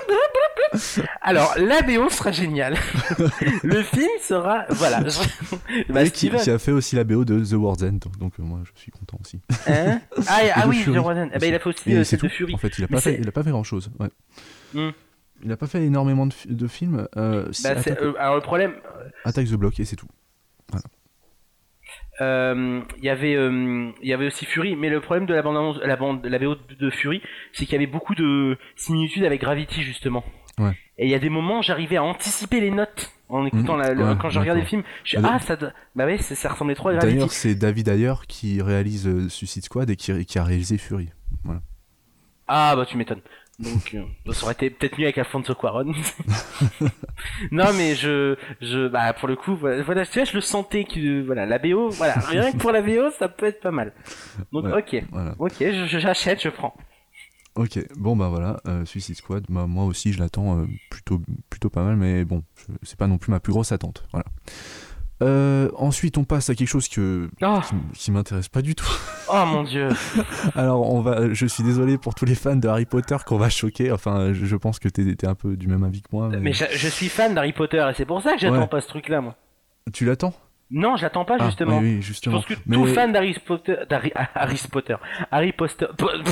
Alors, la B O sera géniale. Le film sera... Voilà. Bah, Et qui, Steven. qui a fait aussi la B O de The World's End, donc, donc, euh, moi je suis content aussi. Hein ah, et- ah de oui, Fury. The Rosen. Eh ben, il a fait aussi Et euh, c'est celle de tout. Fury. En fait, il a Mais pas fait, c'est- il a pas fait grand chose. Ouais. Hmm. Il a pas fait énormément de, fi- de films. Euh, si, Bah, c'est- Attack, euh, alors, le problème... Attack the Block et c'est tout. euh, Il y avait euh, il y avait aussi Fury, mais le problème de la bande, la bande, la B O de Fury, c'est qu'il y avait beaucoup de similitudes avec Gravity justement. Ouais. Et il y a des moments, j'arrivais à anticiper les notes en écoutant Mmh, la, le- ouais, quand je regardais le d'accord. film. Je Bah, ah ça, doit- bah ouais, ça, ça ressemblait trop à Gravity. D'ailleurs, c'est David Ayer qui réalise euh, Suicide Squad et qui, qui a réalisé Fury. Voilà. Ah bah tu m'étonnes. Donc euh, ça aurait été peut-être mieux avec Alfonso Cuarón. Non mais je je bah pour le coup voilà, voilà tu vois, je le sentais que voilà la B O voilà rien que pour la B O ça peut être pas mal. Donc Ouais. ok Voilà. ok je- je- j'achète je prends. Ok, bon bah voilà, euh, Suicide Squad, bah, moi aussi je l'attends euh, plutôt, plutôt pas mal, mais bon, je- c'est pas non plus ma plus grosse attente. Voilà. Euh, ensuite, on passe à quelque chose que, Oh, qui, m- qui m'intéresse pas du tout. oh mon dieu. Alors, on va, je suis désolé pour tous les fans de Harry Potter qu'on va choquer. Enfin, je, je pense que t'es, t'es un peu du même avis que moi. Mais... Mais je, je suis fan d'Harry Potter et c'est pour ça que j'attends Ouais. pas ce truc là moi. Tu l'attends? Non je l'attends pas Ah, justement. oui, oui, Je justement. pense que Mais- tout fan d'Harry Potter d'Harry Harry Potter Harry Potter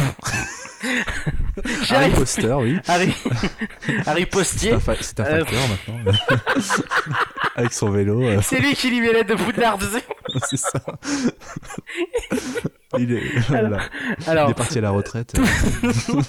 Harry J'arrive- Potter, oui. Harry Harry C'est Postier. un, fa- c'est un Euh, facteur maintenant. Avec son vélo. euh. C'est lui qui lit mes lettres de Poudlard, tu sais. C'est ça. Il est, Alors, voilà. alors, Il est parti à la retraite. tout,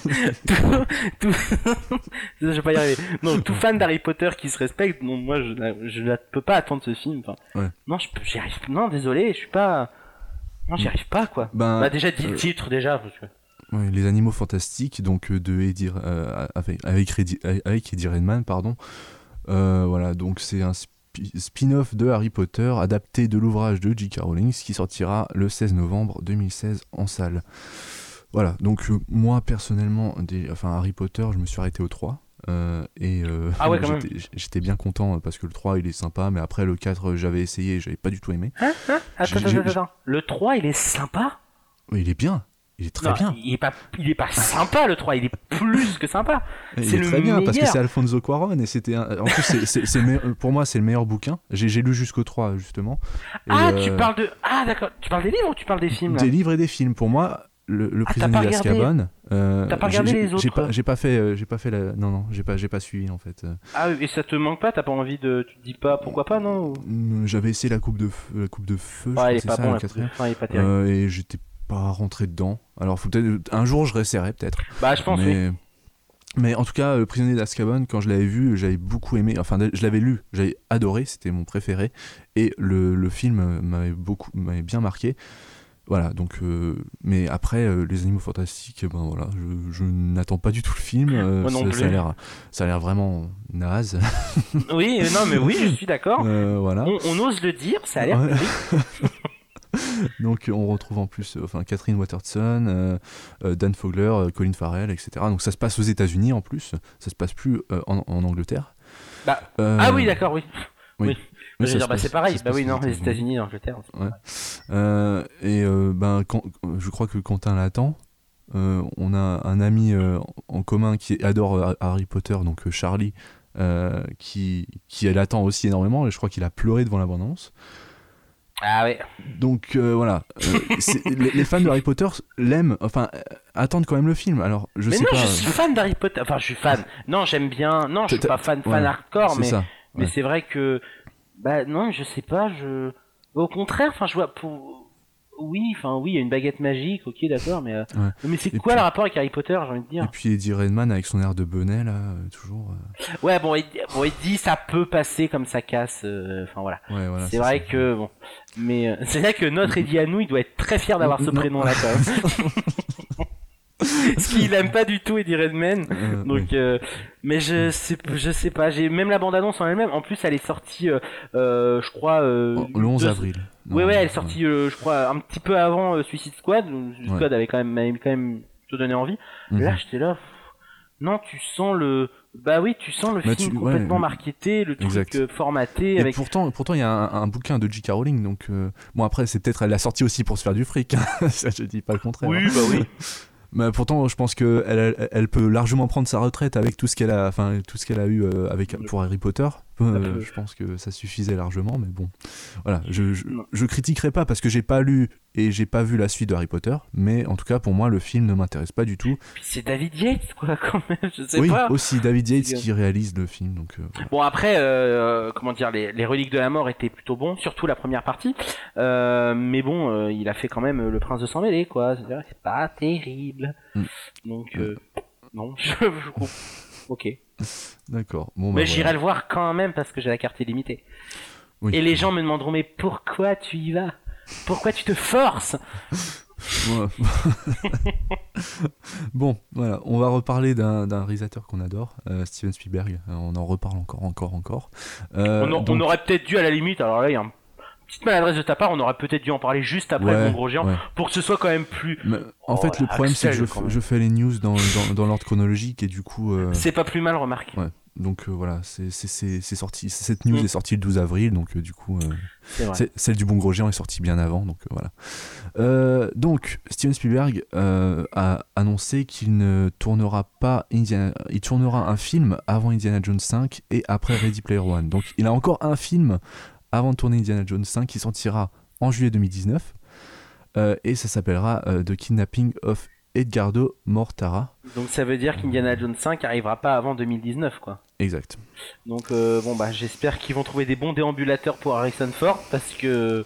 tout, je vais pas y arriver. Non, tout fan d'Harry Potter qui se respecte, non, moi, je, je ne peux pas attendre ce film. Enfin, Ouais. non, je peux, j'y arrive. Non, désolé, je suis pas. Non, j'y arrive pas, quoi. Ben, bah déjà, dis le euh, titre déjà. Parce que... Ouais, les Animaux Fantastiques, donc euh, de Eddie, euh, avec, avec, Reddy- avec Eddie Redmayne, pardon. Euh, voilà, donc c'est un spi- spin-off de Harry Potter adapté de l'ouvrage de J K. Rowling qui sortira le seize novembre deux mille seize en salle. Voilà, donc euh, moi personnellement, des, enfin Harry Potter, je me suis arrêté au trois. Euh, et euh, Ah ouais, quand j'étais, j'étais bien content parce que le trois il est sympa, mais après le quatre j'avais essayé et j'avais pas du tout aimé. Hein, hein attends, J'ai- attends, attends. Le trois, il est sympa. Oui, il est bien, il est très non, bien. Il est pas, il est pas sympa le trois, il est plus que sympa. Il c'est est le très bien parce que meilleur. c'est Alfonso Cuarón et c'était un... en plus c'est, c'est, c'est le meilleur- pour moi c'est le meilleur bouquin. J'ai, j'ai lu jusqu'au trois justement. Et, Ah, euh, tu parles de. Ah, d'accord. Tu parles des livres ou tu parles des films là des livres et des films. Pour moi, le, le Ah, t'as prisonnier pas regardé- d'Azkaban. euh, t'as pas j'ai- regardé j'ai, les j'ai autres pas, j'ai pas fait, euh, j'ai pas fait la. Non non, j'ai pas, j'ai pas suivi en fait. Euh, Ah, et ça te manque pas? T'as pas envie de. Tu te dis pas pourquoi pas, non? ou- J'avais essayé la coupe de feu, la coupe de feu. je Ouais, crois il que est c'est pas ça, bon, le la quatrième. fin, il est pas terrible. Euh, et j'étais pas rentré dedans. Alors faut peut-être un jour je réessayerai peut-être. Bah, je pense, oui. mais... mais en tout cas, le prisonnier d'Azkaban, quand je l'avais vu, j'avais beaucoup aimé. Enfin, je l'avais lu, j'avais adoré, c'était mon préféré. Et le, le film m'avait beaucoup, m'avait bien marqué. Voilà, donc. Euh, mais après, euh, les Animaux Fantastiques, ben voilà, je, je n'attends pas du tout le film. Euh, Moi non ça, plus. ça a l'air, ça a l'air vraiment naze. Oui, euh, non, mais oui, je suis d'accord. Euh, voilà. On, on ose le dire, ça a l'air. Ouais. Oui. Donc on retrouve en plus euh, enfin, Catherine Waterston, euh, euh, Dan Fogler, euh, Colin Farrell, et cetera. Donc ça se passe aux États-Unis en plus, ça se passe plus euh, en, en Angleterre. Bah, Euh, Ah oui, d'accord, oui. oui. Oui. Oui, je ça veux dire, se bah, passe- c'est pareil. ça se Bah passe oui, aux non, les États-Unis. États-Unis, l'Angleterre. c'est Ouais. pas- Euh, et euh, ben, quand, je crois que Quentin l'attend. Euh, on a un ami euh, en commun qui adore euh, Harry Potter, donc euh, Charlie, euh, qui, qui l'attend aussi énormément. Et je crois qu'il a pleuré devant la bande-annonce. Ah ouais. Donc euh, voilà, Euh, c'est- les, les fans de Harry Potter l'aiment, enfin euh, attendent quand même le film. Alors je Mais sais non, pas. je suis fan d'Harry Potter. Enfin, je suis fan. Non, j'aime bien. Non, je suis T'as- pas fan, fan ouais, hardcore, c'est mais, ça. mais ouais. c'est vrai que. Bah non, je sais pas, je. Au contraire, enfin, je vois. Pour... Oui, enfin, oui, il y a une baguette magique, ok, d'accord, mais. euh, Ouais. Mais c'est Et quoi puis- le rapport avec Harry Potter, j'ai envie de Et dire? puis Eddie Redmayne avec son air de bonnet là, euh, toujours. euh, Ouais, bon, il, bon, il dit ça peut passer comme ça casse. euh, Enfin voilà. Ouais, voilà. c'est vrai ça. que bon, mais euh, c'est vrai que notre Eddie à nous, il doit être très fier d'avoir ce Non. prénom-là quand même. Parce qu'il aime pas du tout Eddie Redmayne. Euh, Donc, oui. euh, mais je sais, je sais pas. J'ai même la bande-annonce en elle-même. En plus, elle est sortie, euh, euh, je crois. Euh, Oh, le onze deux- avril. Ouais, Non, ouais, elle est sortie, euh, je crois, un petit peu avant euh, Suicide Squad. Suicide Ouais. Squad avait quand même, m'avait quand même te donné envie. Mhm. Là, j'étais là. pff, Non, tu sens le. Bah oui, tu sens le Bah, film tu- ouais, complètement le- marketé, le truc exact. euh, formaté Et avec. pourtant, pourtant, il y a un, un bouquin de J K. Rowling, donc euh, bon après, c'est peut-être elle l'a sorti aussi pour se faire du fric. hein. Ça, je dis pas le contraire. Oui, hein. bah oui. Mais pourtant, je pense que elle, elle, elle peut largement prendre sa retraite avec tout ce qu'elle a, enfin tout ce qu'elle a eu euh, avec pour Harry Potter. Euh, peut. je pense que ça suffisait largement, mais bon, voilà. Je je, Non. je critiquerai pas parce que j'ai pas lu et j'ai pas vu la suite de Harry Potter, mais en tout cas pour moi le film ne m'intéresse pas du tout. Puis c'est David Yates, quoi, quand même. Je sais Oui, pas. aussi David Yates C'est- qui réalise le film, donc. euh, voilà. Bon après, euh, comment dire, les, les reliques de la mort étaient plutôt bons, surtout la première partie. Euh, mais bon, euh, il a fait quand même le Prince de sang mêlé, quoi. C'est-à-dire que c'est pas terrible. Mm. Donc euh, non, je, je comprends. Ok. D'accord. Bon, bah, Mais j'irai voilà. le voir quand même parce que j'ai la carte illimitée. Oui. Et les gens me demanderont mais pourquoi tu y vas? Pourquoi tu te forces? Ouais. Bon, voilà, on va reparler d'un, d'un réalisateur qu'on adore, euh, Steven Spielberg. Euh, On en reparle encore, encore, encore. Euh, on, a- donc- on aurait peut-être dû à la limite, alors là il y a une petite maladresse de ta part, on aurait peut-être dû en parler juste après Ouais, le Bon Gros Géant ouais. pour que ce soit quand même plus... Mais, en Oh, fait, le la problème, c'est que je, Axel, quand f- même. je fais les news dans, dans, dans l'ordre chronologique et du coup, euh, C'est pas plus mal, remarque. ouais. Donc euh, voilà, c'est, c'est, c'est, c'est sorti. Cette news Mm. est sortie le douze avril, donc euh, du coup, euh, C'est vrai. c'est- celle du Bon Gros Géant est sortie bien avant, donc euh, voilà. Euh, donc Steven Spielberg euh, a annoncé qu'il ne tournera pas Indiana, il tournera un film avant Indiana Jones cinq et après Ready Player One. Donc il a encore un film avant de tourner Indiana Jones cinq qui sortira en juillet deux mille dix-neuf euh, et ça s'appellera euh, The Kidnapping of Edgardo Mortara. Donc ça veut dire qu'Indiana Jones cinq arrivera pas avant deux mille dix-neuf, quoi. Exact. Donc euh, bon bah j'espère qu'ils vont trouver des bons déambulateurs pour Harrison Ford parce que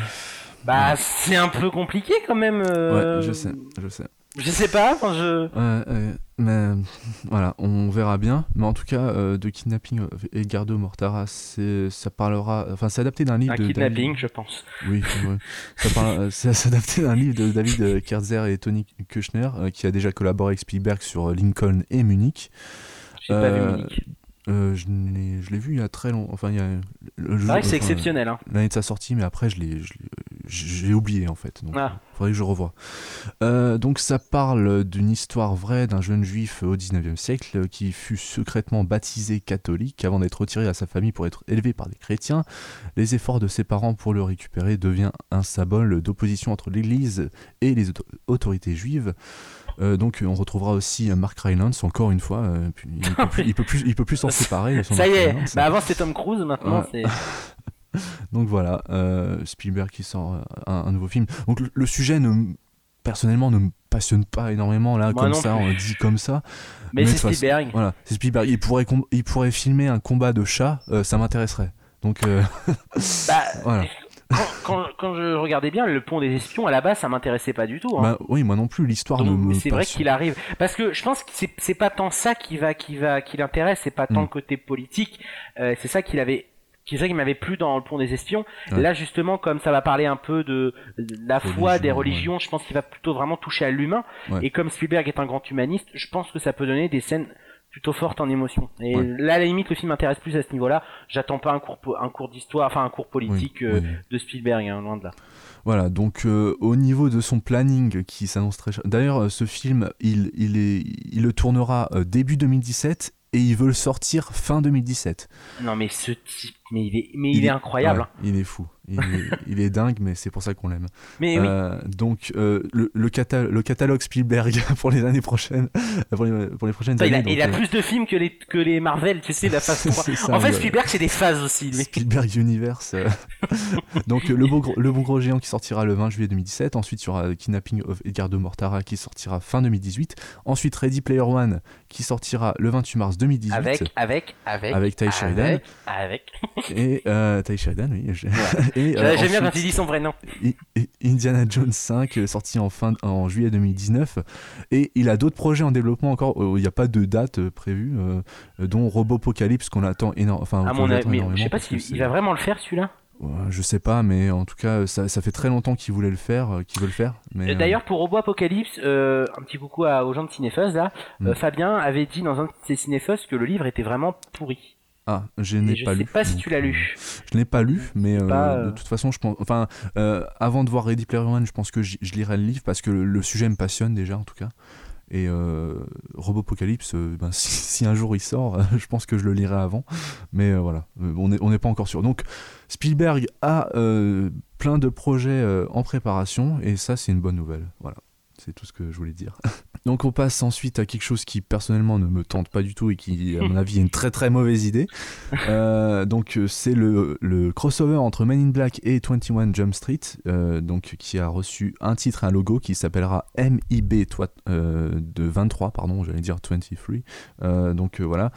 bah ouais. c'est un peu compliqué quand même. Euh... Ouais, je sais, je sais. Je sais pas, enfin je. Ouais, ouais, mais voilà, on verra bien. Mais en tout cas, euh, de Kidnapping Edgardo Mortara, c'est, ça parlera, enfin, c'est adapté d'un livre un de. Kidnapping, David... je pense. Oui, ouais. ça parle, c'est, c'est adapté d'un livre de David Kerzer et Tony Kushner, euh, qui a déjà collaboré avec Spielberg sur Lincoln et Munich. J'ai euh, pas vu Munich. Euh, je, l'ai, je l'ai vu il y a très longtemps. Enfin, il y a. Le jour, c'est vrai que c'est enfin, exceptionnel. Hein. L'année de sa sortie, mais après, je l'ai, je l'ai, j'ai oublié en fait. Donc, ah. faudrait que je revoie. Euh, donc, ça parle d'une histoire vraie d'un jeune juif au dix-neuvième siècle qui fut secrètement baptisé catholique avant d'être retiré à sa famille pour être élevé par des chrétiens. Les efforts de ses parents pour le récupérer devient un symbole d'opposition entre l'Église et les auto- autorités juives. Euh, donc on retrouvera aussi Mark Rylance encore une fois. Euh, puis, il, peut plus, il peut plus, il peut plus s'en séparer. Ça Mark y est. Rylance. Bah avant c'était Tom Cruise, maintenant ouais. c'est. Donc voilà, euh, Spielberg qui sort un, un nouveau film. Donc le, le sujet ne, personnellement ne me passionne pas énormément là, Moi comme ça, plus. on dit comme ça. Mais, mais c'est Spielberg. Façon, voilà, c'est Spielberg. Il pourrait, il pourrait filmer un combat de chats, euh, ça m'intéresserait. Donc euh... bah, voilà. Quand, quand, quand je regardais bien le pont des espions à la base ça m'intéressait pas du tout hein. Bah oui moi non plus l'histoire Donc, ne me c'est vrai qu'il arrive parce que je pense que c'est, c'est pas tant ça qui va qui va qui l'intéresse, c'est pas tant mm. le côté politique, euh, c'est ça qu'il avait c'est ça qui m'avait plu dans le pont des espions. Ouais. Là justement comme ça va parler un peu de, de la Religion, foi des religions, ouais. je pense qu'il va plutôt vraiment toucher à l'humain ouais. et comme Spielberg est un grand humaniste, je pense que ça peut donner des scènes plutôt forte en émotion. Et ouais. là, à la limite, le film m'intéresse plus à ce niveau-là. J'attends pas un cours, un cours d'histoire, enfin un cours politique oui, euh, oui. de Spielberg, hein, loin de là. Voilà, donc euh, au niveau de son planning qui s'annonce très cher. D'ailleurs, ce film, il, il, est, il le tournera euh, début deux mille dix-sept et il veut le sortir fin deux mille dix-sept. Non, mais ce type, mais il est, mais il, il est incroyable. Ouais, il est fou. Il est, il est dingue, mais c'est pour ça qu'on l'aime. Mais euh, oui. Donc, euh, le, le, cata- le catalogue Spielberg pour les années prochaines, pour les, pour les prochaines Enfin, années. Il a, donc, il a euh... plus de films que les, que les Marvel, tu sais, la phase trois. Ça, en fait, ouais. Spielberg, c'est des phases aussi. Lui. Spielberg Universe. Euh... donc, le beau, gros, le bon gros géant qui sortira le vingt juillet deux mille dix-sept. Ensuite, il y aura Kidnapping of Edgardo Mortara qui sortira fin deux mille dix-huit. Ensuite, Ready Player One qui sortira le vingt-huit mars deux mille dix-huit. Avec, avec, avec. Avec Ty Sheridan. Avec. avec. Et euh, Ty Sheridan, oui. Ouais. Et, euh, J'aime bien quand il dit son vrai nom. Indiana Jones cinq, sorti en, fin, en juillet deux mille dix-neuf. Et il a d'autres projets en développement encore. Il n'y a pas de date euh, prévue, euh, dont Robopocalypse qu'on attend énorme, enfin, à mon avis, mais je sais pas s'il il va vraiment le faire celui-là. Ouais, je sais pas, mais en tout cas, ça, ça fait très longtemps qu'il voulait le faire, euh, qu'il veut le faire. Mais, D'ailleurs, euh... pour Robo Apocalypse, euh, un petit coucou à, aux gens de Cinéfuzz là, mm. euh, Fabien avait dit dans un de ses Cinéfuzz que le livre était vraiment pourri. Ah, je n'ai je pas lu. Je sais pas donc, si tu l'as lu. Je n'ai pas lu, mais euh, pas, euh... de toute façon, je pense. Enfin, euh, avant de voir Ready Player One, je pense que je, je lirai le livre parce que le, le sujet me passionne déjà, en tout cas. Et euh, Robopocalypse, euh, ben, si, si un jour il sort, euh, je pense que je le lirai avant. Mais euh, voilà, euh, on n'est on n'est pas encore sûr. Donc, Spielberg a euh, plein de projets euh, en préparation, et ça, c'est une bonne nouvelle. Voilà. C'est tout ce que je voulais dire. Donc on passe ensuite à quelque chose qui personnellement ne me tente pas du tout et qui à mon avis est une très très mauvaise idée. Euh, donc c'est le, le crossover entre Men in Black et vingt et un Jump Street, euh, donc qui a reçu un titre et un logo qui s'appellera M I B toi, euh, de vingt-trois, pardon, j'allais dire vingt-trois. Euh, donc euh, voilà.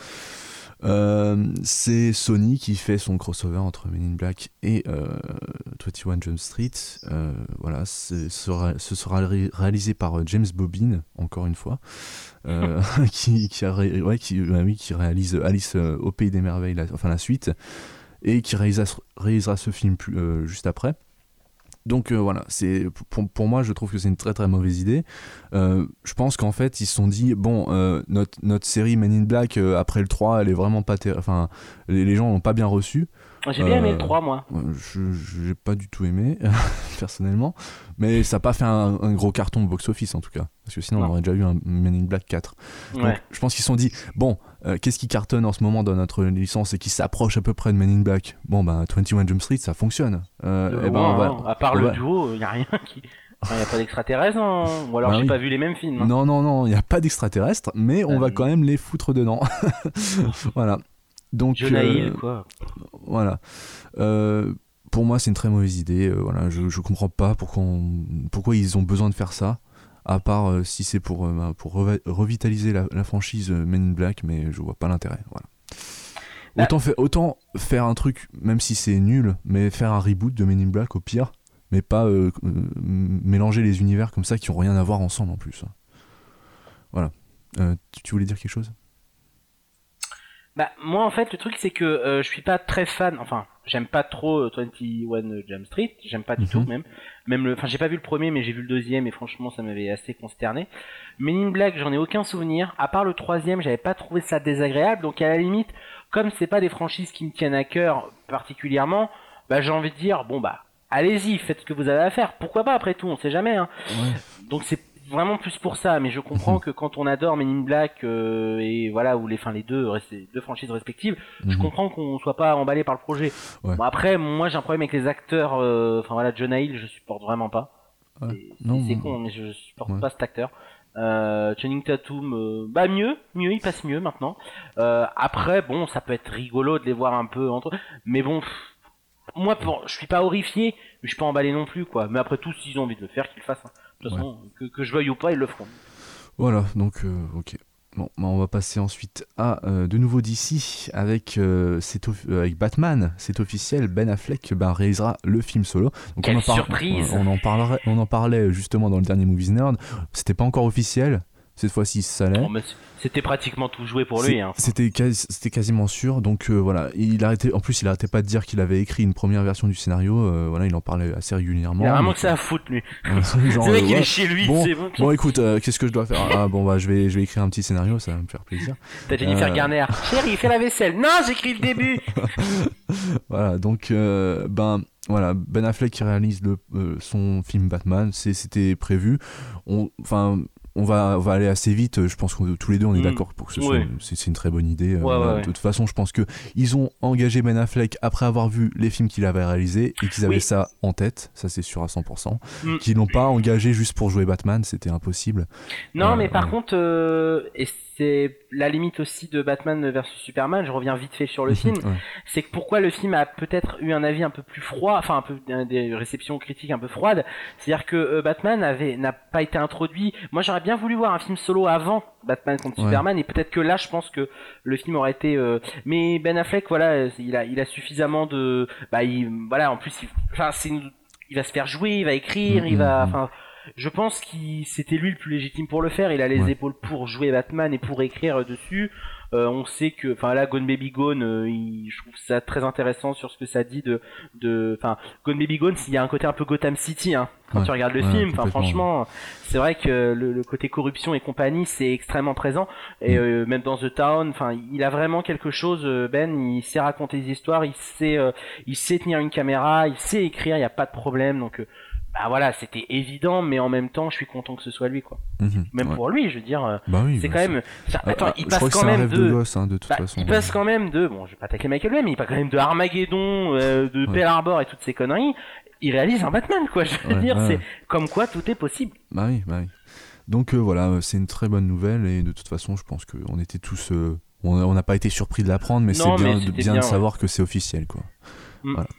Euh, c'est Sony qui fait son crossover entre Men in Black et euh, vingt et un Jump Street. Euh, voilà, ce sera, ce sera ré- réalisé par James Bobin, encore une fois, euh, qui, qui, a ré- ouais, qui, bah oui, qui réalise Alice au Pays des Merveilles, la, enfin la suite, et qui réalisera, réalisera ce film plus, euh, juste après. Donc euh, voilà, c'est, pour, pour moi je trouve que c'est une très très mauvaise idée. Euh, je pense qu'en fait ils se sont dit, bon, euh, notre, notre série Men in Black, euh, après le trois, elle est vraiment pas... Ter- enfin, les, les gens l'ont pas bien reçue. J'ai bien euh, aimé le trois, moi. Je, j'ai pas du tout aimé, personnellement. Mais ça n'a pas fait un, un gros carton au box-office, en tout cas. Parce que sinon, non. on aurait déjà eu un Men in Black quatre. Ouais. Donc, je pense qu'ils se sont dit, bon, euh, qu'est-ce qui cartonne en ce moment dans notre licence et qui s'approche à peu près de Men in Black ? Bon, bah, vingt et un Jump Street, ça fonctionne. Euh, euh, et ben, ouais, on va, à part on le va... duo, il n'y a rien qui... Il n'y a pas d'extraterrestres, non ? Ou alors bah j'ai oui. pas vu les mêmes films. Hein. Non, non, non, il n'y a pas d'extraterrestres, mais on euh, va quand même les foutre dedans. Voilà. Donc, Jonah euh, Hill, quoi. Voilà. Euh, pour moi, c'est une très mauvaise idée. Euh, voilà, je, je comprends pas pourquoi, on, pourquoi ils ont besoin de faire ça. à part euh, si c'est pour, euh, bah, pour rev- revitaliser la, la franchise euh, Men in Black, mais je vois pas l'intérêt. Voilà. Bah. Autant, fa- autant faire un truc, même si c'est nul, mais faire un reboot de Men in Black au pire, mais pas euh, euh, mélanger les univers comme ça qui ont rien à voir ensemble en plus. Voilà. Euh, tu, tu voulais dire quelque chose ? Bah moi en fait le truc c'est que euh, je suis pas très fan, enfin j'aime pas trop euh, vingt et un Jump Street, j'aime pas du Mhm. tout même. Même le, enfin j'ai pas vu le premier mais j'ai vu le deuxième et franchement ça m'avait assez consterné. Men in Black j'en ai aucun souvenir, à part le troisième j'avais pas trouvé ça désagréable, donc à la limite comme c'est pas des franchises qui me tiennent à cœur particulièrement, bah j'ai envie de dire bon bah allez-y faites ce que vous avez à faire, pourquoi pas après tout on sait jamais hein. Ouais. Donc c'est vraiment plus pour ça, mais je comprends Mhm. que quand on adore Men in Black euh, et voilà ou les, enfin les deux, les deux franchises respectives, je Mhm. comprends qu'on soit pas emballé par le projet. Ouais. Bon après, moi j'ai un problème avec les acteurs, euh, enfin voilà Jonah Hill, je supporte vraiment pas. Ouais. C'est, Non, c'est bon. con, mais je supporte Ouais. pas cet acteur. Euh, Channing Tatum, euh, bah mieux, mieux, il passe mieux maintenant. Euh, après, bon, ça peut être rigolo de les voir un peu entre, mais bon. Pff, moi, pour, je suis pas horrifié, mais je suis pas emballé non plus, quoi. Mais après tout, s'ils ont envie de le faire, qu'ils le fassent. hein. De toute façon, que, que je veuille ou pas, ils le feront. Voilà, donc euh, ok. Bon, bah, on va passer ensuite à euh, de nouveau D C avec, euh, c'est off- euh, avec Batman, c'est officiel, Ben Affleck bah, réalisera le film solo. Donc, Quelle on en par- surprise. on, on en parlerait, on en parlait justement dans le dernier Movies Nerd. C'était pas encore officiel. Cette fois-ci, ça l'est. Oh, mais c'était pratiquement tout joué pour C'est- lui. Hein. C'était, quasi- c'était quasiment sûr. Donc euh, voilà, il arrêtait. En plus, il arrêtait pas de dire qu'il avait écrit une première version du scénario. euh, voilà, il en parlait assez régulièrement. Il a vraiment donc, que ça à foutre, lui. euh, genre, c'est vrai euh, qu'il ouais. est chez lui, Bon, c'est bon. bon, écoute, euh, qu'est-ce que je dois faire ? Ah bon, bah je vais, je vais écrire un petit scénario, ça va me faire plaisir. T'as Jennifer Euh, Garner. Chérie, fais la vaisselle. Non, j'écris le début. Voilà, donc euh, ben voilà, Ben Affleck qui réalise le, euh, son film Batman, c'est, c'était prévu. On, enfin, on va, on va aller assez vite. Je pense que tous les deux on est Mm. d'accord pour que ce Ouais. soit, c'est, c'est une très bonne idée. Euh, Ouais, voilà, ouais, ouais. De toute façon, je pense que ils ont engagé Ben Affleck après avoir vu les films qu'il avait réalisés et qu'ils avaient Oui. ça en tête. Ça, c'est sûr à cent pour cent. Mm. Qu'ils l'ont pas engagé juste pour jouer Batman, c'était impossible. Non, Euh, mais par ouais. contre, euh, et c'est la limite aussi de Batman versus Superman, je reviens vite fait sur le film, Ouais. c'est que pourquoi le film a peut-être eu un avis un peu plus froid, enfin un peu des réceptions critiques un peu froides, c'est-à-dire que euh, Batman avait n'a pas été introduit. Moi, j'aurais bien voulu voir un film solo avant Batman contre Ouais. Superman, et peut-être que là, je pense que le film aurait été. euh, Mais Ben Affleck, voilà, il a il a suffisamment de, bah, il, voilà, en plus, il... enfin, c'est une... il va se faire jouer, il va écrire, Mm, il va, mm, enfin. Je pense qu'il c'était lui le plus légitime pour le faire. Il a les Ouais. épaules pour jouer Batman et pour écrire dessus. Euh, on sait que, enfin là, Gone Baby Gone, euh, il, je trouve ça très intéressant sur ce que ça dit de, de, enfin Gone Baby Gone, il y a un côté un peu Gotham City, hein, quand Ouais. tu regardes le Ouais, film. Enfin complètement, franchement, c'est vrai que le, le côté corruption et compagnie, c'est extrêmement présent. Et Mm. euh, même dans The Town, enfin il a vraiment quelque chose. euh, Ben, il sait raconter des histoires, il sait, euh, il sait tenir une caméra, il sait écrire, il y a pas de problème. Donc euh, bah voilà, c'était évident, mais en même temps, je suis content que ce soit lui, quoi. Mhm, Même ouais. pour lui, je veux dire, euh, Bah oui, c'est bah, quand c'est- même. ça- Ah, Attends, ah, il je passe crois que quand c'est un même rêve de de. gosse, hein, de toute Bah, façon. il passe quand même de. Bon, je vais pas attaquer Michael Bay, mais il passe quand même de Armageddon, euh, de Ouais. Pearl Harbor et toutes ces conneries. Il réalise un Batman, quoi. Je veux Ouais, dire, ouais. c'est comme quoi tout est possible. Bah oui, bah oui. Donc euh, voilà, euh, c'est une très bonne nouvelle et de toute façon, je pense qu'on était tous, euh, on on n'a pas été surpris de l'apprendre, mais Non, c'est bien, mais de, c'était bien bien, de ouais. savoir que c'est officiel, quoi. Mm. Voilà.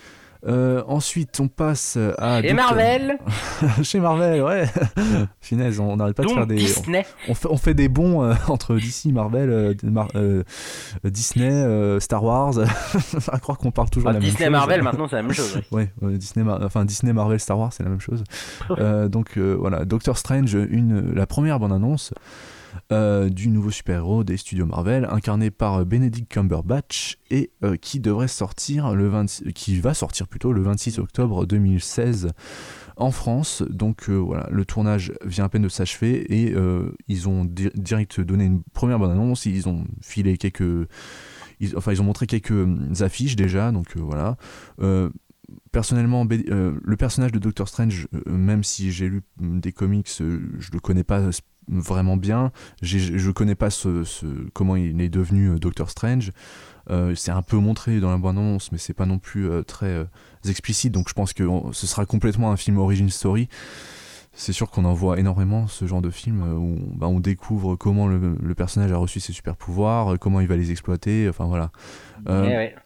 Euh, ensuite, on passe à Et Doctor- Marvel, chez Marvel, ouais. Finesse, on n'arrête pas de faire donc des, Disney. on fait, on fait des bons euh, entre D C, Marvel, euh, Mar- euh, Disney, euh, Star Wars. À croire qu'on parle toujours Bah, de la même Disney chose. Marvel, maintenant, c'est la même chose. ouais. Ouais, euh, Disney, Mar- enfin Disney, Marvel, Star Wars, c'est la même chose. Euh, donc euh, voilà, Doctor Strange, une, la première bande-annonce euh, du nouveau super-héros des studios Marvel, incarné par Benedict Cumberbatch et euh, qui devrait sortir le vingt, qui va sortir plutôt le vingt-six octobre deux mille seize en France. Donc euh, voilà, le tournage vient à peine de s'achever et euh, ils ont di- direct donné une première bande-annonce. Ils ont filé quelques, ils, enfin ils ont montré quelques euh, affiches déjà. Donc euh, voilà. Euh, Personnellement, Be- euh, le personnage de Doctor Strange, euh, même si j'ai lu mm, des comics, euh, je le connais pas s- vraiment bien. J'ai, je connais pas ce, ce- comment il est devenu euh, Doctor Strange. Euh, c'est un peu montré dans la bande-annonce, mais c'est pas non plus euh, très euh, explicite. Donc je pense que on- ce sera complètement un film origin story. C'est sûr qu'on en voit énormément ce genre de film euh, où bah, on découvre comment le, le personnage a reçu ses super pouvoirs, euh, comment il va les exploiter. Enfin voilà. Euh, Ouais, ouais.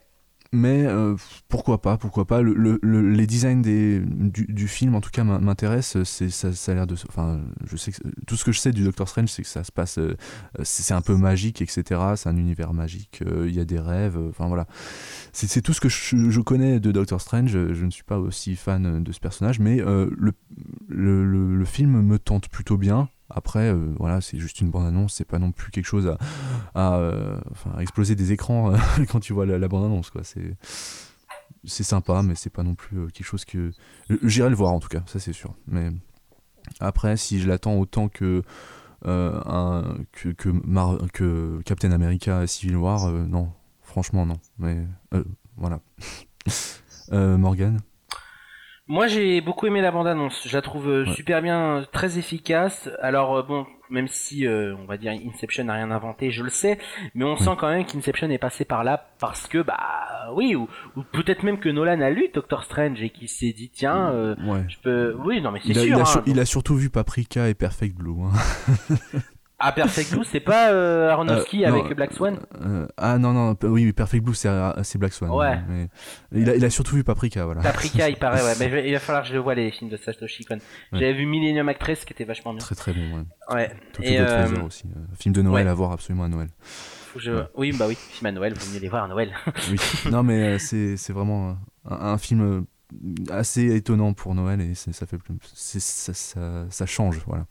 mais euh, pourquoi pas, pourquoi pas. Le, le, le- les designs des, du, du film, en tout cas, m'in- m'intéressent. C'est, ça, ça a l'air de. Enfin, je sais que, tout ce que je sais du Doctor Strange, c'est que ça se passe. euh, c'est, c'est un peu magique, et cetera. C'est un univers magique. euh, Il y a des rêves. euh, Enfin, voilà. C'est, c'est tout ce que je, je connais de Doctor Strange. Je, je ne suis pas aussi fan de ce personnage, mais euh, le, le, le, le film me tente plutôt bien. Après, euh, voilà, c'est juste une bande-annonce, c'est pas non plus quelque chose à, à, euh, enfin, à exploser des écrans euh, quand tu vois la, la bande-annonce, quoi. C'est, c'est sympa, mais c'est pas non plus euh, quelque chose que... euh, J'irai le voir, en tout cas, ça c'est sûr. Mais après, si je l'attends autant que, euh, un, que, que, Mar- que Captain America Civil War, euh, non, franchement, non. Mais euh, voilà. euh, Morgan. Moi j'ai beaucoup aimé la bande-annonce, je la trouve euh, Ouais. super bien, euh, très efficace. Alors euh, bon, même si euh, on va dire Inception n'a rien inventé, je le sais, mais on Oui. sent quand même qu'Inception est passé par là parce que bah oui, ou, ou peut-être même que Nolan a lu Doctor Strange et qu'il s'est dit tiens, euh, Ouais. je peux, oui non mais c'est Il a, sûr. il, a hein, sur- donc- il a surtout vu Paprika et Perfect Blue. Hein. Ah Perfect Blue, c'est pas euh, Aronofsky Euh, non, avec Black Swan? euh, ah non, non, p- oui, Perfect Blue, c'est, c'est Black Swan. Ouais. Mais il a, il a surtout vu Paprika, voilà. Paprika, il paraît, ouais. Mais je vais- il va falloir que je le voie les films de Satoshi Kon. Ouais. J'avais vu Millennium Actress qui était vachement bien. Très très bon, ouais. Ouais. Tokyo Et Godfather euh, aussi. euh, film de Noël ouais. à voir absolument à Noël. faut que je... Ouais. Oui, bah oui, film à Noël, vaut mieux les voir à Noël. Oui. Non, mais euh, c'est, c'est vraiment un, un film euh, assez étonnant pour Noël et c'est, ça, fait, c'est, ça, ça, ça change, voilà.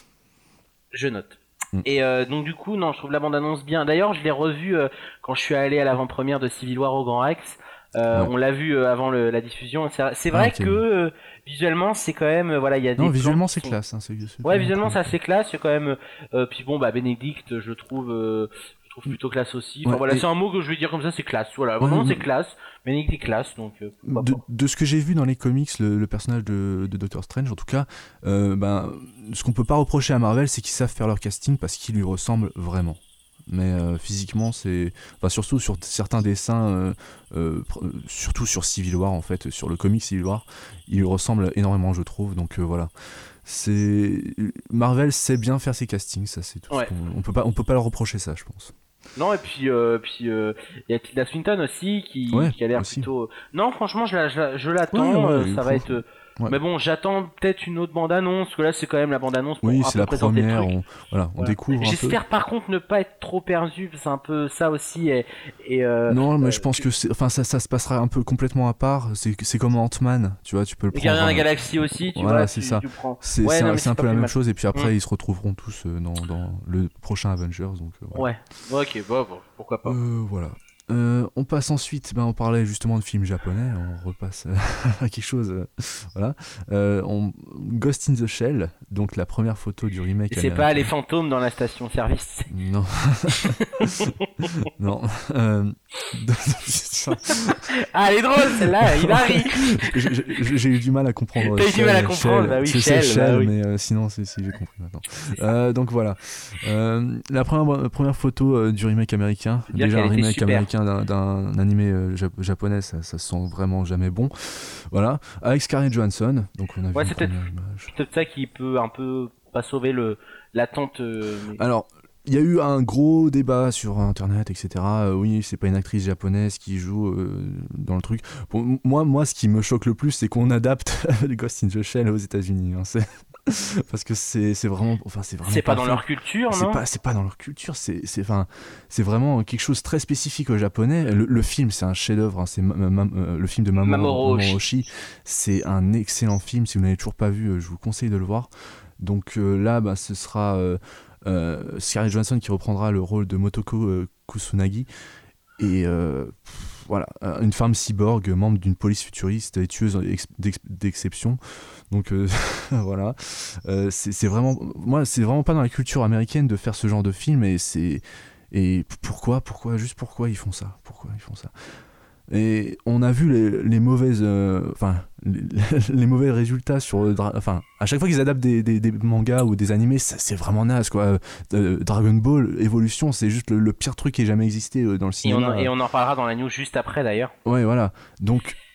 Je note. Mm. Et euh, donc du coup, non, je trouve la bande-annonce bien. D'ailleurs, je l'ai revue euh, quand je suis allé à l'avant-première de Civil War au Grand Rex. Euh, Ouais. On l'a vu euh, avant le- la diffusion. C'est, c'est vrai Ah, ok. que euh, visuellement, c'est quand même, euh, voilà, il y a des Non, plans visuellement qui c'est sont- classe. Hein, c'est, c'est Ouais, vraiment visuellement, très- c'est assez classe. Il y a quand même. Euh, puis bon, bah Bénédicte, je le trouve, euh, je trouve plutôt classe aussi. Enfin Ouais, voilà, et- c'est un mot que je vais dire comme ça, c'est classe. Voilà, Ouais, vraiment, ouais. c'est classe. Bénédicte est classe, donc euh, pourquoi De, pas. de ce que j'ai vu dans les comics, le, le personnage de, de Doctor Strange, en tout cas, euh, ben, ce qu'on peut pas reprocher à Marvel, c'est qu'ils savent faire leur casting parce qu'il lui ressemble vraiment. Mais euh, physiquement, c'est, enfin, surtout sur certains dessins, euh, euh, pr- euh, surtout sur Civil War en fait, sur le comic Civil War, il lui ressemble énormément, je trouve. Donc euh, voilà, c'est Marvel sait bien faire ses castings, ça c'est tout. ce Ouais. qu'on- on peut pas, on peut pas leur reprocher ça, je pense. Non, et puis euh, puis euh, il y a Tilda Swinton aussi qui, Ouais, qui a l'air aussi. plutôt. Non, franchement, je, la- je, la- je l'attends. Ouais, ouais, euh, il ça faut- va être. euh, ouais. Mais bon, j'attends peut-être une autre bande-annonce, parce que là, c'est quand même la bande-annonce pour Oui, un c'est peu la présenter le première. truc. On, voilà, on Voilà. découvre un peu. J'espère par contre ne pas être trop perdu, c'est un peu ça aussi. Et, et euh, Non, mais euh, je pense que c'est, enfin, ça, ça se passera un peu complètement à part. C'est, c'est comme Ant-Man, tu vois, tu peux le les prendre. Gardiens de la euh, Galaxie aussi, tu voilà, vois. c'est tu, ça. tu prends. C'est, Ouais, c'est, non, un- mais c'est un c'est peu pas la plus même mal. chose, et puis après, Mm. ils se retrouveront tous euh, dans, dans le prochain Avengers. Donc, euh, voilà. Ouais. Ok, bon, bon, pourquoi pas. Euh, voilà. Euh, on passe ensuite, ben, on parlait justement de films japonais, on repasse euh, à quelque chose. euh, voilà. Euh, on... Ghost in the Shell, donc la première photo du remake. Et c'est américain. pas les fantômes dans la station-service. Non. non. Euh... Ah, elle est drôle celle-là, il a ri. j'ai, j'ai- j'ai eu du mal à comprendre. T'as eu du Shell, mal à comprendre, Shell. bah oui, C'est- c'est Shell, Shell, bah oui. mais euh, sinon, c'est, si j'ai compris maintenant. Euh, donc voilà. Euh, la première, première photo euh, du remake américain. Faut dire Déjà, un qu'elle était remake super. américain d'un, d'un animé euh, jap- japonais, ça, ça sent vraiment jamais bon. Voilà. Avec Scarlett Johansson. Donc on a Ouais, vu c'est une peut-être- première image. C'est peut-être ça qui peut un peu pas sauver le l'attente. euh, mais- Alors, il y a eu un gros débat sur internet, et cetera. Euh, oui, c'est pas une actrice japonaise qui joue euh, dans le truc. Bon, moi, moi, ce qui me choque le plus, c'est qu'on adapte Ghost in the Shell aux États-Unis. Hein. C'est... Parce que c'est, c'est vraiment, enfin, c'est vraiment C'est pas dans fait. leur culture, C'est non pas, c'est pas dans leur culture. C'est, c'est, enfin, c'est vraiment quelque chose de très spécifique aux Japonais. Le, le film, c'est un chef-d'œuvre. Hein. C'est ma- ma- ma- euh, le film de Mamoru, Mamoru Oshii. Mamoru Oshii. C'est un excellent film. Si vous n'avez toujours pas vu, euh, je vous conseille de le voir. Donc euh, là, bah, ce sera euh, euh, Scarlett Johansson qui reprendra le rôle de Motoko euh, Kusunagi. Et euh, pff, voilà, euh, une femme cyborg, membre d'une police futuriste et tueuse ex- d'ex- d'exception. Donc euh, voilà, euh, c'est, c'est vraiment, moi, c'est vraiment pas dans la culture américaine de faire ce genre de film. Et c'est, et pourquoi, pourquoi, juste pourquoi ils font ça, pourquoi ils font ça. Et on a vu les, les mauvaises, euh, enfin les, les mauvais résultats sur, le dra- enfin à chaque fois qu'ils adaptent des, des, des mangas ou des animés, ça, c'est vraiment naze quoi. Euh, Dragon Ball Evolution, c'est juste le, le pire truc qui ait jamais existé euh, dans le et on, cinéma. en- et on en parlera dans la news juste après d'ailleurs. Ouais, voilà. Donc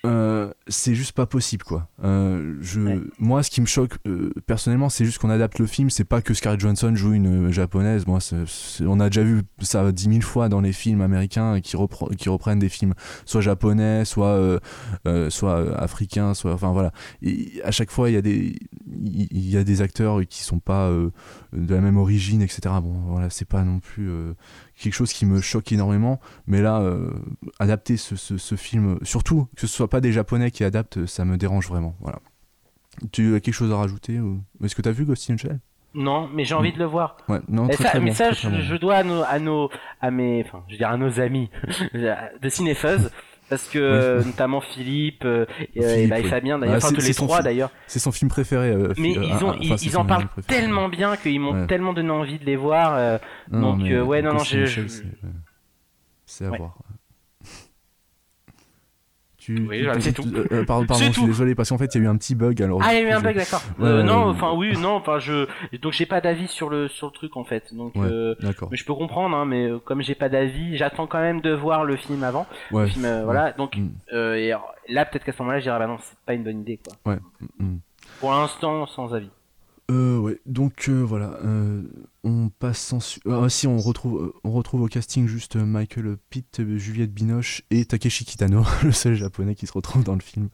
Euh, c'est juste pas possible quoi. Euh, je, ouais. Moi, ce qui me choque euh, personnellement, c'est juste qu'on adapte le film. C'est pas que Scarlett Johansson joue une euh, japonaise. Moi, c'est, c'est, on a déjà vu ça dix mille fois dans les films américains qui, repre- qui reprennent des films soit japonais, soit euh, euh, soit euh, africains, soit enfin voilà. Et à chaque fois, il y a des il y a des acteurs qui sont pas euh, de la même origine, et cetera. Bon, voilà, c'est pas non plus euh, quelque chose qui me choque énormément, mais là, euh, adapter ce, ce, ce film, surtout que ce soit pas des Japonais qui adaptent, ça me dérange vraiment. Voilà. Tu as quelque chose à rajouter ou... Est-ce que tu as vu Ghost in the Shell ? Non, mais j'ai envie mmh. de le voir. Ouais, non, très, ça, très mais bon, ça, très, je, très bon. je dois à nos, à nos, à mes, enfin, je veux dire à nos amis de Cinéfuzz. Parce que oui. notamment Philippe, euh, Philippe et, bah, et Fabien d'ailleurs, ah, enfin tous les trois film, d'ailleurs. C'est son film préféré. Euh, mais euh, ils, ont, ah, ils, enfin, ils en parlent tellement bien qu'ils m'ont ouais. tellement donné envie de les voir. Euh, non, donc euh, ouais non non je. je... C'est, c'est à ouais. voir. Tu, oui, tu, c'est tu, tout. Euh, pardon, pardon, je suis désolé parce qu'en fait il y a eu un petit bug. Alors, ah, il y a eu un bug, je... d'accord. Ouais, euh, ouais, non, ouais, enfin oui, non, enfin je, donc j'ai pas d'avis sur le sur le truc en fait. Donc, ouais, euh... d'accord. mais je peux comprendre, hein, mais comme j'ai pas d'avis, j'attends quand même de voir le film avant. Ouais. Le film, euh, ouais. voilà. Donc mm. euh, et alors, là, peut-être qu'à ce moment-là, je dirais bah non, c'est pas une bonne idée, quoi. Ouais. Mm. Pour l'instant, sans avis. Euh, ouais, donc euh, voilà, euh, on passe sans... Su- ah si, on retrouve, euh, on retrouve au casting juste Michael Pitt, euh, Juliette Binoche et Takeshi Kitano, le seul japonais qui se retrouve dans le film.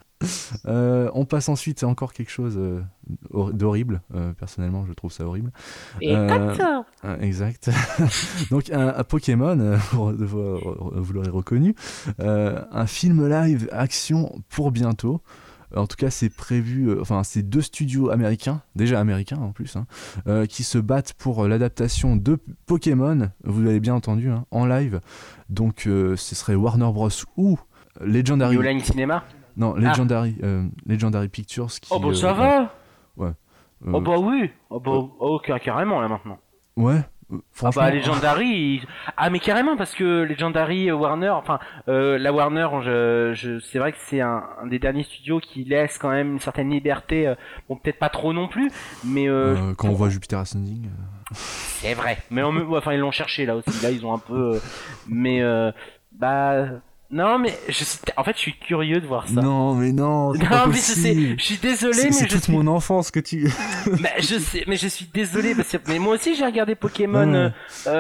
Euh, on passe ensuite à encore quelque chose euh, hor- d'horrible, euh, personnellement je trouve ça horrible. Et euh, ça euh, Exact. Donc un, un Pokémon, euh, vous, vous l'aurez reconnu, euh, un film live action pour bientôt. En tout cas, c'est prévu. Euh, enfin, c'est deux studios américains, déjà américains en plus, hein, euh, qui se battent pour euh, l'adaptation de Pokémon. Vous l'avez bien entendu, hein, en live. Donc, euh, ce serait Warner Bros ou Legendary. New Line Cinema. Non, Legendary, ah. euh, Legendary Pictures. Qui, oh bah euh, ça va. Ouais. Euh, oh bah oui. Oh bah ok, carrément là maintenant. Ouais. Franchement, ah bah Legendary, il... ah mais carrément parce que Legendary, Warner, enfin euh, la Warner, je, je, c'est vrai que c'est un, un des derniers studios qui laisse quand même une certaine liberté, euh, bon peut-être pas trop non plus, mais euh, euh, quand on voit Jupiter Ascending, euh... c'est vrai, mais en, enfin ils l'ont cherché là aussi, là ils ont un peu, euh, mais euh, bah. Non mais je suis... en fait je suis curieux de voir ça. Non mais non. C'est non pas mais je sais, je suis désolé c'est, mais c'est je toute suis... mon enfance que tu. mais je sais, mais je suis désolé parce que mais moi aussi j'ai regardé Pokémon. Ouais.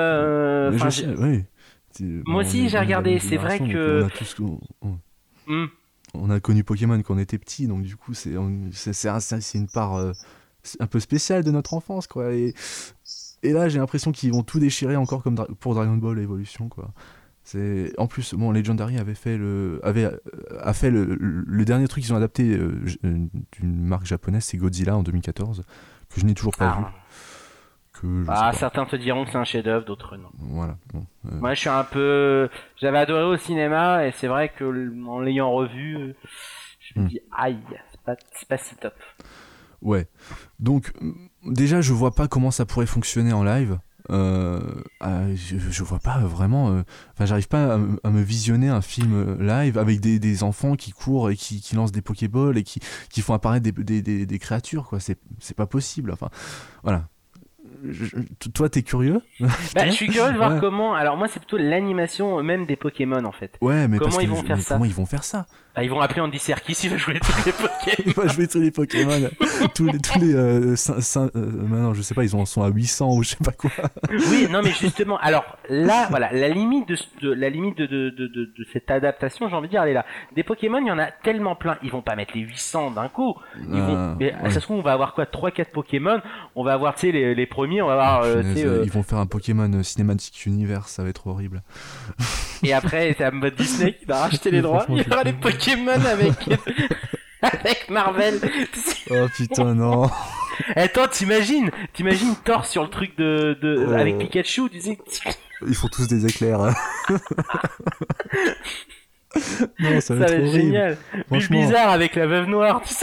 Euh, je sais, oui. Moi aussi bon, j'ai regardé. C'est vrai que. On a, tous... on... Mm. on a connu Pokémon quand on était petit, donc du coup c'est c'est, c'est, c'est une part euh, un peu spéciale de notre enfance quoi. Et, et là j'ai l'impression qu'ils vont tout déchirer encore comme dra- pour Dragon Ball Evolution quoi. C'est... En plus, bon, Legendary avait fait le, avait, euh, a fait le, le, le dernier truc qu'ils ont adapté euh, d'une marque japonaise, c'est Godzilla en deux mille quatorze, que je n'ai toujours pas ah. vu. Que je ah, sais pas. Certains te diront que c'est un chef-d'œuvre, d'autres non. Voilà. Bon, euh... Moi, je suis un peu, j'avais adoré au cinéma et c'est vrai que en l'ayant revu, je me hmm. dis aïe, c'est pas, c'est pas si top. Ouais. Donc déjà, je vois pas comment ça pourrait fonctionner en live. Euh, euh, je, je vois pas vraiment enfin euh, j'arrive pas à, à me visionner un film live avec des, des enfants qui courent et qui, qui lancent des pokéballs et qui, qui font apparaître des, des, des, des créatures quoi. C'est, c'est pas possible enfin voilà. Je, toi t'es curieux? Bah, je suis curieux de voir ouais. comment. Alors moi c'est plutôt l'animation même des Pokémon en fait. Ouais mais comment parce ils que vont je, faire ça? Comment ils vont faire ça? Bah, ils vont appeler Andy Serkis, il va jouer tous les Pokémon. Il va jouer tous les Pokémon. tous les tous les euh, cinq, cinq, euh, maintenant je sais pas ils en sont à huit cents ou je sais pas quoi. Oui non mais justement alors là voilà la limite de, de la limite de de, de de de cette adaptation j'ai envie de dire elle est là. Des Pokémon il y en a tellement plein ils vont pas mettre les huit cents d'un coup. Ils vont euh, mais ouais. Ça se trouve on va avoir quoi trois quatre Pokémon on va avoir tu sais les les premiers on va avoir euh, tu sais euh... ils vont faire un Pokémon Cinematic Universe ça va être horrible. Et après c'est à mode Disney qui va racheter les droits il y aura des Pokémon avec avec Marvel. Oh putain non. Attends, t'imagines, t'imagines Thor sur le truc de, de oh. avec Pikachu, tu sais. Ils font tous des éclairs. Non, ça va, ça être va être génial. Franchement... Bizarre avec la veuve noire, tu sais.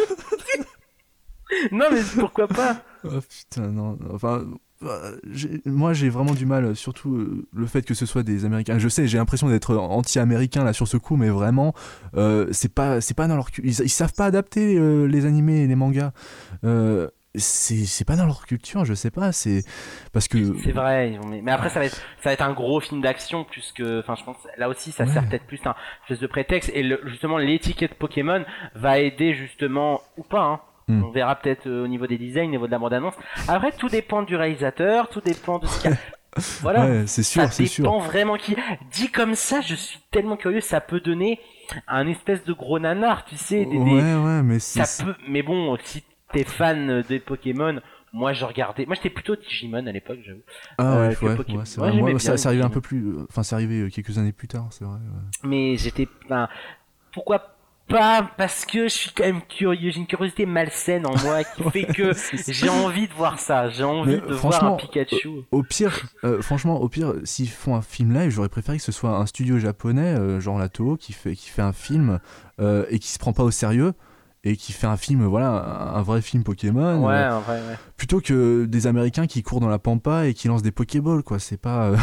Non mais pourquoi pas. Oh putain non, enfin. J'ai, moi j'ai vraiment du mal, surtout euh, le fait que ce soit des Américains. Je sais, j'ai l'impression d'être anti-américain là sur ce coup, mais vraiment, euh, c'est pas, c'est pas dans leur cul. Ils, ils savent pas adapter euh, les animés et les mangas. Euh, c'est c'est pas dans leur culture, je sais pas, c'est parce que C'est vrai, ils ont mis- mais après ça va être ça va être un gros film d'action plus que, enfin je pense là aussi ça sert ouais. peut-être plus un espèce de prétexte et le- justement l'étiquette Pokémon va aider justement ou pas. Hein. Hmm. On verra peut-être euh, au niveau des designs, au niveau de la bande-annonce. Après tout dépend du réalisateur, tout dépend de ce qu'il y a. Voilà, Ouais, c'est ça sûr, c'est sûr. dépend vraiment qui. Dit comme ça, je suis tellement curieux, ça peut donner un espèce de gros nanar, tu sais, des, des- Ouais, ouais, mais c'est ça peut. Mais bon, si t'es fan des Pokémon, moi je regardais, moi j'étais plutôt Digimon à l'époque, j'avoue. ah Euh, ouais, que ouais, Pokémon. ouais, c'est Moi vrai. j'aimais Moi, bien ça, ça arrivait un Digimon. peu plus, enfin, c'est arrivé euh, quelques années plus tard, c'est vrai. Ouais. Mais j'étais, enfin, pourquoi pas? Parce que je suis quand même curieux, j'ai une curiosité malsaine en moi qui fait que C'est ça. j'ai envie de voir ça, j'ai envie Mais de voir un franchement, Pikachu. Au pire, euh, franchement, au pire, s'ils font un film live, j'aurais préféré que ce soit un studio japonais, euh, genre la Toho, qui fait, qui fait un film euh, et qui se prend pas au sérieux et qui fait un film, voilà, un, un vrai film Pokémon, Ouais, euh, en vrai, ouais. plutôt que des Américains qui courent dans la pampa et qui lancent des Pokéballs, quoi. C'est pas. euh,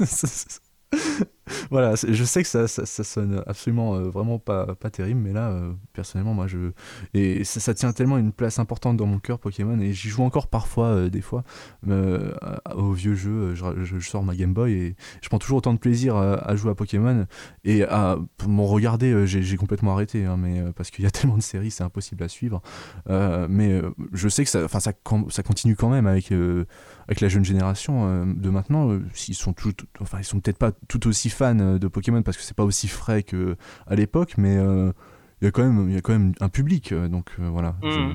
voilà, c'est- je sais que ça, ça, ça sonne absolument euh, vraiment pas, pas terrible, mais là, euh, personnellement, moi, je. Et ça, ça tient tellement une place importante dans mon cœur, Pokémon, et j'y joue encore parfois, euh, des fois, euh, à- aux vieux jeux. euh, Je, je- je sors ma Game Boy et je prends toujours autant de plaisir à, à jouer à Pokémon. Et à pour m'en regarder, euh, j'ai j'ai complètement arrêté, hein, mais, euh, parce qu'il y a tellement de séries, c'est impossible à suivre. Euh, mais euh, je sais que ça, enfin, ça, com- ça continue quand même avec. euh, avec la jeune génération euh, de maintenant, euh, ils sont tout, tout- enfin ils sont peut-être pas tout aussi fans euh, de Pokémon parce que c'est pas aussi frais que à l'époque, mais euh, il y a quand même il y a quand même un public, euh, donc euh, voilà. Je, Mhm.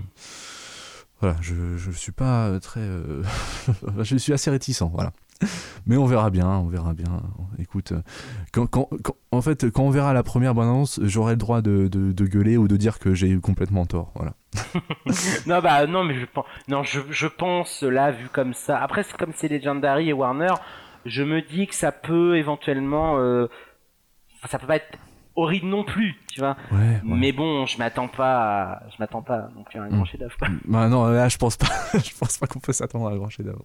voilà, je, je suis pas euh, très, euh, je suis assez réticent, voilà. Mais on verra bien, on verra bien. Écoute, euh, quand, quand, quand- en fait, quand on verra la première bande-annonce, j'aurai le droit de, de, de gueuler ou de dire que j'ai eu complètement tort, voilà. Non, bah non, mais je pense, non, je, je pense là, vu comme ça. Après, c'est comme c'est Legendary et Warner, je me dis que ça peut éventuellement, euh, enfin, ça peut pas être horrible non plus, tu vois. Ouais, ouais. Mais bon, je m'attends pas, à... je m'attends pas non plus à un grand Mm. chef-d'œuvre. quoi. Bah non, là je pense pas, je pense pas qu'on peut s'attendre à un grand chef-d'œuvre.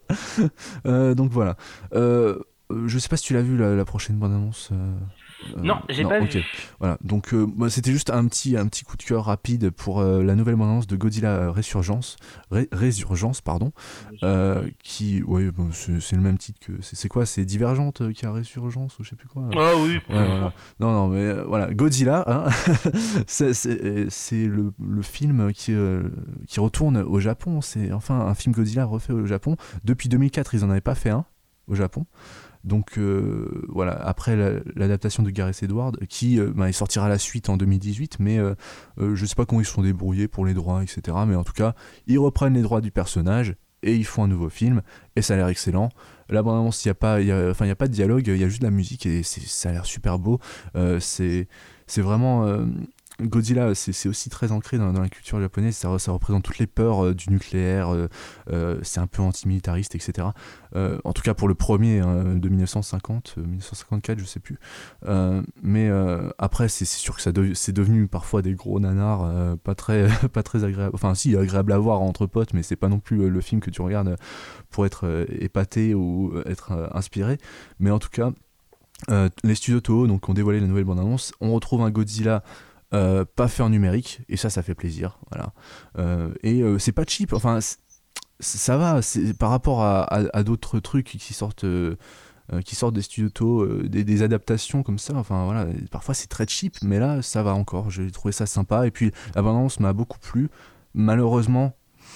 Euh, donc voilà. Euh, euh, je sais pas si tu l'as vu la, la prochaine bande-annonce. euh, euh, Non, j'ai pas ok. vu. Voilà. Donc euh, moi, c'était juste un petit, un petit coup de cœur rapide pour euh, la nouvelle bande-annonce de Godzilla euh, Résurgence, Ré- Résurgence, pardon, euh, qui, ouais, bon, c'est c'est le même titre que, c'est c'est quoi, c'est Divergente euh, qui a Résurgence ou je sais plus quoi. Ah oui. Ouais, voilà. Non, non, mais euh, voilà, Godzilla, hein, c'est c'est- c'est le, le film qui, euh, qui retourne au Japon. C'est enfin un film Godzilla refait au Japon. Depuis deux mille quatre, ils en avaient pas fait un au Japon. Donc euh, voilà, après la- l'adaptation de Gareth Edwards, qui euh, bah, il sortira la suite en deux mille dix-huit, mais euh, euh, je sais pas comment ils se sont débrouillés pour les droits, et cetera. Mais en tout cas, ils reprennent les droits du personnage et ils font un nouveau film, et ça a l'air excellent. La bande-annonce, il n'y a, pas- il y a, enfin, il y a pas de dialogue, il y a juste de la musique, et c'est- ça a l'air super beau. Euh, c'est c'est vraiment... euh, Godzilla, c'est c'est aussi très ancré dans, dans la culture japonaise, ça, ça représente toutes les peurs euh, du nucléaire, euh, euh, c'est un peu antimilitariste, et cetera. Euh, en tout cas pour le premier, hein, de mille neuf cent cinquante, euh, mille neuf cent cinquante-quatre, je sais plus. Euh, mais euh, après, c'est c'est sûr que ça de- c'est devenu parfois des gros nanars, euh, pas très, pas très agréable. Enfin, si, agréable à voir entre potes, mais c'est pas non plus euh, le film que tu regardes pour être euh, épaté ou être euh, inspiré. Mais en tout cas, euh, les studios Toho donc, ont dévoilé la nouvelle bande-annonce. On retrouve un Godzilla euh, pas fait en numérique, et ça, ça fait plaisir. Voilà. Euh, et euh, c'est pas cheap, enfin, c- ça va, c'est, par rapport à, à, à d'autres trucs qui sortent. euh, euh, qui sortent des studios Toho, euh, des, des adaptations comme ça, enfin voilà, parfois c'est très cheap, mais là ça va encore, j'ai trouvé ça sympa, et puis la bande-annonce m'a beaucoup plu. Malheureusement,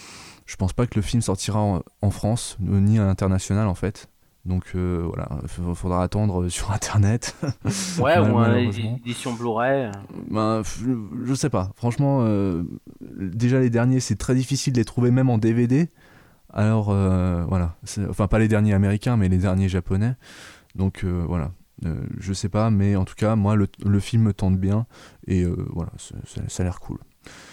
je pense pas que le film sortira en, en France, ni à l'international en fait. Donc euh, voilà, il faudra attendre sur internet. Ouais, Mal- ou une malheureusement. édition Blu-ray. Ben, je, je sais pas, franchement, euh, déjà les derniers, c'est très difficile de les trouver même en D V D. Alors euh, voilà, c'est- enfin pas les derniers américains, mais les derniers japonais. Donc euh, voilà, euh, je sais pas, mais en tout cas, moi le, le film me tente bien, et euh, voilà, c'est- c'est- ça a l'air cool.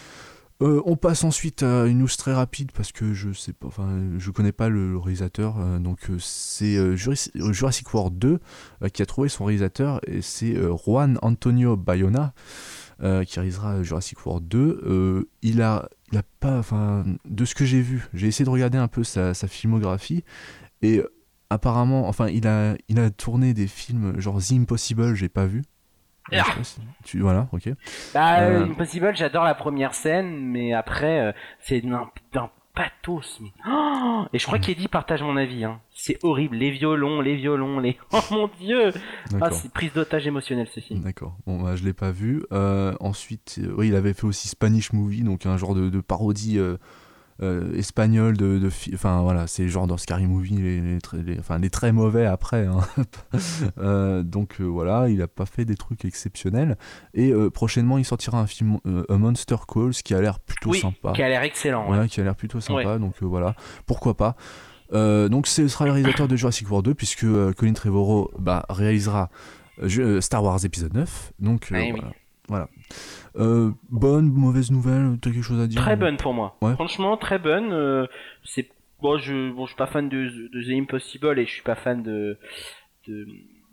Euh, on passe ensuite à une news très rapide parce que je sais pas, enfin je connais pas le, le réalisateur, euh, donc euh, c'est euh, Jurassic, Jurassic World deux euh, qui a trouvé son réalisateur, et c'est euh, Juan Antonio Bayona euh, qui réalisera Jurassic World deux. Euh, il a, il a pas, enfin de ce que j'ai vu, j'ai essayé de regarder un peu sa, sa filmographie, et euh, apparemment, enfin il a, il a tourné des films genre The Impossible, j'ai pas vu. Je sais pas si- tu, voilà, ok. Bah, Euh, Impossible, j'adore la première scène, mais après, euh, c'est d'un d'un pathos, mais... Oh, et je crois qu'Eddie partage mon avis, hein. C'est horrible, les violons, les violons, les... Oh mon dieu. Ah, c'est prise d'otage émotionnelle ce film. D'accord, bon bah je l'ai pas vu. Euh, ensuite, euh, oui, il avait fait aussi Spanish Movie, donc un genre de, de parodie euh, euh, espagnole de, de fi- enfin voilà, c'est genre dans Scary Movie, les, les, très- les- enfin les très mauvais après, hein. Euh, donc euh, voilà, il a pas fait des trucs exceptionnels. Et euh, prochainement, il sortira un film, euh, A Monster Calls, qui a l'air plutôt Oui, sympa. qui a l'air excellent. Ouais, Ouais. qui a l'air plutôt sympa, Ouais. donc euh, voilà, pourquoi pas. Euh, donc ce sera le réalisateur de Jurassic World deux, puisque euh, Colin Trevorrow bah, réalisera euh, je- euh, Star Wars épisode neuf, donc euh, Ouais, oui. voilà. voilà. Euh, bonne, mauvaise nouvelle, t'as quelque chose à dire? Très bonne pour moi. Ouais. Franchement, très bonne. euh, c'est bon, je bon, je suis pas fan de, de The Impossible et je suis pas fan de de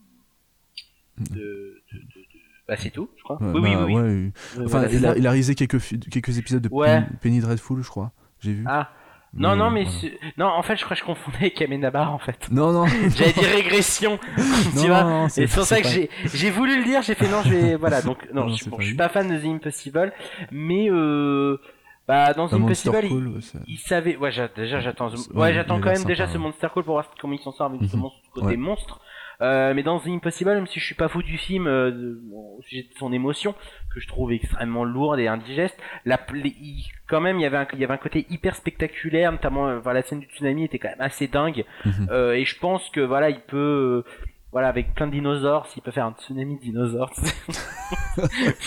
de, de, de- de- bah c'est tout, je crois. Ouais, oui, bah, oui, oui, ouais, oui. euh, Euh, Enfin, voilà, c'est il, a, ça. il a réalisé quelques, fi- quelques épisodes de Ouais. Penny, Penny Dreadful, je crois, j'ai vu. Ah. Non, non, mais voilà. c'est- non, en fait, je crois que je confondais avec Amenabar, en fait. Non, non. J'avais dit régression, Non, tu vois. non, Et c'est pour ça que pas- j'ai, j'ai voulu le dire, j'ai fait non, je vais, voilà, donc, non, Non, je, c'est bon, pas je suis lui. pas fan de The Impossible, mais euh, bah, dans The Un Monster Impossible, Call, il, ouais, ça- il savait, ouais, j'a- déjà, j'attends, C'est- ouais, ouais, j'attends il a quand l'air même déjà sympa, ce ouais. Monster Call pour voir comment il s'en sort avec ce Mhm. monstre, côté Ouais. monstre. Euh, mais dans The Impossible, même si je suis pas fou du film, euh, de- bon, au sujet de son émotion, que je trouve extrêmement lourde et indigeste, la, pl- il- quand même, il y avait un, il y avait un côté hyper spectaculaire, notamment, euh, voilà, la scène du tsunami était quand même assez dingue. Mhm. Euh, et je pense que voilà, il peut, euh, voilà, avec plein de dinosaures, s'il peut faire un tsunami de dinosaures, tu sais.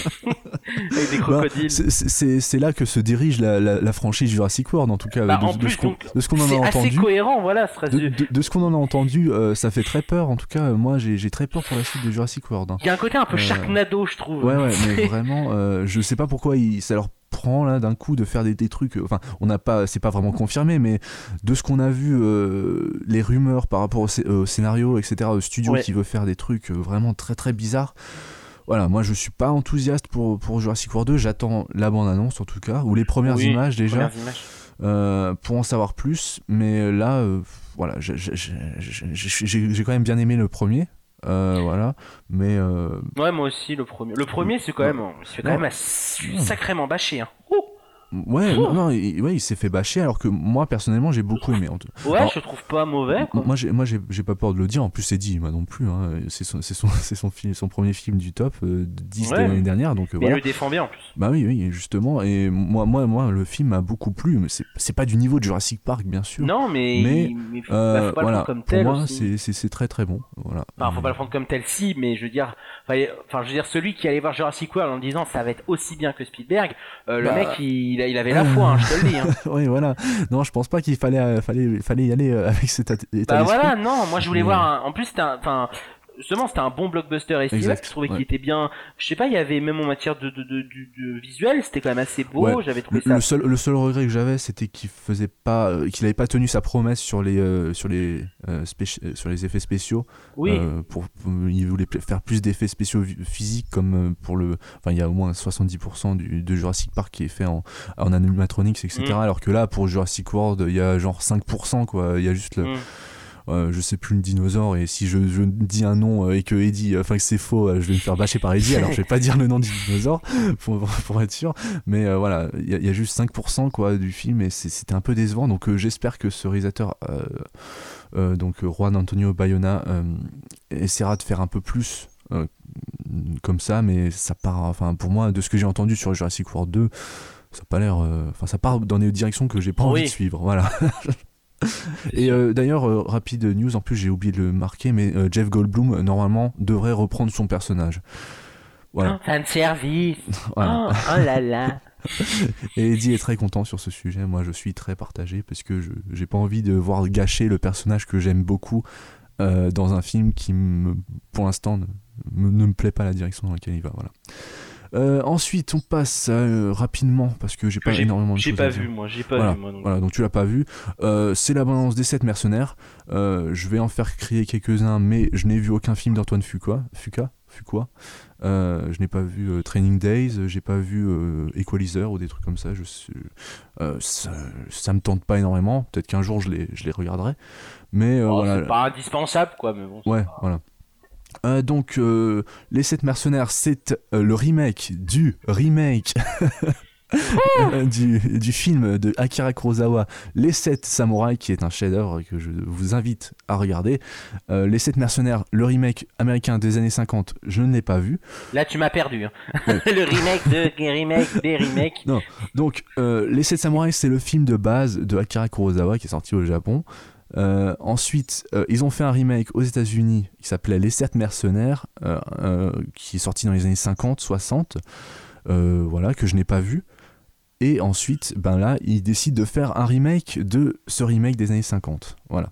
Avec des Bah, crocodiles. c'est- c'est c'est là que se dirige la, la, la franchise Jurassic World, en tout cas, Bah, de, en de plus, ce qu'on donc, de ce qu'on en a c'est assez entendu. cohérent, voilà, ce reste De, de- de- de ce qu'on en a entendu, euh, ça fait très peur. En tout cas, euh, moi, j'ai j'ai très peur pour la suite de Jurassic World, hein. Il y a un côté un peu Euh, Sharknado, je trouve. Ouais, ouais, mais vraiment, euh, je sais pas pourquoi il, ça leur prend là d'un coup de faire des, des trucs. Enfin, on n'a pas, c'est pas vraiment confirmé, mais de ce qu'on a vu, euh, les rumeurs par rapport au, scé- au scénario, et cetera, au studio Ouais. qui veut faire des trucs euh, vraiment très très bizarres. Voilà, moi je suis pas enthousiaste pour, pour Jurassic World deux, j'attends la bande-annonce en tout cas, ou les premières Oui, images déjà, premières images. euh, pour en savoir plus, mais là, euh, voilà, j'ai- j'ai- j'ai j'ai- j'ai quand même bien aimé le premier, euh, voilà, mais euh, Ouais, moi aussi, le premier. Le premier, c'est quand même, il se fait quand Non. même assez- sacrément bâché, hein. Ouh. ouais, Ouh. non, non, il, ouais, il s'est fait bâcher, alors que moi personnellement j'ai beaucoup aimé. En tout- Ouais, Alors, je trouve pas mauvais, quoi. Moi, j'ai, moi j'ai, j'ai pas peur de le dire. En plus, c'est dit, moi non plus. Hein. C'est son, c'est son, c'est son, film, son premier film du top, euh, dix Ouais. de l'année dernière. Donc euh, Mais il voilà. le défend bien, en plus. Bah oui, oui, justement. Et moi, moi, moi, le film m'a beaucoup plu. Mais c'est, c'est pas du niveau de Jurassic Park, bien sûr. Non, mais, Mais, il- mais faut, Euh, bah, faut pas le voilà. prendre comme Pour tel moi, aussi. c'est, c'est, c'est très très bon. Voilà. Enfin, faut Euh, pas le prendre comme tel si, mais je veux dire, enfin, enfin, je veux dire, celui qui allait voir Jurassic World en disant ça va être aussi bien que Spielberg, euh, le Bah. mec, il, il avait la foi, hein, je te le dis. Hein. oui, voilà. Non, je pense pas qu'il fallait, euh, fallait, fallait y aller euh, avec cet at- état Bah d'esprit. voilà, non, moi je voulais Mais- voir un... En plus, c'était un... Enfin, justement, c'était un bon blockbuster estival, Exact, je trouvais ouais. qu'il était bien... Je sais pas, il y avait même en matière de, de, de, de, de visuel, c'était quand même assez beau, Ouais. j'avais trouvé Le, ça... le seul, le seul regret que j'avais, c'était qu'il faisait pas, euh, qu'il avait pas tenu sa promesse sur les, euh, sur les, euh, spéci- euh, sur les effets spéciaux. Oui, Euh, pour, pour- il voulait pla- faire plus d'effets spéciaux vi- physiques, comme euh, pour le, enfin, il y a au moins soixante-dix pour cent du, de Jurassic Park qui est fait en, en animatronics, et cetera. Mm. Alors que là, pour Jurassic World, il y a genre cinq pour cent, quoi. Il y a juste le, mm. euh, je sais plus, le dinosaure, et si je, je dis un nom euh, et que Eddie, enfin que c'est faux, euh, je vais me faire bâcher par Eddie, alors je vais pas dire le nom du dinosaure pour, pour être sûr, mais euh, voilà, il y, a- il y a juste cinq pour cent quoi du film, et c'est- c'était un peu décevant, donc euh, j'espère que ce réalisateur, euh, euh, donc euh, Juan Antonio Bayona, euh, essaiera de faire un peu plus euh, comme ça, mais ça part, enfin pour moi, de ce que j'ai entendu sur Jurassic World deux, ça a pas l'air, euh, enfin ça part dans des directions que j'ai pas envie Oui. de suivre, voilà. Et euh, d'ailleurs, euh, rapide news, en plus j'ai oublié de le marquer, mais euh, Jeff Goldblum, euh, normalement, devrait reprendre son personnage. Voilà. Oh, fan service. Voilà. Oh, oh là là. Et Eddie est très content sur ce sujet. Moi, je suis très partagé parce que je j'ai pas envie de voir gâcher le personnage que j'aime beaucoup euh, dans un film qui, me, pour l'instant, ne, me- ne me plaît pas la direction dans laquelle il va. Voilà. Euh, ensuite, on passe euh, rapidement parce que j'ai pas J'ai énormément de j'ai choses pas à dire. vu, moi, j'ai pas Voilà, vu, moi. Donc. voilà, donc tu l'as pas vu. Euh, c'est la bande-annonce des sept mercenaires. Euh, je vais en faire crier quelques-uns, mais je n'ai vu aucun film d'Antoine Fuqua. Fuqua Fuqua. Euh, je n'ai pas vu euh, Training Days, j'ai pas vu euh, Equalizer ou des trucs comme ça. Je, sais- euh, ça, ça me tente pas énormément. Peut-être qu'un jour je les, je les regarderai. Mais euh, Oh, voilà. c'est pas indispensable, quoi, mais bon. c'est Ouais, pas- voilà. Euh, donc, euh, les sept mercenaires, c'est euh, le remake du remake euh, du, du film de Akira Kurosawa, Les Sept Samouraïs, qui est un chef-d'œuvre que je vous invite à regarder. Euh, Les Sept Mercenaires, le remake américain des années cinquante, je ne l'ai pas vu. Là, tu m'as perdu. Hein. Ouais. Le remake de remake des remakes. Non. Donc, euh, Les Sept Samouraïs, c'est le film de base de Akira Kurosawa qui est sorti au Japon. Euh, ensuite, euh, ils ont fait un remake aux États-Unis qui s'appelait Les Sept Mercenaires, euh, euh, qui est sorti dans les années cinquante soixante, euh, voilà, que je n'ai pas vu. Et ensuite, ben là, ils décident de faire un remake de ce remake des années cinquante. Voilà.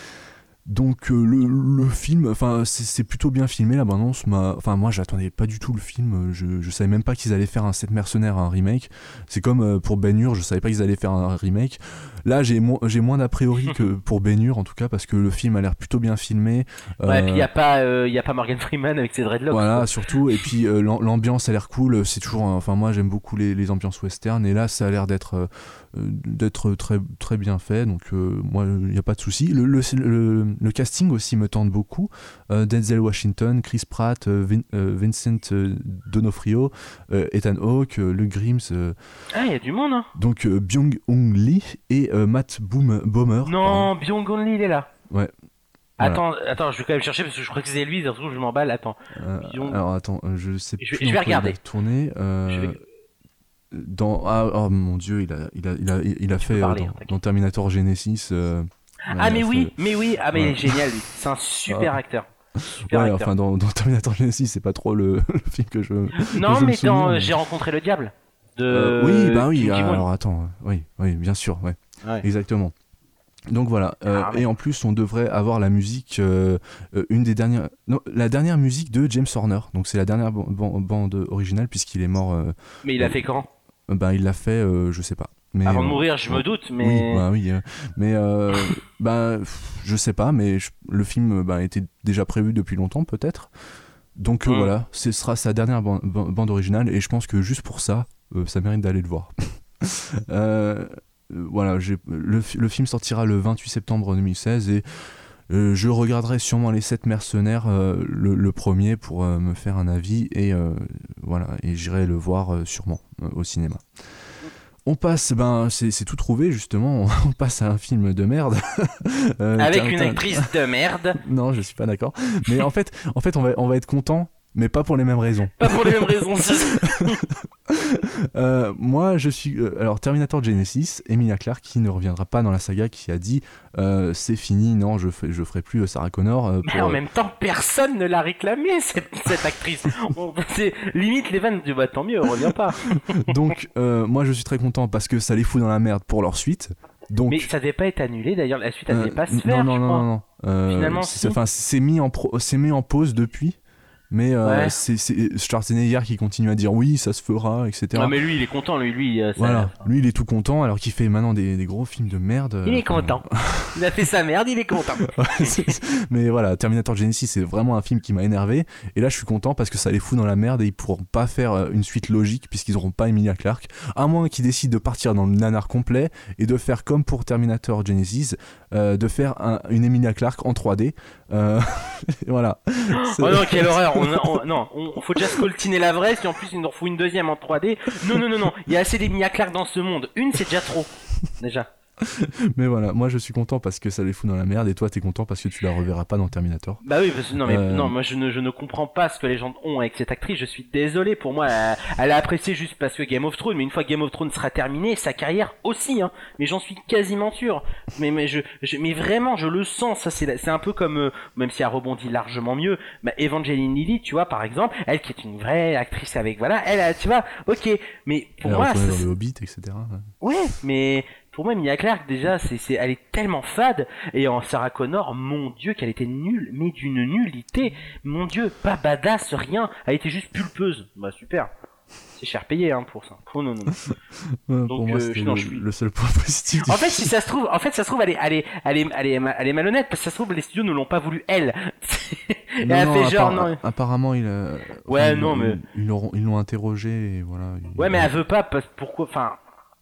Donc euh, le, le film, enfin c'est, c'est plutôt bien filmé, la bande-annonce m'a... Enfin moi j'attendais pas du tout le film, je, je savais même pas qu'ils allaient faire un Sept Mercenaires, un remake. C'est comme euh, pour Ben-Hur, je savais pas qu'ils allaient faire un remake. Là j'ai, mo- j'ai moins d'a priori que pour Ben-Hur en tout cas, parce que le film a l'air plutôt bien filmé. Euh... Ouais, et puis il y a pas, euh, y a pas Morgan Freeman avec ses dreadlocks. Voilà, quoi. surtout, et puis euh, l'ambiance a l'air cool, c'est toujours... Enfin moi j'aime beaucoup les, les ambiances western, et là ça a l'air d'être... Euh, d'être très, très bien fait, donc euh, moi il n'y a pas de souci. Le, le, le, le casting aussi me tente beaucoup. euh, Denzel Washington, Chris Pratt, euh, Vin, euh, Vincent euh, D'Onofrio, euh, Ethan Hawke, euh, Luke Grimes, euh, ah il y a du monde hein. Donc euh, Byung-Hun Lee et euh, Matt Boom, Bomer. Non, Byung-Hun Lee il est là. Ouais. Attends, voilà. attends, je vais quand même chercher parce que je crois que c'est lui, surtout je m'emballe, attends. Euh, Byung... Alors attends, je sais je, plus. Je vais regarder. Tourner, euh... je vais... Dans ah oh mon dieu il a il a il a il a fait parler, euh, dans, hein, dans Terminator Genesis euh, ah mais oui fait... mais oui ah mais ouais. il est génial lui, c'est un super ah. acteur super ouais acteur. Enfin dans, dans Terminator Genesis c'est pas trop le, le film que je non que je mais souviens, dans mais... J'ai rencontré le diable de euh, oui bah oui Kim alors attends oui oui bien sûr ouais, ouais. Exactement. Donc voilà, euh, ah, et en plus on devrait avoir la musique, euh, euh, une des dernières, non, la dernière musique de James Horner. Donc c'est la dernière ban- ban- bande originale puisqu'il est mort. Euh, mais il a euh, fait quand euh, Ben il l'a fait, euh, je sais pas. Mais, avant de euh, mourir, je euh, me doute, mais. Oui, bah, oui, euh, mais euh, ben je sais pas, mais je, le film bah, était déjà prévu depuis longtemps peut-être. Donc euh, mmh. voilà, ce sera sa dernière ban- ban- bande originale et je pense que juste pour ça, euh, ça mérite d'aller le voir. euh, Voilà, j'ai, le, le film sortira le vingt-huit septembre deux mille seize et euh, je regarderai sûrement Les Sept Mercenaires, euh, le, le premier, pour euh, me faire un avis et euh, voilà, et j'irai le voir euh, sûrement euh, au cinéma. On passe, ben c'est, c'est tout trouvé justement, on passe à un film de merde. euh, Avec une actrice de merde. Non, je suis pas d'accord. Mais en fait, en fait, on va, on va être content. Mais pas pour les mêmes raisons. Pas pour les mêmes raisons. euh, moi, je suis... Euh, alors, Terminator Genesis, Emilia Clarke, qui ne reviendra pas dans la saga, qui a dit euh, c'est fini, non, je, fais, je ferai plus Sarah Connor. Euh, pour... Mais en même temps, personne ne l'a réclamé, cette, cette actrice. On, c'est, limite, les vannes du bah tant mieux, reviens pas. Donc, euh, moi, je suis très content parce que ça les fout dans la merde pour leur suite. Donc... Mais ça devait pas être annulé, d'ailleurs, la suite, elle devait euh, pas se faire, non, non, je non, crois. non, non. Euh, Finalement, c'est, si. c'est, mis en pro, c'est mis en pause depuis. Mais euh, ouais. c'est, c'est Schwarzenegger qui continue à dire oui, ça se fera, et cetera. Non, mais lui, il est content, lui. lui euh, ça... Voilà, lui, il est tout content alors qu'il fait maintenant des, des gros films de merde. Il est content. Il a fait sa merde, il est content. Mais voilà, Terminator Genesis, c'est vraiment un film qui m'a énervé. Et là, je suis content parce que ça les fout dans la merde et ils pourront pas faire une suite logique puisqu'ils auront pas Emilia Clarke. À moins qu'ils décident de partir dans le nanar complet et de faire comme pour Terminator Genesis, euh, de faire un, une Emilia Clarke en trois D. Euh, voilà. C'est... Oh non, quelle horreur. On, on, non, on faut déjà scoltiner la vraie, si en plus il nous refout une deuxième en trois D. Non, non, non, non. Il y a assez d'Emilia Clarke dans ce monde. Une, c'est déjà trop. Déjà. Mais voilà, moi je suis content parce que ça les fout dans la merde et toi t'es content parce que tu la reverras pas dans Terminator. Bah oui, parce que non mais euh... non, moi je ne je ne comprends pas ce que les gens ont avec cette actrice. Je suis désolé, pour moi elle, elle a apprécié juste parce que Game of Thrones, mais une fois Game of Thrones sera terminé, sa carrière aussi hein. Mais j'en suis quasiment sûr. Mais mais je, je mais vraiment je le sens, ça c'est c'est un peu comme euh, même si elle rebondit largement mieux, bah Evangeline Lilly, tu vois par exemple, elle qui est une vraie actrice avec voilà, elle tu vois, OK, mais pour elle moi c'est dans le Hobbit et cetera. Ouais, mais pour moi, Emilia Clarke, déjà, c'est, c'est, elle est tellement fade. Et en Sarah Connor, mon Dieu, qu'elle était nulle, mais d'une nullité. Mon Dieu, pas badass, rien. Elle était juste pulpeuse. Bah, super. C'est cher payé, hein, pour ça. Oh non, non. Ouais, Donc, pour moi, euh, c'était non, le, je... le seul point positif. En fait, si ça se trouve, en fait, ça se trouve, elle est, elle est, elle est, elle est, elle est malhonnête, parce que ça se trouve, les studios ne l'ont pas voulu, elle. Et non, elle non, a fait genre, appara- non. Apparemment, il a... Ouais, enfin, non, ils, mais. Ils l'ont, ils l'ont interrogé, et voilà. Ouais, mais elle veut pas, parce, pourquoi, enfin.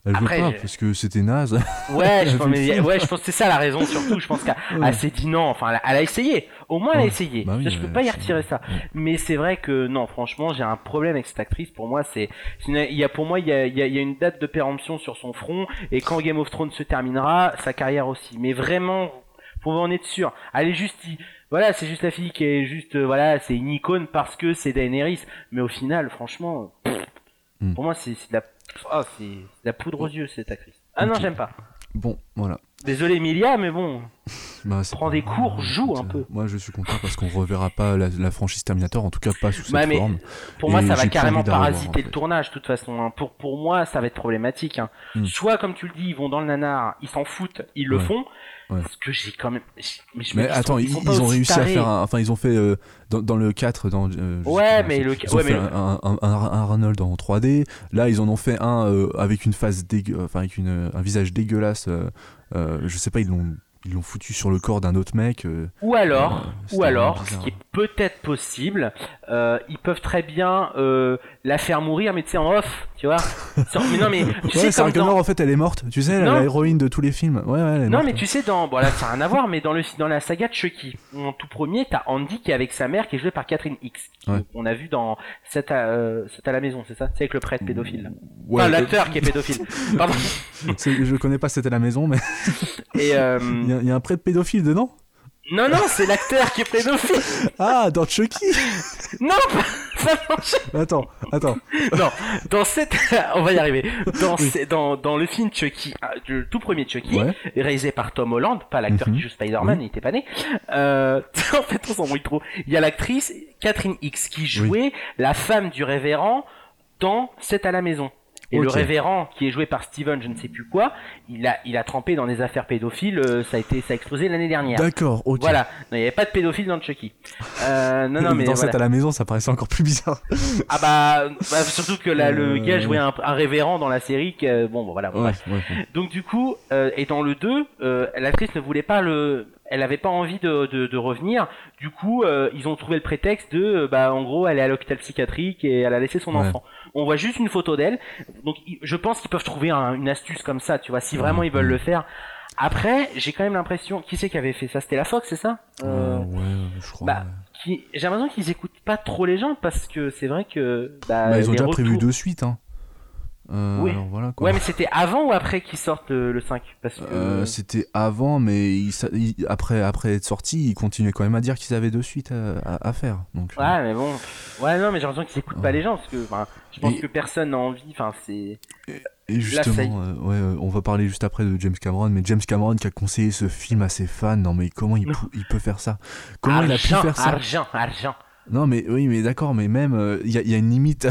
Elle Après, veut pas je- parce que c'était naze. Ouais, je Elle pense, a vu le mais- film. ouais, je pense que c'est ça la raison surtout. Je pense qu'elle Ouais. elle s'est dit non. Enfin, elle a, elle a essayé. Au moins, elle a Ouais. essayé. Bah oui, Ça, je peux euh, pas y c'est- retirer ça. ouais. Mais c'est vrai que non, franchement, j'ai un problème avec cette actrice. Pour moi, c'est, c'est une- il y a pour moi, il y a, il y a, il y a une date de péremption sur son front. Et quand Game of Thrones se terminera, sa carrière aussi. Mais vraiment, pour en être sûr, elle est juste, voilà, c'est juste la fille qui est juste, euh, voilà, c'est une icône parce que c'est Daenerys. Mais au final, franchement, pff, Hmm. pour moi, c'est, c'est de la, ah, c'est de la poudre aux yeux cette actrice. Ah non, Ok. j'aime pas. Bon, voilà. Désolé Emilia, mais bon, Bah, c'est prends pas des grave, cours, joue un écoute, peu. euh, Moi, je suis content parce qu'on reverra pas la, la franchise Terminator, en tout cas pas sous cette Bah, mais forme. pour moi, Et ça va j'ai plus carrément envie de la revoir, parasiter en fait. le tournage, de toute façon. hein. Pour, pour moi, ça va être problématique. hein. Hmm. Soit, comme tu le dis, ils vont dans le nanar, ils s'en foutent, ils le Ouais. font. Ouais. Parce que j'ai quand même. Mais, je me Mais dis, attends, ils, ils, sont pas ils ont aussi réussi tarés. à faire un. Enfin, ils ont fait euh, dans, dans le quatre, dans. euh, je Ouais, sais pas, mais ils- le- Ils ont ouais, fait mais un, un, un, un Arnold en trois D. Là, ils en ont fait un euh, avec une face dégueu, enfin avec une, un visage dégueulasse. Euh, euh, je sais pas, ils l'ont. Ils l'ont foutu sur le corps d'un autre mec. euh, Ou alors, euh, c'était ou alors, vraiment ce bizarre. qui est peut-être possible, euh, ils peuvent très bien euh, la faire mourir, mais tu sais, en off, tu vois. Sur- mais non, mais tu Ouais, sais, Sarah comme dans... Connor, en fait, elle est morte. Tu sais, Non. la héroïne de tous les films. Ouais, ouais, elle est Non, morte. mais tu sais, dans. Bon, là, ça n'a rien à voir, mais dans, le, dans la saga de Chucky, en tout premier, t'as Andy qui est avec sa mère, qui est jouée par Catherine X. qui- Ouais. On a vu dans C'est à, euh, C'est à la maison, c'est ça? C'est avec le prêtre pédophile. Là. Ouais, Enfin, euh, l'acteur qui est pédophile. Pardon. c'est- je connais pas C'était à la maison, mais Et. Euh... il y, a- il y a un prêtre pédophile dedans. Non, non, c'est l'acteur qui est pédophile. Ah, dans Chucky. Non, pas, pas dans Chucky. Attends, attends. Non, dans cette. On va y arriver. Dans, ce- dans, dans le film Chucky, ah, le tout premier Chucky, Ouais. réalisé par Tom Holland, pas l'acteur Mhm. qui joue Spider-Man, Oui. il était pas né. Euh, en fait, on s'embrouille trop. Il y a l'actrice Catherine X qui jouait la femme du révérend dans C'est à la maison. Et le Ok. révérend, qui est joué par Steven, je ne sais plus quoi, il a, il a trempé dans des affaires pédophiles, euh, ça a été, ça a explosé l'année dernière. D'accord, ok. Voilà. Non, il n'y avait pas de pédophile dans Chucky. Euh, non, non, mais dans voilà. cette à la maison, ça paraissait encore plus bizarre. Ah bah, bah, surtout que là, le Euh, gars jouait un, un révérend dans la série, que, bon, bon, voilà. bon, Ouais, bref. ouais, ouais. Donc du coup, euh, et dans le deux, euh, l'actrice ne voulait pas le, elle avait pas envie de, de, de revenir. Du coup, euh, ils ont trouvé le prétexte de, euh, bah, en gros, elle est à l'hôpital psychiatrique et elle a laissé son Ouais. enfant. On voit juste une photo d'elle. Donc, il- je pense qu'ils peuvent trouver un- une astuce comme ça, tu vois, si vraiment Ouais, ils veulent ouais. le faire. Après, j'ai quand même l'impression, qui c'est qui avait fait ça? C'était la Fox, c'est ça? Euh, Euh, ouais, je crois. bah, ouais. qui, j'ai l'impression qu'ils écoutent pas trop les gens parce que c'est vrai que, bah, Bah, ils ont les déjà prévu retours- deux suites, hein. Euh, Oui. alors voilà quoi. Ouais, mais c'était avant ou après qu'ils sortent le, le cinq? Parce que... Euh, c'était avant, mais ils sa- ils- après, après être sortis, ils continuaient quand même à dire qu'ils avaient deux suites à, à- à faire. Donc, euh, Ouais, mais bon. Ouais, non, mais j'ai l'impression qu'ils écoutent pas Ouais. les gens parce que, enfin, je pense Et- que personne n'a envie. Enfin, c'est. et justement, ça y- euh, ouais, euh, on va parler juste après de James Cameron, mais James Cameron qui a conseillé ce film à ses fans, non mais comment il, Non. pou- il peut faire ça? Comment il a pu argent, faire ça? argent, argent. Non mais oui, mais d'accord, mais même il y, a- y a une limite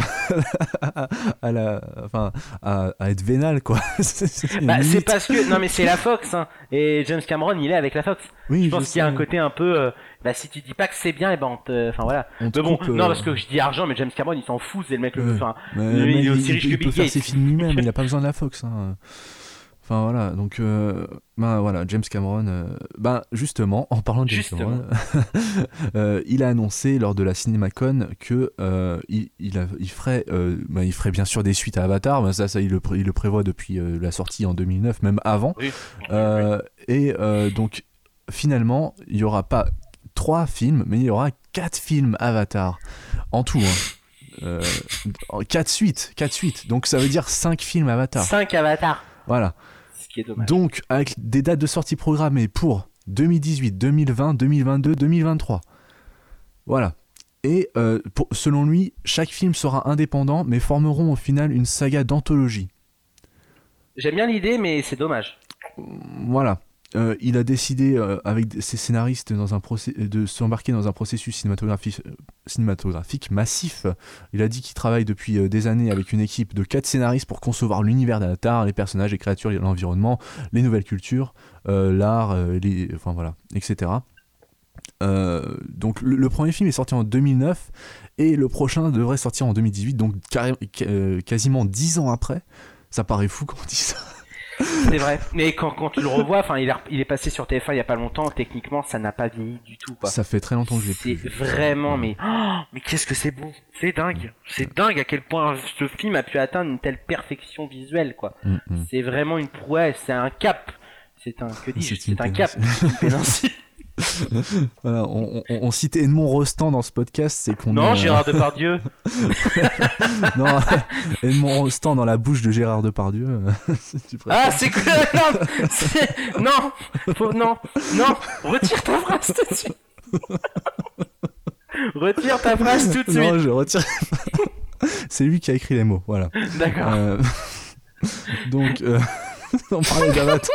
à, à la, enfin, à, à être vénal quoi. C'est- c'est une Bah, c'est limite. parce que. Non, mais c'est la Fox, hein. Et James Cameron, il est avec la Fox. Oui, Je pense qu'il y a un sais. côté un peu. euh, Bah, si tu dis pas que c'est bien, et ben, on te. Enfin, voilà. On te Mais bon, coupe, euh, non, parce que je dis argent, mais James Cameron, il s'en fout, c'est le mec le Ouais. plus. Enfin, Mais Lui, le il mec, est aussi riche il que peut Bill faire Gates. ses films lui-même, il a pas besoin de la Fox. Hein. Enfin voilà, donc euh, ben voilà, James Cameron, euh, ben justement, en parlant de James Justement. Cameron, euh, il a annoncé lors de la CinemaCon que euh, il, il, a- il ferait, euh, ben, il ferait bien sûr des suites à Avatar, ben ça, ça il, le, pré- il le prévoit depuis euh, la sortie en deux mille neuf, même avant. Oui. Euh, et euh, donc finalement, il y aura pas trois films, mais il y aura quatre films Avatar en tout. Hein. Euh, quatre suites, quatre suites. Donc ça veut dire cinq films Avatar. cinq avatars. Voilà. Ce qui est dommage. Donc avec des dates de sortie programmées pour deux mille dix-huit, deux mille vingt, deux mille vingt-deux, deux mille vingt-trois. Voilà. Et euh, pour- selon lui, chaque film sera indépendant, mais formeront au final une saga d'anthologie. J'aime bien l'idée, mais c'est dommage. Voilà. Euh, il a décidé, euh, avec ses scénaristes, dans un procé- de s'embarquer dans un processus cinématographique, euh, cinématographique massif. Il a dit qu'il travaille depuis euh, des années avec une équipe de quatre scénaristes pour concevoir l'univers d'Avatar, les personnages, les créatures, l'environnement, les nouvelles cultures, euh, l'art, euh, les, enfin voilà, et cetera. Euh, donc le, le premier film est sorti en deux mille neuf et le prochain devrait sortir en deux mille dix-huit, donc carré- euh, quasiment dix ans après. Ça paraît fou quand on dit ça. C'est vrai. Mais quand, quand tu le revois, enfin, il, il est passé sur T F un il y a pas longtemps. Techniquement, ça n'a pas vieilli du tout, quoi. Ça fait très longtemps que je l'ai C'est plus vu. vraiment, mais, oh, mais qu'est-ce que c'est beau. C'est dingue. C'est dingue à quel point ce film a pu atteindre une telle perfection visuelle, quoi. Mm, mm. C'est vraiment une prouesse. C'est un cap. C'est un, que dis-je, C'est une c'est un cap. C'est une péninsule. Voilà, on, on, on cite Edmond Rostand dans ce podcast, c'est qu'on Non, est, Gérard Depardieu. non, Edmond Rostand dans la bouche de Gérard Depardieu. Tu préfères. Ah, c'est quoi? Non, c'est... non, faut... non, non, retire ta phrase tout de suite. Retire ta phrase tout de suite. Non, je retire. C'est lui qui a écrit les mots, voilà. D'accord. Euh... Donc, euh... on parlait d'Avatar.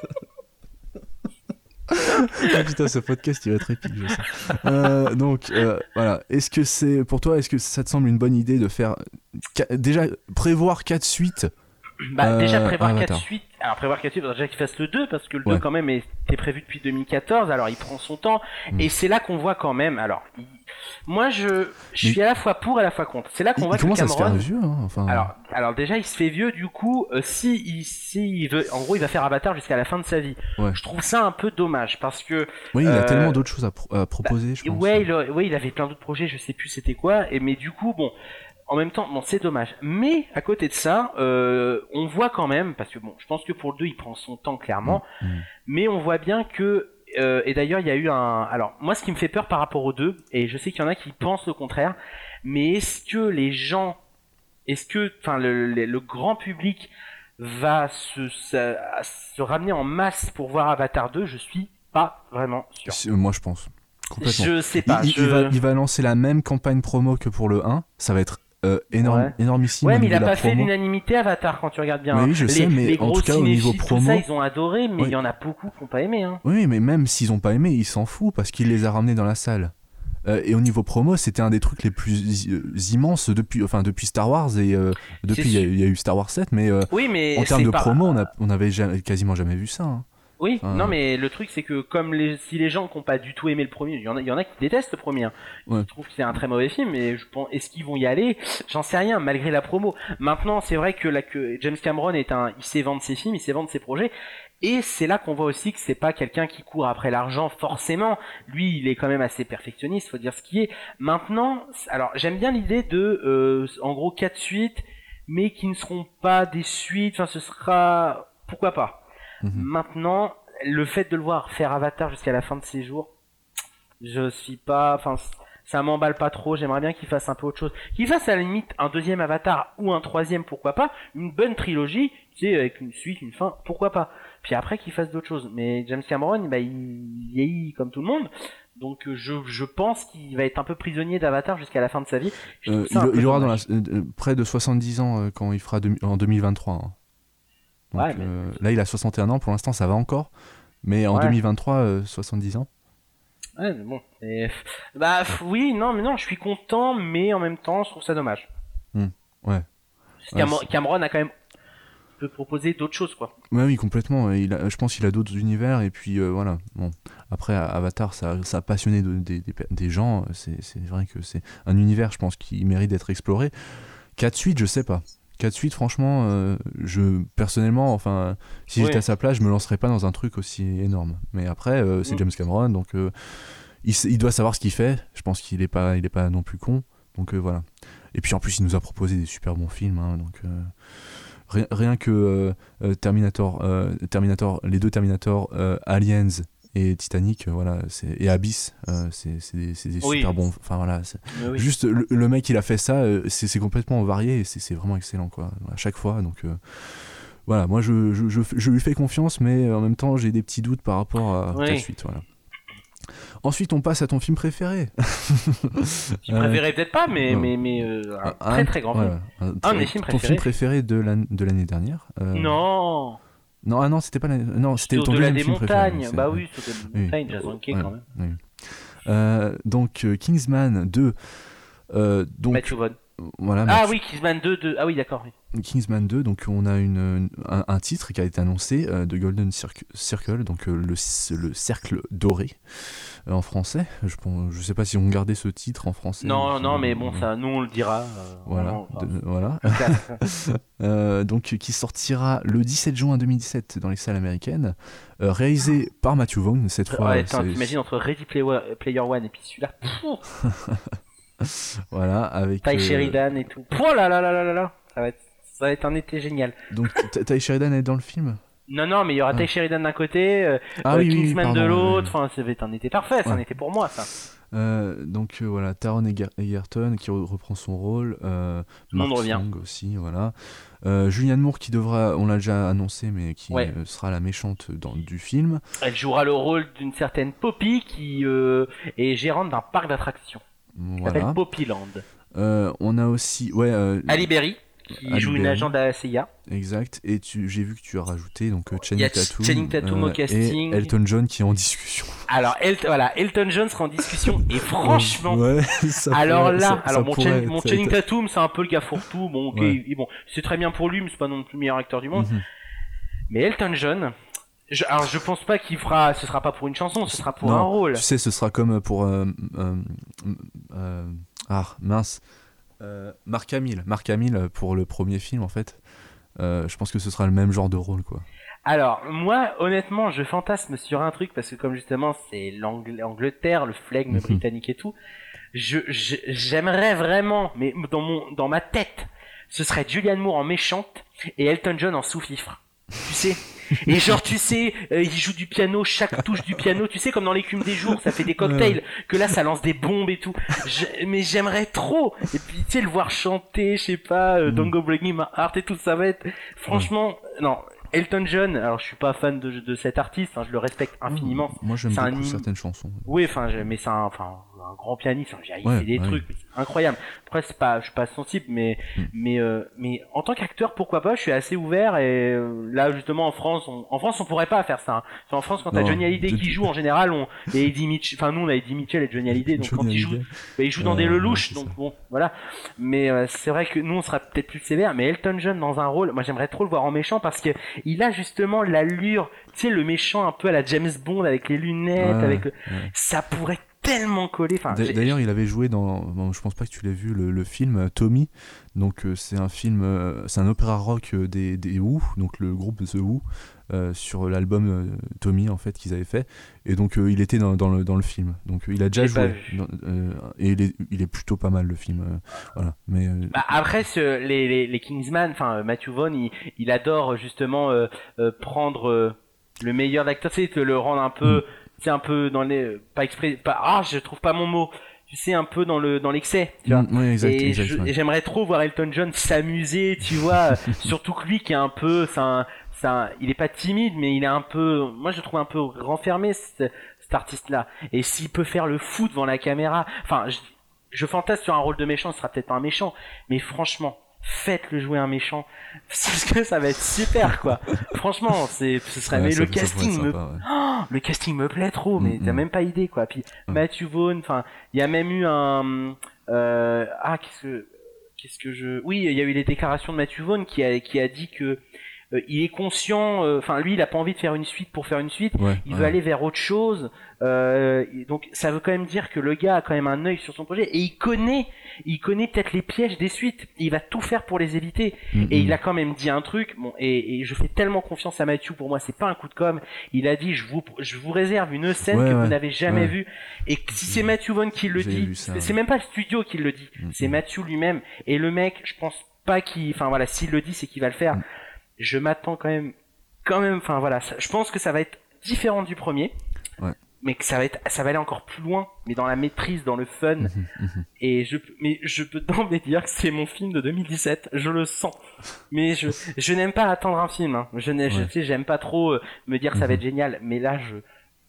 Ah, putain, ce podcast il va être épique, je sais. Euh, donc euh, voilà, est-ce que c'est pour toi, est-ce que ça te semble une bonne idée de faire déjà prévoir quatre suites? Bah euh, déjà prévoir Avatar. quatre suites. Alors prévoir quatre suites, déjà qu'il fasse le deux parce que le Ouais. deux quand même était prévu depuis deux mille quatorze, alors il prend son temps Mm. et c'est là qu'on voit quand même. Alors il- moi je je Mais- suis à la fois pour et à la fois contre. C'est là qu'on Il, voit il commence que à se faire Cameron vieux, hein, enfin. Alors, alors déjà, il se fait vieux. Du coup, euh, si, il, si il veut, en gros, il va faire Avatar jusqu'à la fin de sa vie. Ouais. Je trouve ça un peu dommage parce que Oui, il a euh, tellement d'autres choses à, pro- à proposer, je pense. ouais, il, a- ouais, il avait plein d'autres projets. Je sais plus c'était quoi. Et mais du coup, bon, en même temps, bon, c'est dommage. Mais à côté de ça, euh, on voit quand même, parce que bon, je pense que pour le deux, il prend son temps clairement. Mm, mm. Mais on voit bien que euh, et d'ailleurs, il y a eu un. Alors, moi, ce qui me fait peur par rapport aux deux, et je sais qu'il y en a qui pensent le contraire, mais est-ce que les gens, est-ce que, enfin, le, le, le grand public va se, se, se ramener en masse pour voir Avatar deux? Je suis pas vraiment sûr. C'est- Moi, je pense. Complètement. Je sais pas. il, je... il va, il va lancer la même campagne promo que pour le un. Ça va être euh, énorme, Ouais. énormissime. Ouais, au mais il niveau a de la pas fait promo. l'unanimité Avatar quand tu regardes bien. Mais hein. oui, je les, sais, mais les en gros tout cas, au niveau cinéphiles, tout promo- ça, ils ont adoré, mais il Oui. y en a beaucoup qui n'ont pas aimé. Hein. Oui, mais même s'ils ont pas aimé, ils s'en foutent parce qu'il les a ramenés dans la salle. Euh, et au niveau promo, c'était un des trucs les plus euh, immenses depuis, enfin depuis Star Wars et euh, depuis C'est il y, a- sûr. il y a eu Star Wars sept, mais euh, Oui, mais en termes c'est de pas- promo, on, a, on avait jamais- quasiment jamais vu ça. Hein. Oui, Enfin, non, mais le truc c'est que comme les, si les gens qui n'ont pas du tout aimé le premier, il y en a, il y en a qui détestent le premier, hein. Ouais. Ils trouvent que c'est un très mauvais film, mais je pense, est-ce qu'ils vont y aller? J'en sais rien, malgré la promo. Maintenant, c'est vrai que, là, que James Cameron est un, il sait vendre ses films, il sait vendre ses projets, et c'est là qu'on voit aussi que c'est pas quelqu'un qui court après l'argent forcément. Lui, il est quand même assez perfectionniste, faut dire ce qui est. Maintenant, alors j'aime bien l'idée de, euh, en gros, quatre suites, mais qui ne seront pas des suites. Enfin, ce sera, pourquoi pas. Mhm. Maintenant, le fait de le voir faire Avatar jusqu'à la fin de ses jours, je suis pas, enfin, ça m'emballe pas trop. J'aimerais bien qu'il fasse un peu autre chose, qu'il fasse à la limite un deuxième Avatar ou un troisième, pourquoi pas, une bonne trilogie, tu sais, avec une suite, une fin, pourquoi pas. Puis après qu'il fasse d'autres choses. Mais James Cameron, bah, il vieillit comme tout le monde. Donc euh, je, je pense qu'il va être un peu prisonnier d'Avatar jusqu'à la fin de sa vie. Je Euh, trouve ça un il, peu il aura dans la, dommage. euh, euh, près de soixante-dix ans euh, quand il fera deux- en deux mille vingt-trois. Hein. Donc, Ouais, mais- euh, là, il a soixante et un ans, pour l'instant, ça va encore. Mais en Ouais. deux mille vingt-trois, euh, soixante-dix ans. Ouais, mais bon. Et... Bah f- oui, non, mais non, je suis content, mais en même temps, je trouve ça dommage. Hmm, ouais. Cam- Ouais, c'est- Cameron a quand même peut proposer d'autres choses, quoi. Ouais, oui, complètement. Il a, je pense qu'il a d'autres univers. Et puis, euh, voilà. Bon. Après, Avatar, ça, ça a passionné de- des- des, des gens. C'est, c'est vrai que c'est un univers, je pense, qui mérite d'être exploré. quatre suites, je sais pas. quatre suites, franchement, euh, je, personnellement, enfin, si Oui. j'étais à sa place, je me lancerais pas dans un truc aussi énorme. Mais après, euh, c'est Mm. James Cameron, donc euh, il, s- il doit savoir ce qu'il fait. Je pense qu'il est pas, il est pas non plus con. Donc euh, voilà. Et puis en plus, il nous a proposé des super bons films. Hein, donc euh, rien, rien que euh, euh, Terminator, euh, Terminator, les deux Terminator, euh, Aliens et Titanic, euh, voilà, c'est, et Abyss, euh, c'est, c'est des, c'est des Oui. super bons. Enfin voilà. C'est, Mais oui. juste le, le mec, il a fait ça, euh, c'est, c'est complètement varié et c'est, c'est vraiment excellent, quoi. À chaque fois, donc. Euh, voilà, moi je, je, je, je lui fais confiance, mais en même temps j'ai des petits doutes par rapport à Oui. la suite. Voilà. Ensuite, on passe à ton film préféré. Je préférais peut-être pas, mais, ouais. mais, mais euh, un Un- très très grand ouais, film. ouais, un- Un de ton- mes films Ton préférés. film préféré de, l'an- de l'année dernière. euh, Non, Non, ah non, c'était pas l'année. Non, c'était c'est ton au-delà deuxième des film montagnes. préféré. c'est- Bah oui, c'est au-delà des Oui. montagnes, Jason Kay Ouais, quand même. oui. Euh, donc euh, Kingsman deux. Euh, donc Matthew Vaughn. voilà. Ah Matthew... oui, Kingsman deux, deux. Ah oui, d'accord. Oui. Kingsman deux, donc on a une, un, un titre qui a été annoncé euh, de Golden Circle, Circle donc euh, le, le cercle doré euh, en français. Je, je sais pas si on gardait ce titre en français. Non, non, euh, mais bon, ça, nous on le dira. Euh, voilà, vraiment, enfin, de, voilà. euh, donc qui sortira le dix-sept juin deux mille dix-sept dans les salles américaines, euh, réalisé par Matthew Vaughn cette fois. Ouais, attends, t'imagines entre Ready Player, Player One et puis celui-là. Voilà, avec Ty euh... Sheridan et tout. Oh là là là là là là, ça va être, ça va être un été génial. Donc Ty Sheridan est dans le film? Non, non, mais il y aura ah. Ty Sheridan d'un côté, euh, ah, euh, oui, Kingsman oui, de l'autre, enfin, ça va être un été parfait, c'est ouais. un été pour moi, ça. Euh, donc euh, voilà, Taron Eger- Egerton qui re- reprend son rôle, euh, Mark Strong aussi, voilà. Euh, Julianne Moore qui devra, on l'a déjà annoncé, mais qui ouais. euh, sera la méchante dans, du film. Elle jouera le rôle d'une certaine Poppy qui euh, est gérante d'un parc d'attractions. Voilà. Ça s'appelle Poppyland. Euh, on a aussi, ouais, euh, Ali Berry qui Ali joue Berry. Une agent de la C I A. Exact. Et tu, j'ai vu que tu as rajouté donc Channing Tatum, Channing Tatum euh, au casting et Elton John qui est en discussion. Alors El- voilà, Elton John sera en discussion et franchement, ouais, ça alors pourrait, là, ça, alors ça mon, Chen- mon Channing Tatum, c'est un peu le gars fourre-tout. Bon, ok, ouais. et bon, c'est très bien pour lui, mais c'est pas non plus le meilleur acteur du monde. Mm-hmm. Mais Elton John. Je, alors je pense pas qu'il fera, ce sera pas pour une chanson, ce sera pour non, un rôle. Tu sais, ce sera comme pour euh, euh, euh, ah mince, euh, Mark Hamill, Mark Hamill pour le premier film en fait. Euh, je pense que ce sera le même genre de rôle quoi. Alors moi honnêtement je fantasme sur un truc parce que comme justement c'est l'Angleterre, le flegme mm-hmm. britannique et tout, je, je j'aimerais vraiment, mais dans mon dans ma tête, ce serait Julianne Moore en méchante et Elton John en sous-fifre. Tu sais, et genre tu sais euh, il joue du piano, chaque touche du piano, tu sais comme dans l'écume des jours ça fait des cocktails, ouais. que là ça lance des bombes et tout. Je, mais j'aimerais trop, et puis tu sais le voir chanter, je sais pas, euh, mm. Don't Go Breaking My Heart et tout, ça va être franchement ouais. non. Elton John, alors je suis pas fan de, de cet artiste, hein, je le respecte infiniment. Mmh, moi j'aime c'est beaucoup un... certaines chansons. Oui, enfin, mais c'est un, enfin, un grand pianiste, hein, il ouais, fait des ouais. trucs incroyables. Après c'est pas, je suis pas sensible, mais mmh. mais euh, mais en tant qu'acteur pourquoi pas, je suis assez ouvert et euh, là justement en France, on, en France on pourrait pas faire ça. Hein. En France quand t'as Johnny Hallyday qui joue en général, on et Eddie Mitchell, enfin nous on a Eddie Mitchell et Johnny Hallyday, donc Johnny quand ils jouent, bah, ils jouent dans euh, des lelouches, ouais, donc ça. Bon voilà. Mais euh, c'est vrai que nous on sera peut-être plus sévère, mais Elton John dans un rôle, moi j'aimerais trop le voir en méchant parce que il a justement l'allure, tu sais le méchant un peu à la James Bond avec les lunettes, ouais, avec le... ouais. ça pourrait tellement collé. Enfin, d'ailleurs, il avait joué dans, bon, je pense pas que tu l'as vu, le, le film euh, Tommy. Donc euh, c'est un film, euh, c'est un opéra rock euh, des, des Who, donc le groupe The Who, euh, sur l'album euh, Tommy en fait qu'ils avaient fait. Et donc euh, il était dans, dans, le, dans le film. Donc euh, il a déjà joué. Dans, euh, et il est, il est plutôt pas mal le film. Euh, voilà. Mais euh, bah, après ce, les, les, les Kingsman, enfin Matthew Vaughn, il, il adore justement euh, euh, prendre euh, le meilleur d'acteur, tu sais, le rendre un peu. Mm. C'est un peu dans les pas exprès pas ah je trouve pas mon mot, tu sais un peu dans le dans l'excès, tu vois. Mmh, ouais, exact, et, exact, je, ouais. et j'aimerais trop voir Elton John s'amuser, tu vois. Surtout que lui qui est un peu c'est un, c'est un, il est pas timide mais il est un peu, moi je le trouve un peu renfermé cet, cet artiste là, et s'il peut faire le fou devant la caméra, enfin je, je fantasme sur un rôle de méchant, ce sera peut-être pas un méchant, mais franchement faites-le jouer un méchant parce que ça va être super quoi. Franchement c'est ce serait ouais, mais ça, le casting me sympa, ouais. oh, le casting me plaît trop mais mm-hmm. t'as même pas idée quoi. Puis mm. Matthew Vaughn, enfin il y a même eu un euh, ah qu'est-ce que qu'est-ce que je oui il y a eu les déclarations de Matthew Vaughn qui a qui a dit que euh, il est conscient, enfin euh, lui il a pas envie de faire une suite pour faire une suite, ouais, il ouais. veut aller vers autre chose, euh, donc ça veut quand même dire que le gars a quand même un œil sur son projet et il connaît il connaît peut-être les pièges des suites, il va tout faire pour les éviter. Mm-hmm. Et il a quand même dit un truc, bon, et, et je fais tellement confiance à Matthew, pour moi c'est pas un coup de com', il a dit je vous je vous réserve une scène ouais, que ouais, vous n'avez jamais ouais. vue, et si c'est Matthew Vaughn qui le J'ai dit, ça, c'est ouais. même pas le studio qui le dit, mm-hmm. c'est Matthew lui-même, et le mec je pense pas qu'il, enfin voilà, s'il le dit c'est qu'il va le faire. Mm. Je m'attends quand même quand même enfin voilà, ça, je pense que ça va être différent du premier. Ouais. Mais que ça va être, ça va aller encore plus loin, mais dans la maîtrise, dans le fun. Mmh, mmh. Et je, mais je peux d'emblée dire que c'est mon film de deux mille dix-sept. Je le sens. Mais je, je n'aime pas attendre un film. Hein. Je, n'ai, ouais. je sais, j'aime pas trop me dire que ça va être génial. Mais là, je,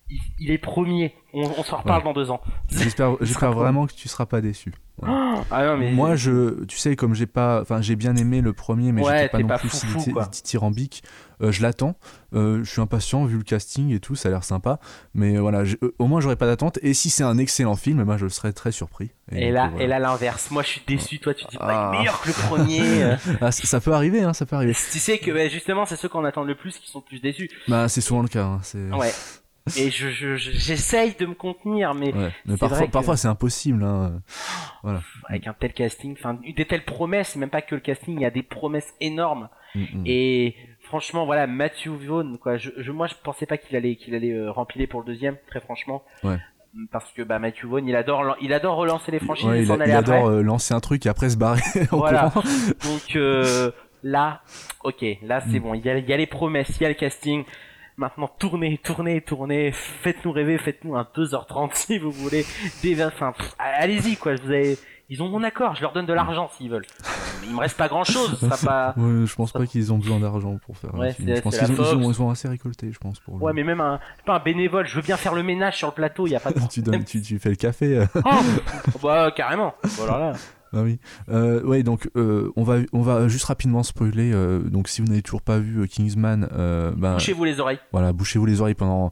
il, il est premier. On, on s'en reparle Ouais. dans deux ans. J'espère, Il j'espère sera vraiment que tu seras pas déçu. Voilà. Ah non, mais Moi, je, tu sais, comme j'ai pas, enfin, j'ai bien aimé le premier, mais Ouais, j'étais pas t'es non pas plus foufou, si quoi. dithyrambique. Euh, je l'attends. Euh, je suis impatient vu le casting et tout, ça a l'air sympa. Mais euh, voilà, j'ai- euh, au moins j'aurais pas d'attente. Et si c'est un excellent film, moi je serais très surpris. Et donc, là, euh, voilà. et là l'inverse. Moi, je suis déçu. Toi, tu dis bah, il Ah. est meilleur que le premier. euh. Ah, ça, ça peut arriver, hein, ça peut arriver. Tu sais que ouais, justement, c'est ceux qu'on attend le plus qui sont le plus déçus. Bah, c'est souvent le cas. Hein, c'est... Ouais. Et je, je, je- j'essaye de me contenir, mais Ouais. Mais c'est parfois, vrai que- parfois c'est impossible. Hein. Voilà. avec un tel casting, enfin des telles promesses, même pas que le casting, il y a des promesses énormes. Mm, mm. Et franchement, voilà, Matthew Vaughn, quoi. Je, je, moi, je pensais pas qu'il allait, qu'il allait euh, rempiler pour le deuxième, très franchement. Ouais. Parce que bah Matthew Vaughn, il adore, il adore relancer les franchises Ouais, et il, s'en a- aller il après. adore euh, lancer un truc et après se barrer en Voilà. courant. Donc euh, là, ok, là c'est Mm. bon. Il y, a, il y a les promesses, il y a le casting. Maintenant, tournez, tournez, tournez. Faites-nous rêver, faites-nous un deux heures trente si vous voulez. Des, enfin, pff, allez-y quoi. Vous avez, ils ont mon accord. Je leur donne de l'argent s'ils veulent. Mais il me reste pas grand-chose. Ça sera pas. Ouais, je pense pas qu'ils ont besoin d'argent pour faire Ouais, un film. c'est- Je pense c'est qu'ils la ont, ils Fox. ont, ils ont assez récolté, je pense. Pour le... Ouais, mais même un, pas un bénévole. Je veux bien faire le ménage sur le plateau. Il y a pas de tu, problème. donnes, tu, tu fais le café. euh. Oh bah carrément. Voilà là. Ah oui. Euh, ouais, donc euh, on va on va juste rapidement spoiler. Euh, donc si vous n'avez toujours pas vu euh, Kingsman, euh, ben Bouchez-vous les oreilles. voilà, bouchez-vous les oreilles pendant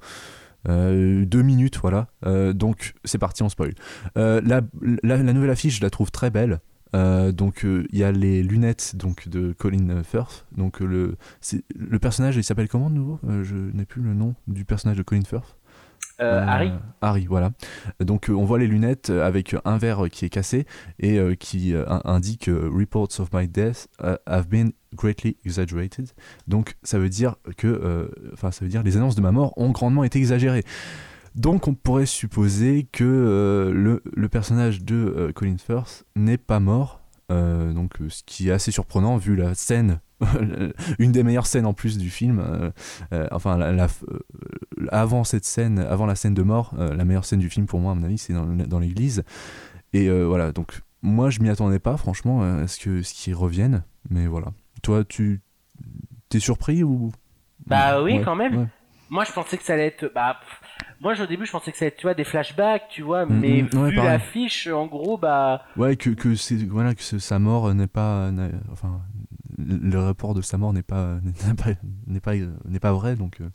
euh, deux minutes, voilà. Euh, donc c'est parti, on spoil. Euh, la, la la nouvelle affiche, je la trouve très belle. Euh, donc il euh, y a les lunettes donc de Colin Firth. Donc euh, le c'est, le personnage, il s'appelle comment de nouveau euh, Je n'ai plus le nom du personnage de Colin Firth. Euh, Euh, Harry. Harry, voilà. Donc euh, on voit les lunettes euh, avec un verre euh, qui est cassé et euh, qui euh, indique euh, Reports of my death uh, have been greatly exaggerated. Donc ça veut dire que, enfin ça veut dire les annonces de ma mort ont grandement été exagérées. Donc on pourrait supposer que euh, le, le personnage de euh, Colin Firth n'est pas mort. Euh, donc euh, ce qui est assez surprenant vu la scène, une des meilleures scènes en plus du film. Euh, euh, enfin la, la, euh, avant cette scène, avant la scène de mort, euh, la meilleure scène du film pour moi à mon avis c'est dans, dans l'église. Et euh, voilà, donc moi je m'y attendais pas franchement à ce que ce qu'ils reviennent, mais voilà. Toi tu t'es surpris ou Bah oui, Ouais, quand même. ouais. Moi, je pensais que ça allait être. Bah, pff, moi, au début, je pensais que ça allait être, tu vois, des flashbacks, tu vois, Mm, mais mm, ouais, vu pareil. l'affiche, en gros, bah. Ouais, que, que, c'est, voilà, que ce- sa mort n'est pas. n'est- enfin, le le rapport de sa mort n'est pas, n'est pas, n'est pas, n'est pas vrai, donc euh,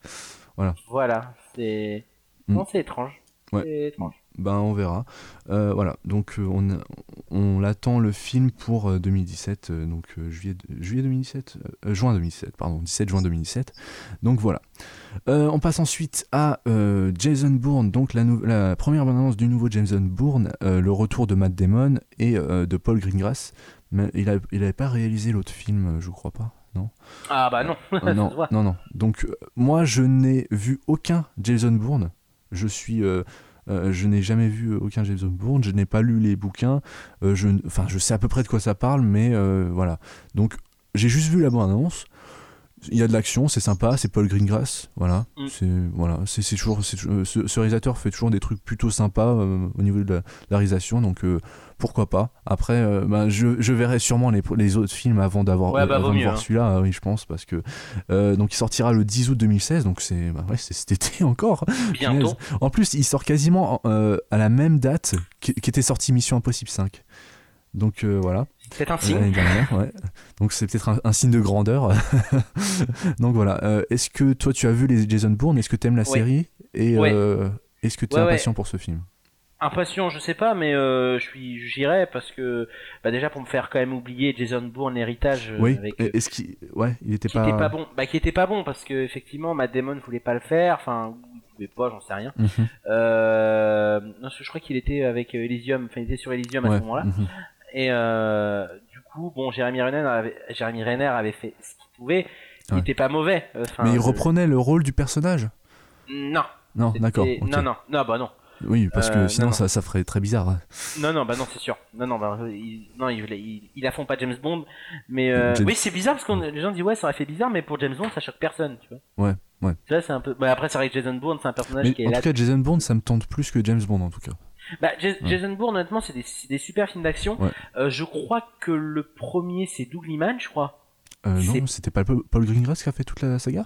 Voilà, c'est. Mm. Non, c'est étrange. Ouais. C'est étrange. ben on verra. Euh, voilà, donc euh, on, on l'attend le film pour euh, deux mille dix-sept, euh, donc euh, juillet, juillet deux mille dix-sept, euh, juin deux mille dix-sept, pardon, dix-sept juin deux mille dix-sept. Donc voilà. Euh, on passe ensuite à euh, Jason Bourne, donc la, nou- la première bande-annonce du nouveau Jason Bourne, euh, le retour de Matt Damon et euh, de Paul Greengrass. Mais il n'avait il avait pas réalisé l'autre film, euh, je crois pas, non Ah, bah non, Euh, ça non, se voit. non, non. Donc euh, moi je n'ai vu aucun Jason Bourne. Je suis, euh, euh, je n'ai jamais vu aucun Jason Bourne. Je n'ai pas lu les bouquins. Euh, je, enfin, je sais à peu près de quoi ça parle, mais euh, voilà. Donc j'ai juste vu la bande-annonce. Il y a de l'action, c'est sympa, c'est Paul Greengrass, voilà. Mm. C'est voilà, c'est c'est toujours, c'est, euh, ce, ce réalisateur fait toujours des trucs plutôt sympas euh, au niveau de la, de la réalisation, donc euh, pourquoi pas. Après, euh, ben, je, je verrai sûrement les, les autres films avant d'avoir Ouais, bah, avant vaut de mieux, voir hein. celui-là, euh, oui, je pense, parce que euh, donc il sortira le dix août deux mille seize, donc c'est bah, ouais, c'est cet été encore. Bientôt. En plus, il sort quasiment euh, à la même date qui, qui était sorti Mission Impossible cinq. Donc euh, voilà. C'est un Euh, signe. l'année dernière, ouais. Donc c'est peut-être un, un signe de grandeur. Donc voilà. Euh, est-ce que toi tu as vu les Jason Bourne? Est-ce que t'aimes la Ouais. série? Et Ouais. euh, est-ce que tu es Ouais, ouais. impatient pour ce film? Impatient, je sais pas, mais euh, je suis, j'irai parce que, bah déjà pour me faire quand même oublier Jason Bourne, l'héritage euh, Oui. avec. Et- Est-ce qu'il, ouais, il était qui pas. était pas bon, bah qui était pas bon parce que effectivement Matt Damon voulait pas le faire, enfin il pouvait pas, j'en sais rien. Mhm. Euh, non, je crois qu'il était avec euh, Elysium, enfin il était sur Elysium à Ouais. ce moment-là. Mhm. Et euh, du coup, bon, Jeremy Renner avait, Jeremy Renner avait fait ce qu'il pouvait. Il Ouais. était pas mauvais. euh, Enfin, Mais il je- reprenait le rôle du personnage? Non. Non, c'était- d'accord. ok. Non, non, non, bah non. Oui, parce que Euh, sinon non, ça, ça ferait très bizarre. hein. Non, non, bah non, c'est sûr. Non, non, bah, il, non, il, il, il affond pas James Bond. Mais euh, James- oui, c'est bizarre parce que les gens disent ouais, ça aurait fait bizarre, mais pour James Bond, ça choque personne, tu vois. Ouais, ouais. Tu vois, c'est un peu. Bah, après, c'est vrai que Jason Bourne, c'est un personnage Mais qui est en là. tout cas, Jason Bourne, ça me tente plus que James Bond en tout cas. Bah, Ja- Ouais. Jason Bourne, honnêtement, c'est des, c'est des super films d'action. Ouais. Euh, je crois que le premier, c'est Doug Liman, je crois. Euh, C'est- non, c'était pas Paul Paul Greengrass qui a fait toute la saga?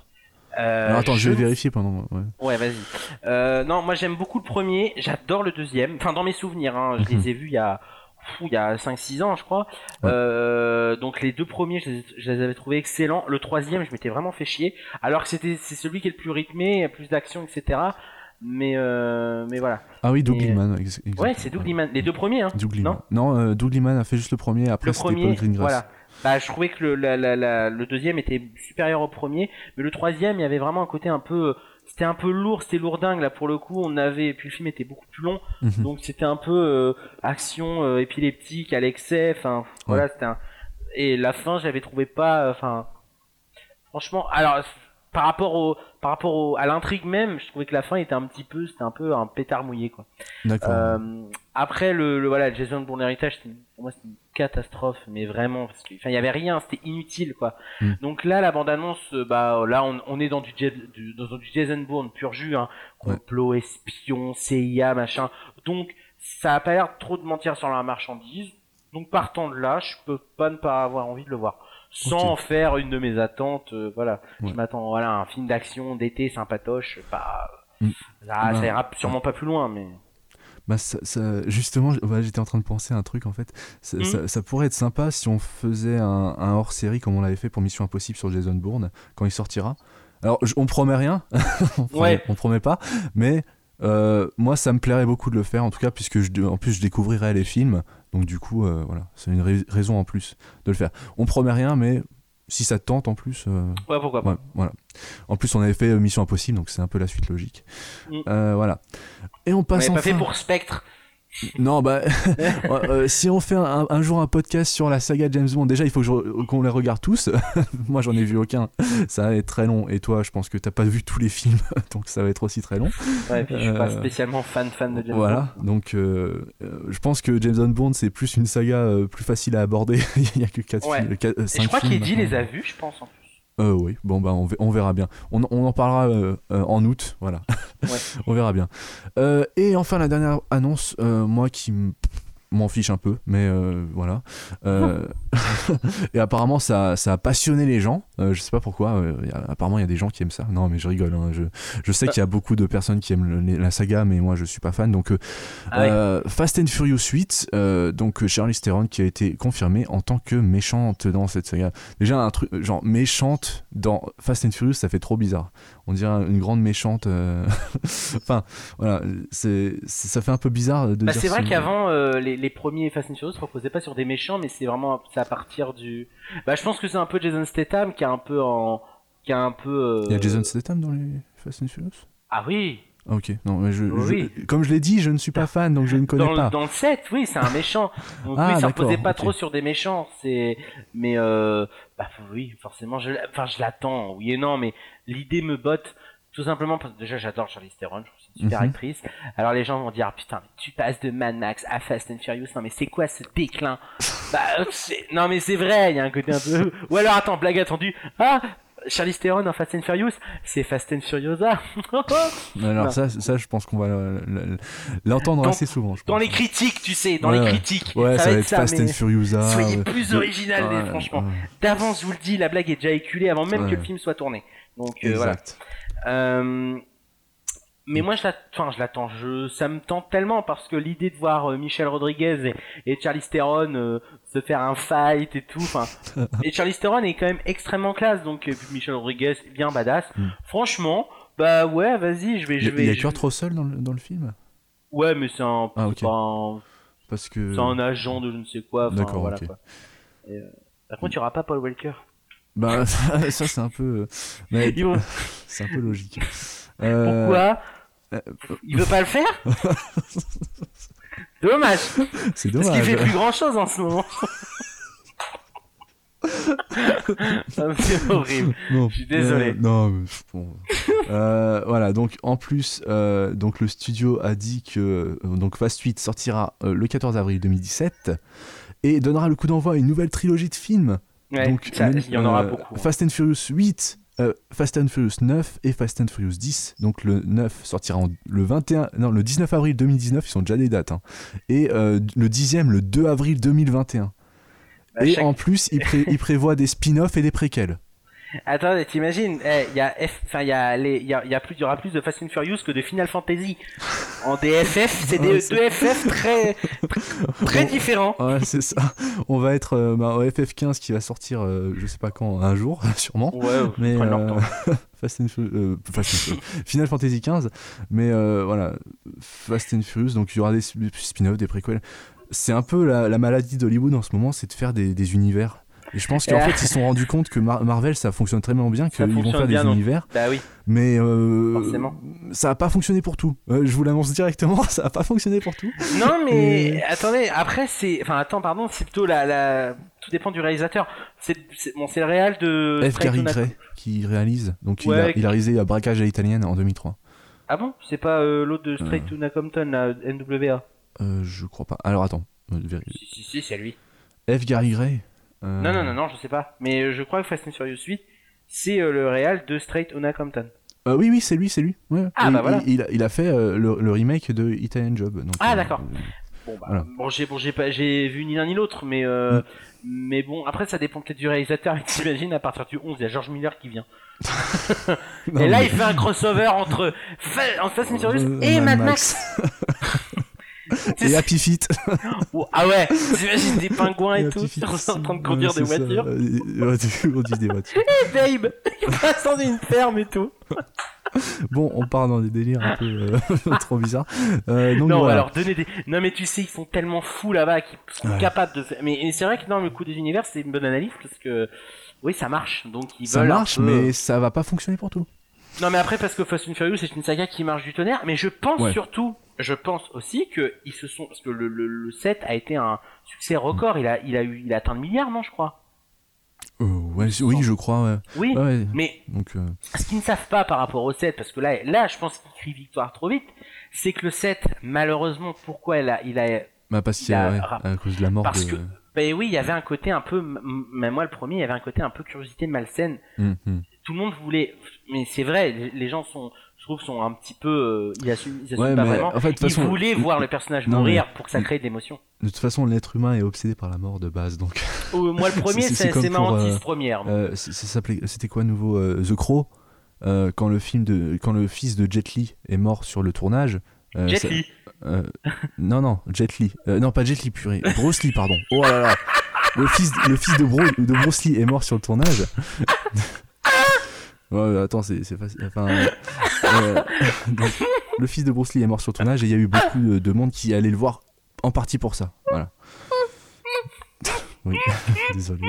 Euh, Alors attends, je vais je- vérifier pendant. Ouais. Ouais, vas-y. Euh, non, moi j'aime beaucoup le premier, j'adore le deuxième. Enfin, dans mes souvenirs, hein, je les ai vus il y a, fou, il y a cinq six ans, je crois. Ouais. Euh, donc les deux premiers, je les, je les avais trouvés excellents. Le troisième, je m'étais vraiment fait chier. Alors que c'était, c'est celui qui est le plus rythmé, plus d'action, et cetera. Mais, euh, mais voilà. Ah oui, Doug Et, Liman. ex- exactement. Ouais, c'est Doug Liman. Les deux premiers, hein. Doug Non Liman. Non, euh, Doug Liman a fait juste le premier. Après, Le c'était premier, Paul Greengrass. voilà. Bah, je trouvais que le, la, la, la- le deuxième était supérieur au premier, mais le troisième, il y avait vraiment un côté un peu, c'était un peu lourd, c'était lourdingue là pour le coup. On avait, et puis le film était beaucoup plus long, Mhm. donc c'était un peu euh, action euh, épileptique à l'excès. Enfin, voilà, c'était un. Et la fin, j'avais trouvé pas, enfin, franchement, alors par rapport au, par rapport au, à l'intrigue même, je trouvais que la fin était un petit peu, c'était un peu un pétard mouillé quoi. D'accord. Euh, après le, le voilà, Jason Bourne Heritage, c'était une- pour moi c'était une catastrophe, mais vraiment parce que enfin il y avait rien, c'était inutile quoi. Mm. Donc là la bande annonce, bah là on, on est dans du, Jet- du dans du Jason Bourne pur jus, hein, complot, espion, C I A machin. Donc ça a pas l'air trop de mentir sur la marchandise. Donc partant de là, je peux pas ne pas avoir envie de le voir. Sans Ok. en faire une de mes attentes, euh, voilà. Ouais. Je m'attends, voilà, à un film d'action d'été sympatoche, pas, Mm. ah, Bah. ça ira sûrement pas plus loin, mais. Bah ça, ça- justement, ouais, j'étais en train de penser à un truc en fait. Ça, Mhm. ça- ça pourrait être sympa si on faisait un, un hors-série comme on l'avait fait pour Mission Impossible sur Jason Bourne quand il sortira. Alors, je- on promet rien, on, promet, Ouais. on promet pas, mais euh, moi ça me plairait beaucoup de le faire en tout cas, puisque je, en plus je découvrirais les films, donc du coup, euh, voilà, c'est une rais- raison en plus de le faire. On promet rien, mais si ça te tente en plus. euh, Ouais, pourquoi pas. Ouais, voilà. En plus, on avait fait euh, Mission Impossible, donc c'est un peu la suite logique. Mm. Euh, voilà. Et on On passe l'avait pas enfin. fait pour Spectre. Non, bah, euh, si on fait un, un jour un podcast sur la saga James Bond, déjà il faut que je- qu'on les regarde tous. Moi, j'en ai vu aucun. Ça va être très long. Et toi, je pense que t'as pas vu tous les films, donc ça va être aussi très long. Ouais, et puis je suis pas Euh, spécialement fan fan de James Voilà. Donc, euh, euh, je pense que James Bond, c'est plus une saga euh, plus facile à aborder. Il y a que quatre Ouais. films, quatre- euh, Bond. Et cinq je crois films qu'Eddie maintenant. les a vus, je pense en plus. Euh, oui, bon bah on, ve- on verra bien. On, on en parlera euh, euh, en août, voilà. Ouais. On verra bien. Euh, et enfin la dernière annonce, euh, moi qui m- m'en fiche un peu, mais euh, voilà. Euh, et apparemment ça, ça a passionné les gens. Euh, je sais pas pourquoi. euh, y a- apparemment il y a des gens qui aiment ça. Non mais je rigole. hein, je, je sais qu'il y a beaucoup de personnes qui aiment le- la saga, mais moi je suis pas fan. Donc euh, Ah ouais. euh, Fast and Furious huit, euh, donc Charlize Theron qui a été confirmée en tant que méchante dans cette saga. Déjà un truc genre méchante dans Fast and Furious, ça fait trop bizarre. On dirait une grande méchante. euh, enfin voilà, c'est, c'est- ça fait un peu bizarre de Bah, dire c'est vrai ça. qu'avant euh, les, les premiers Fast and Furious se reposaient pas sur des méchants, mais c'est vraiment c'est à partir du. Bah je pense que c'est un peu Jason Statham qui a un peu en qui a un peu. euh, Il y a Jason Statham dans les Fast and Furious. Ah oui. Ah, ok, non, mais je, Oui. je- comme je l'ai dit, je ne suis pas fan, donc je ne connais Dans, pas. le, dans le sept, oui, c'est un méchant. Donc Ah, oui, ça d'accord, reposait pas ok. trop sur des méchants. C'est, mais euh, bah oui, forcément, je, l'a- enfin, je l'attends. Oui et non, mais l'idée me botte tout simplement parce que déjà j'adore Charlize Theron, je trouve que c'est une super Mhm. actrice. Alors les gens vont dire ah, putain, mais tu passes de Mad Max à Fast and Furious. Non mais c'est quoi ce déclin? Bah c'est... non mais c'est vrai, il y a un côté un peu. Ou alors attends, blague attendue. Ah. Charlize Theron en Fast and Furious, c'est Fast and Furiosa. Alors Non. ça, ça, je pense qu'on va l- l- l'entendre Dans- assez souvent. Je Dans pense. les critiques, tu sais, dans Ouais, les ouais. critiques. Ouais, ça, va être ça, Fast mais and Furiosa. soyez euh, plus le- original, mais Ouais, franchement. ouais. D'avance, je vous le dis, la blague est déjà éculée avant même Ouais. que le film soit tourné. Donc euh, voilà. Exact. Euh, mais moi, je l'attends, enfin, je l'attends. Je, ça me tente tellement parce que l'idée de voir euh, Michelle Rodriguez et, et Charlize Theron euh, se faire un fight et tout. Enfin, et Charlize Theron est quand même extrêmement classe, donc euh, Michelle Rodriguez est bien badass. Mm. Franchement, bah ouais, vas-y, je vais, Il y je a, vais. il y a je- Kurt Russell dans le, dans le film. Ouais, mais c'est un, Ah, c'est ok. pas un- Parce que. c'est un agent de je ne sais quoi. Enfin, D'accord, voilà, ok. quoi. Et, euh, par contre, il y aura pas Paul Walker. Bah, ça, c'est un peu. Mais Ils vont- c'est un peu logique. Euh, Pourquoi euh, Il veut pas le faire Dommage. C'est Parce qu'il dommage. fait plus grand chose en ce moment. Ah, c'est horrible. Non, Je suis désolé. euh, non, mais, bon. Euh, voilà, donc en plus, euh, donc le studio a dit que euh, donc Fast huit sortira euh, le quatorze avril deux mille dix-sept et donnera le coup d'envoi à une nouvelle trilogie de films. Ouais, donc ça, le- il y en aura euh, beaucoup. hein. Fast and Furious huit, euh, Fast and Furious neuf et Fast and Furious dix. Donc le neuf sortira en- le vingt et un, non le dix-neuf avril deux mille dix-neuf, ils sont déjà des dates. Hein. Et euh, le dixième le deux avril deux mille vingt et un. Bah, Et chaque- en plus, il, pré- il prévoit des spin-offs et des préquels. Attends, t'imagines, eh, il y a F, enfin il y a les, il y a, il y a plus, il y aura plus de Fast and Furious que de Final Fantasy. En D F F, c'est des Ouais, deux c'est- F F très, très On- différents. Ouais, c'est ça. On va être euh, bah, au F F quinze qui va sortir, euh, je sais pas quand, un jour, sûrement. Ouais, Mais prennent leur euh, temps. Fast and Furious, euh, Fast and Furious, Final Fantasy quinze. Mais euh, voilà, Fast and Furious. Donc il y aura des spin-offs, des préquels. C'est un peu la, la maladie d'Hollywood en ce moment, c'est de faire des, des univers. Et je pense qu'en Et fait, ils se sont rendus compte que Mar- Marvel, ça fonctionne très bien, Ça qu'ils vont fonctionne faire bien, des non. univers. Bah oui, Mais euh, forcément. ça a pas fonctionné pour tout. Euh, je vous l'annonce directement, ça a pas fonctionné pour tout. Non mais Et- attendez, après c'est, enfin attends pardon, c'est plutôt la, la, tout dépend du réalisateur. C'est, c'est... bon, c'est le réal de. F. Straight Gary Outta- Gray qui réalise. Donc il, Ouais, a, il qui- a réalisé euh, Braquage à l'italienne en deux mille trois. Ah bon, c'est pas euh, l'autre de Straight Euh. Outta Compton, la N W A. Euh, je crois pas. Alors attends. Euh, véri- Si si si, c'est lui. F. Gary Gray euh, Non non non non, je sais pas. Mais euh, je crois que Fast and Furious huit, c'est euh, le réal de Straight Outta Compton. euh, oui, oui, c'est lui, c'est lui. Ouais. Ah, Et bah voilà. Il, il a, il a fait euh, le, le remake de Italian Job. Donc, Ah, euh, d'accord. euh, Bon bah Voilà. bon j'ai bon j'ai pas j'ai vu ni l'un ni l'autre, mais euh, Mm. mais bon après ça dépend peut-être du réalisateur. Et t'imagines à partir du onze, il y a George Miller qui vient. non, Et là mais- il fait un crossover entre Fa- en Fast and Furious Euh, et Mad Mad Max. Et Happy Feet. Oh, ah ouais, t'imagines des pingouins et Et tout Happy Feet. sur- en train de conduire Ouais, des c'est ça. voitures. Euh, ouais, tu conduis des voitures. Hey babe, il passe dans une ferme et tout. Bon, on part dans des délires un peu euh, trop bizarres. Euh, donc non, voilà. alors donner des. Non, mais tu sais, ils sont tellement fous là-bas qu'ils sont Ouais. capables de faire. Mais et c'est vrai que dans le coup des univers, c'est une bonne analyse parce que oui, ça marche. Donc ils Ça veulent un marche, peu- mais ça va pas fonctionner pour tout. Non, mais après parce que Fast and Furious c'est une saga qui marche du tonnerre. Mais je pense Ouais. surtout, je pense aussi que ils se sont parce que le, le, le sept a été un succès record. Il a il a eu il a atteint le milliard, non, je crois. Euh, ouais, oui, je crois. Ouais. Oui. Ouais, ouais. Mais Donc, euh, ce qu'ils ne savent pas par rapport au sept, parce que là, là, je pense qu'ils crient victoire trop vite, c'est que le sept, malheureusement, pourquoi il a, il a, bah, parce qu'il y Il a, a ouais, rap- à cause de la mort parce de. que, ben oui, il y avait un côté un peu, m- m- même moi le premier, il y avait un côté un peu curiosité malsaine. Hum, hum. Tout le monde voulait, mais c'est vrai, les, les gens sont, je trouve, sont un petit peu, euh, ils assument, ils assument Ouais, pas mais vraiment. en fait, de toute Ils façon, voulaient le- voir le personnage non, mourir mais- pour que ça crée de l'émotion. De toute façon, l'être humain est obsédé par la mort de base, donc. Euh, moi, le premier, C'est- c'est c'est comme c'est ma pour, hantise euh, première. moi. Euh, c'est- ça s'appelait, c'était quoi nouveau euh, The Crow, euh, quand le film de, quand le fils de Jet Li est mort sur le tournage. euh, Jet ça- Li. euh, non non, Jet Li. Euh, non pas Jet Li purée. Bruce Lee pardon. Oh là là. Le fils, le fils de, Bro, de Bruce Lee est mort sur le tournage. Ouais, attends, c'est, c'est facile. Enfin, euh, donc, le fils de Bruce Lee est mort sur le tournage et il y a eu beaucoup de, de monde qui allait le voir en partie pour ça. Voilà. Oui, désolé.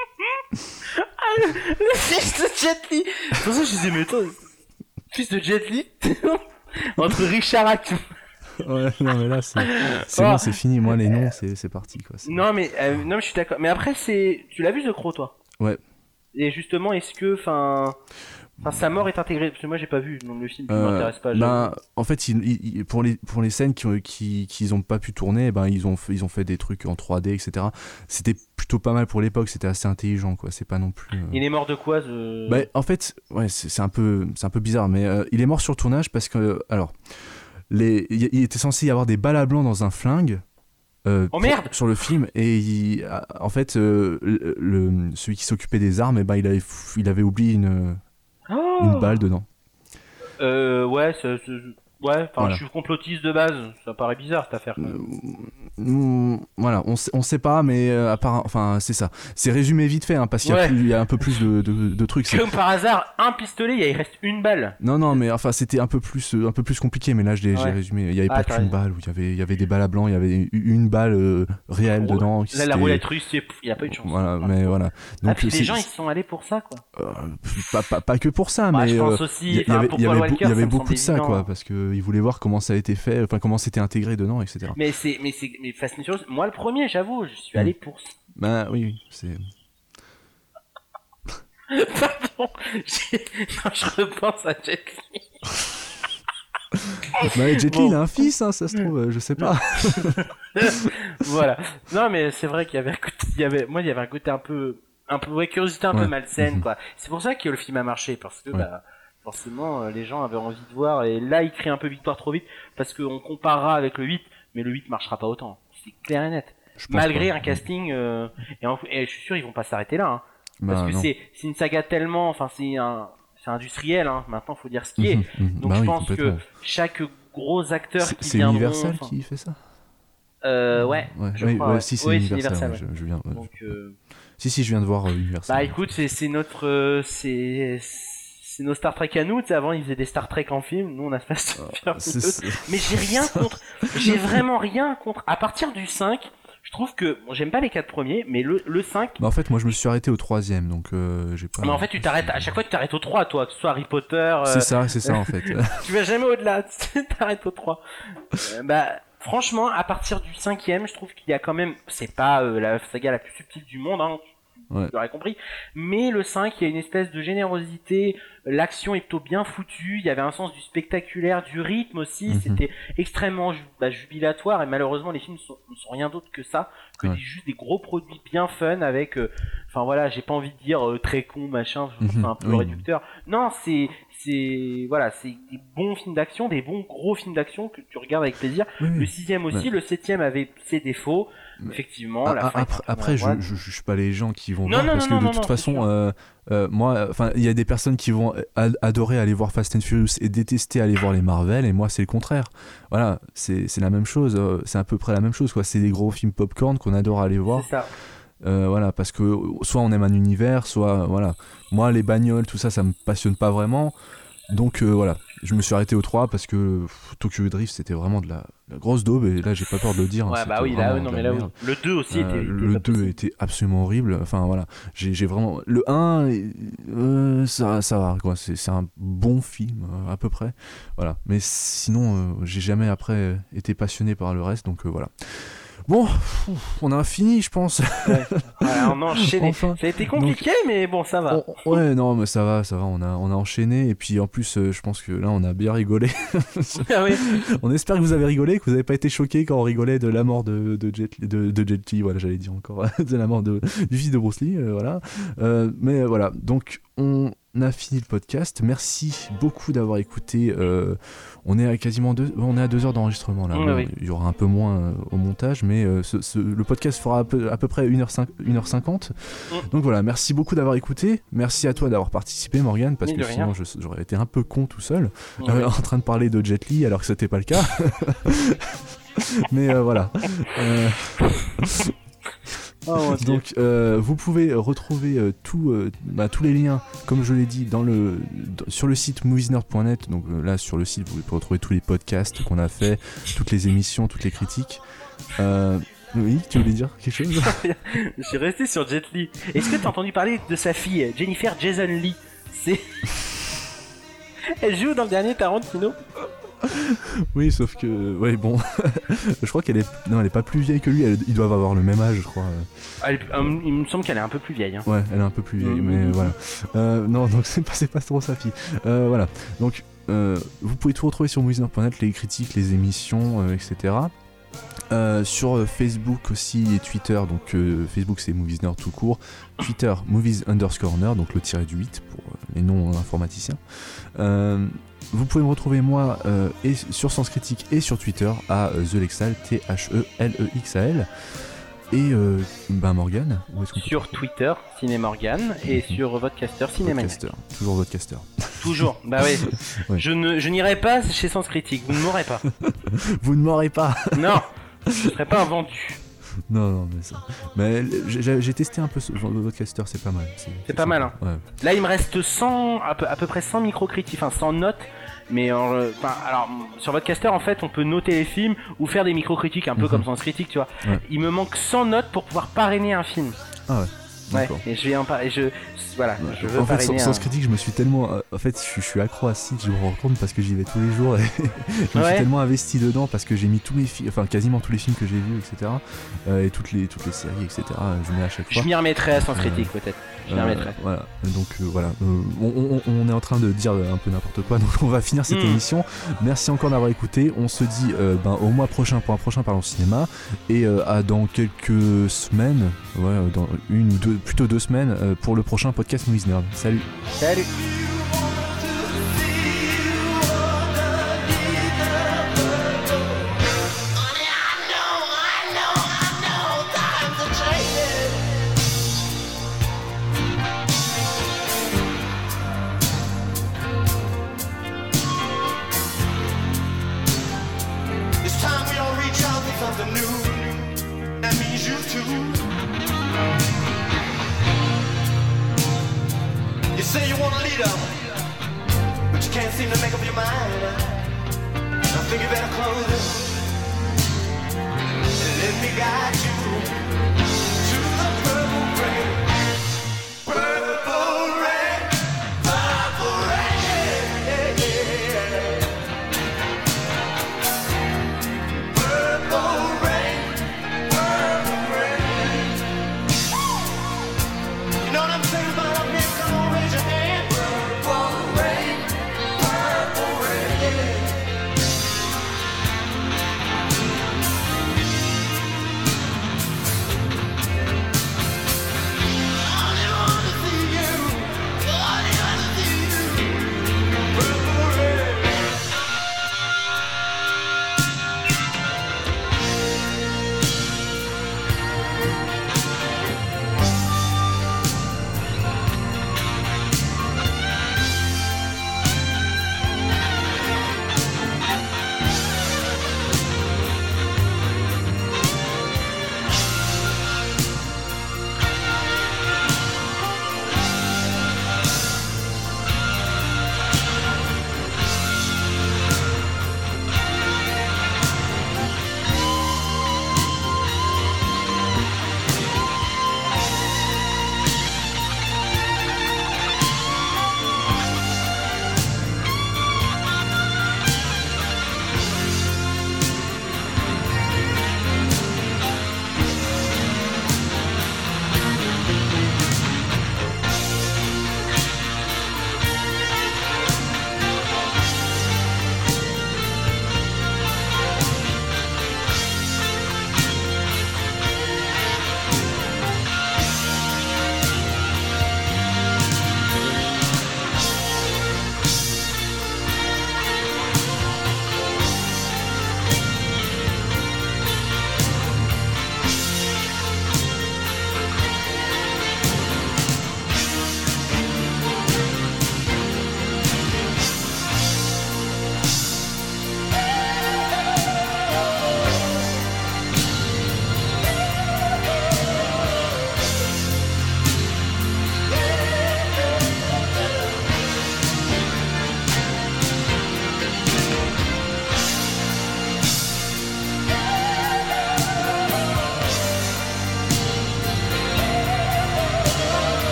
Le fils de Jet Li. C'est pour ça que je disais, mais attends, fils de Jet Li entre Richard Hack. Ouais, non mais là c'est, c'est Oh. bon, c'est fini. Moi les noms, c'est, c'est parti quoi. C'est- Non mais euh, non mais je suis d'accord. Mais après c'est, tu l'as vu The Crow toi? Ouais. Et justement, est-ce que, enfin, enfin, sa mort est intégrée parce que moi j'ai pas vu donc le film, qui Euh, m'intéresse pas. ben, en fait, ils- ils- ils- pour les pour les scènes qui ont- qui qu'ils ont pas pu tourner, ben ils ont fait, ils ont fait des trucs en trois D, et cetera. C'était plutôt pas mal pour l'époque. C'était assez intelligent quoi. C'est pas non plus. euh, Il est mort de quoi ce... Bah, en fait, ouais, c'est, c'est un peu, c'est un peu bizarre, mais euh, il est mort sur le tournage parce que, alors, les, il, il était censé y avoir des balles à blanc dans un flingue. euh, Oh, pour- merde. Sur le film, et il- a- en fait, euh, le, le- celui qui s'occupait des armes, eh ben, il avait, fou- il avait oublié une, Oh une balle dedans. Euh, ouais, c'est, c'est- ouais. Enfin, Voilà. je suis complotiste de base. Ça paraît bizarre cette affaire. quoi. Mm, voilà, on sait, on sait pas, mais euh, apparemment, enfin, c'est ça. C'est résumé vite fait, hein, parce qu'il y a, Ouais. plus- il y a un peu plus de, de, de trucs. c'est- Comme par hasard, un pistolet, il reste une balle. Non, non, mais enfin, c'était un peu plus, euh, un peu plus compliqué, mais là, je l'ai, j'ai Ouais. résumé. Il y avait Ah, pas t'as qu'une raison. balle, où il y avait, il y avait des balles à blanc, il y avait une balle euh, réelle Ouais. dedans. Là, la c'était- roulette russe, il n'y a pas eu de chance. Voilà, mais voilà. Ah, Donc, puis c'est- les gens, ils sont allés pour ça, quoi. euh, pas, pas, pas que pour ça, Bah, mais je pense euh, aussi. il y, a- il y enfin, avait, pour il y Paul avait, beau- Walker, il y avait ça me beaucoup semble de ça, évident. quoi, parce qu'ils voulaient voir comment ça a été fait, enfin, comment c'était intégré dedans, et cetera. Mais c'est, mais c'est, mais Fast and Furious, moi le premier, j'avoue, je suis Mm. allé pour ça. Bah oui, oui, c'est. Pardon, j'ai- non, je repense à Jet Li. Bah, Jet Li, Bon. il a un fils, hein, ça se trouve, euh, je sais pas. Voilà. Non, mais c'est vrai qu'il y avait un côté, il y avait, moi, il y avait un côté un peu, un peu, ouais, curiosité un peu Ouais. malsaine, Mhm. quoi. C'est pour ça que le film a marché, parce que, Ouais. bah, forcément, euh, les gens avaient envie de voir, et là, il crée un peu victoire trop vite, parce qu'on comparera avec le huit, mais le huit marchera pas autant. C'est clair et net. Je pense Malgré pas. un casting, euh, et, en- et je suis sûr, ils vont pas s'arrêter là, hein. Bah, parce que non. c'est, c'est une saga tellement, enfin c'est un, c'est industriel, hein. Maintenant faut dire ce qui est. Mhm, mhm. Donc Bah je oui, pense que complètement. chaque gros acteur C'est, qui c'est viendront, Universal enfin, qui fait ça euh, ouais, Ouais, je oui, crois, ouais, ouais. si c'est Oui, Universal, c'est ouais, Universal. je, je viens. ouais. Donc, euh, Si, si, je viens de voir euh, Universal. bah écoute, c'est, c'est notre, euh, c'est, c'est nos Star Trek à nous. Tu sais, avant ils faisaient des Star Trek en film, nous on a Fast and Furious. C'est- c'est- Mais j'ai rien contre, j'ai vraiment rien contre. À partir du cinq, je trouve que, bon, j'aime pas les quatre premiers, mais le, le cinq, Bah, en fait, moi, je me suis arrêté au troisième, donc euh, j'ai pas. mais en fait tu t'arrêtes, à chaque fois tu t'arrêtes au trois, toi, que ce soit Harry Potter, euh, C'est ça, c'est ça, en fait. tu vas jamais au-delà, tu t'arrêtes au trois. Euh, bah, franchement, à partir du cinquième, je trouve qu'il y a quand même, c'est pas euh, la saga la plus subtile du monde, hein, Ouais. tu l'aurais compris, mais le cinq, il y a une espèce de générosité, l'action est plutôt bien foutue, il y avait un sens du spectaculaire, du rythme aussi, Mhm. c'était extrêmement ju- bah, jubilatoire, et malheureusement les films sont, ne sont rien d'autre que ça, que Ouais. des, juste des gros produits bien fun avec, euh, enfin voilà, j'ai pas envie de dire euh, très con, machin, je trouve que Mhm. c'est un peu Oui. réducteur. Non, c'est, c'est, voilà, c'est des bons films d'action, des bons gros films d'action que tu regardes avec plaisir. Oui, oui. Le sixième aussi, Ouais. le septième avait ses défauts, Mais- effectivement. Ah, la ah, fin est après, un peu après, je, maladroite. je, je juge pas les gens qui vont Non, voir non, parce non, que non, de non, toute non, c'est façon, sûr. euh, euh, moi, enfin, il y a des personnes qui vont ad- adorer aller voir Fast and Furious et détester aller voir les Marvel, et moi, c'est le contraire. Voilà, c'est c'est la même chose. euh, C'est à peu près la même chose, quoi. C'est des gros films popcorn qu'on adore aller voir. C'est ça. Euh, voilà, parce que soit on aime un univers, soit voilà. Moi, les bagnoles, tout ça, ça me passionne pas vraiment. Donc euh, voilà, je me suis arrêté au trois parce que pff, Tokyo Drift c'était vraiment de la, de la grosse daube, et là j'ai pas peur de le dire. hein, Ouais, c'était bah oui, là, vraiment non, de mais la là, oui. merde. Le deux aussi Euh, était, était le pas deux possible. était absolument horrible. Enfin voilà, j'ai j'ai vraiment. Le un, euh, ça, ça va, quoi. C'est c'est un bon film, euh, à peu près. Voilà. Mais sinon, euh, j'ai jamais après été passionné par le reste, donc euh, voilà. Bon, pff, on a fini, je pense. Ouais. Voilà, on a enchaîné. Enfin, Ça a été compliqué, mais bon, ça va. On- ouais, non, mais ça va, ça va. On a, on a enchaîné, et puis en plus, euh, je pense que là, on a bien rigolé. Ah oui. On espère que vous avez rigolé, que vous n'avez pas été choqués quand on rigolait de la mort de, de Jet Li, de, de Jet Li, voilà, j'allais dire encore, de la mort de, du fils de Bruce Lee, euh, voilà. Euh, mais euh, voilà, donc on a fini le podcast. Merci beaucoup d'avoir écouté. Euh, on est à quasiment deux, on est à deux heures d'enregistrement là. Oui, Bon, oui. il y aura un peu moins euh, au montage, mais euh, ce, ce- le podcast fera à peu, à peu près une heure cinquante. Mm. Donc voilà, merci beaucoup d'avoir écouté. Merci à toi d'avoir participé, Morgane, parce Mais que de rien. sinon je- j'aurais été un peu con tout seul. Ouais. Euh, en train de parler de Jet Li alors que c'était pas le cas. Mais euh, voilà. Euh, Oh, mon Dieu. donc euh, vous pouvez retrouver euh, tout, euh, bah, tous les liens, comme je l'ai dit, dans le, dans- sur le site moviesnerd point net. Donc euh, là sur le site vous pouvez retrouver tous les podcasts qu'on a fait, toutes les émissions, toutes les critiques. Euh, oui, tu voulais dire quelque chose? Je suis resté sur Jet Li. Est-ce que t'as entendu parler de sa fille, Jennifer Jason Lee? C'est. Elle joue dans le dernier Tarantino. Oui, sauf que, ouais, bon, je crois qu'elle est, non, elle est pas plus vieille que lui. Elle- ils doivent avoir le même âge, je crois. Elle- euh, il me semble qu'elle est un peu plus vieille. Hein. Ouais, elle est un peu plus vieille, Mhm. mais voilà. Euh, non, donc c'est pas, c'est pas trop sa fille. Euh, voilà. Donc, euh, vous pouvez tout retrouver sur moviesnerd point net, les critiques, les émissions, euh, et cetera. Euh, sur euh, Facebook aussi et Twitter. Donc, euh, Facebook c'est moviesnerd tout court. Twitter, movies underscore nerd, donc le tiré du huit pour euh, les non-informaticiens. Euh, vous pouvez me retrouver moi euh, et sur Sens Critique et sur Twitter à euh, TheLexal, T H E L E X A L. Et euh, ben Morgane, où est-ce qu'on peut Sur Twitter, Cinémorgan, et Mhm. sur Vodcaster, Cinémaniac. Podcaster, toujours Vodcaster. Toujours. Bah oui. Ouais. Je ne, je n'irai pas chez Sens Critique. Vous ne m'aurez pas. Vous ne m'aurez pas. Non. Je serai pas un vendu. Non, non, mais ça. Mais j'ai j'ai testé un peu ce Vodcaster, c'est pas mal. C'est pas mal, hein. Ouais. Là, il me reste cent, à peu, à peu près cent micro-critiques, enfin cent notes. Mais euh, enfin, alors sur Vodcaster, en fait, on peut noter les films ou faire des micro-critiques, un peu Mhm. comme Sens Critique, tu vois. Ouais. Il me manque cent notes pour pouvoir parrainer un film. Ah ouais. Ouais. D'accord. Et je vais en parler. Je, voilà, je veux En fait, parrainer sans, un. sans critique, je me suis tellement. euh, En fait, je, je suis accro à ce site, je me rends compte parce que j'y vais tous les jours et je me Ouais. suis tellement investi dedans parce que j'ai mis tous mes films, enfin quasiment tous les films que j'ai vus, et cetera. euh, et toutes les, toutes les séries, et cetera. Je mets à chaque fois. Je m'y remettrai à Sens Euh, Critique, peut-être. Je m'y Euh, remettrai. voilà, donc euh, voilà, Euh, on, on- on est en train de dire un peu n'importe quoi, donc on va finir cette Mm. émission. Merci encore d'avoir écouté. On se dit euh, ben, au mois prochain pour un prochain Parlons Cinéma et euh, à dans quelques semaines, ouais, euh, dans une ou deux, plutôt deux semaines euh, pour le prochain podcast Movies Nerd. Salut. Salut. I know, I know, times are changing. something new. That means you too. You say you want a leader, but you can't seem to make up your mind. I think you better close it and let me guide you.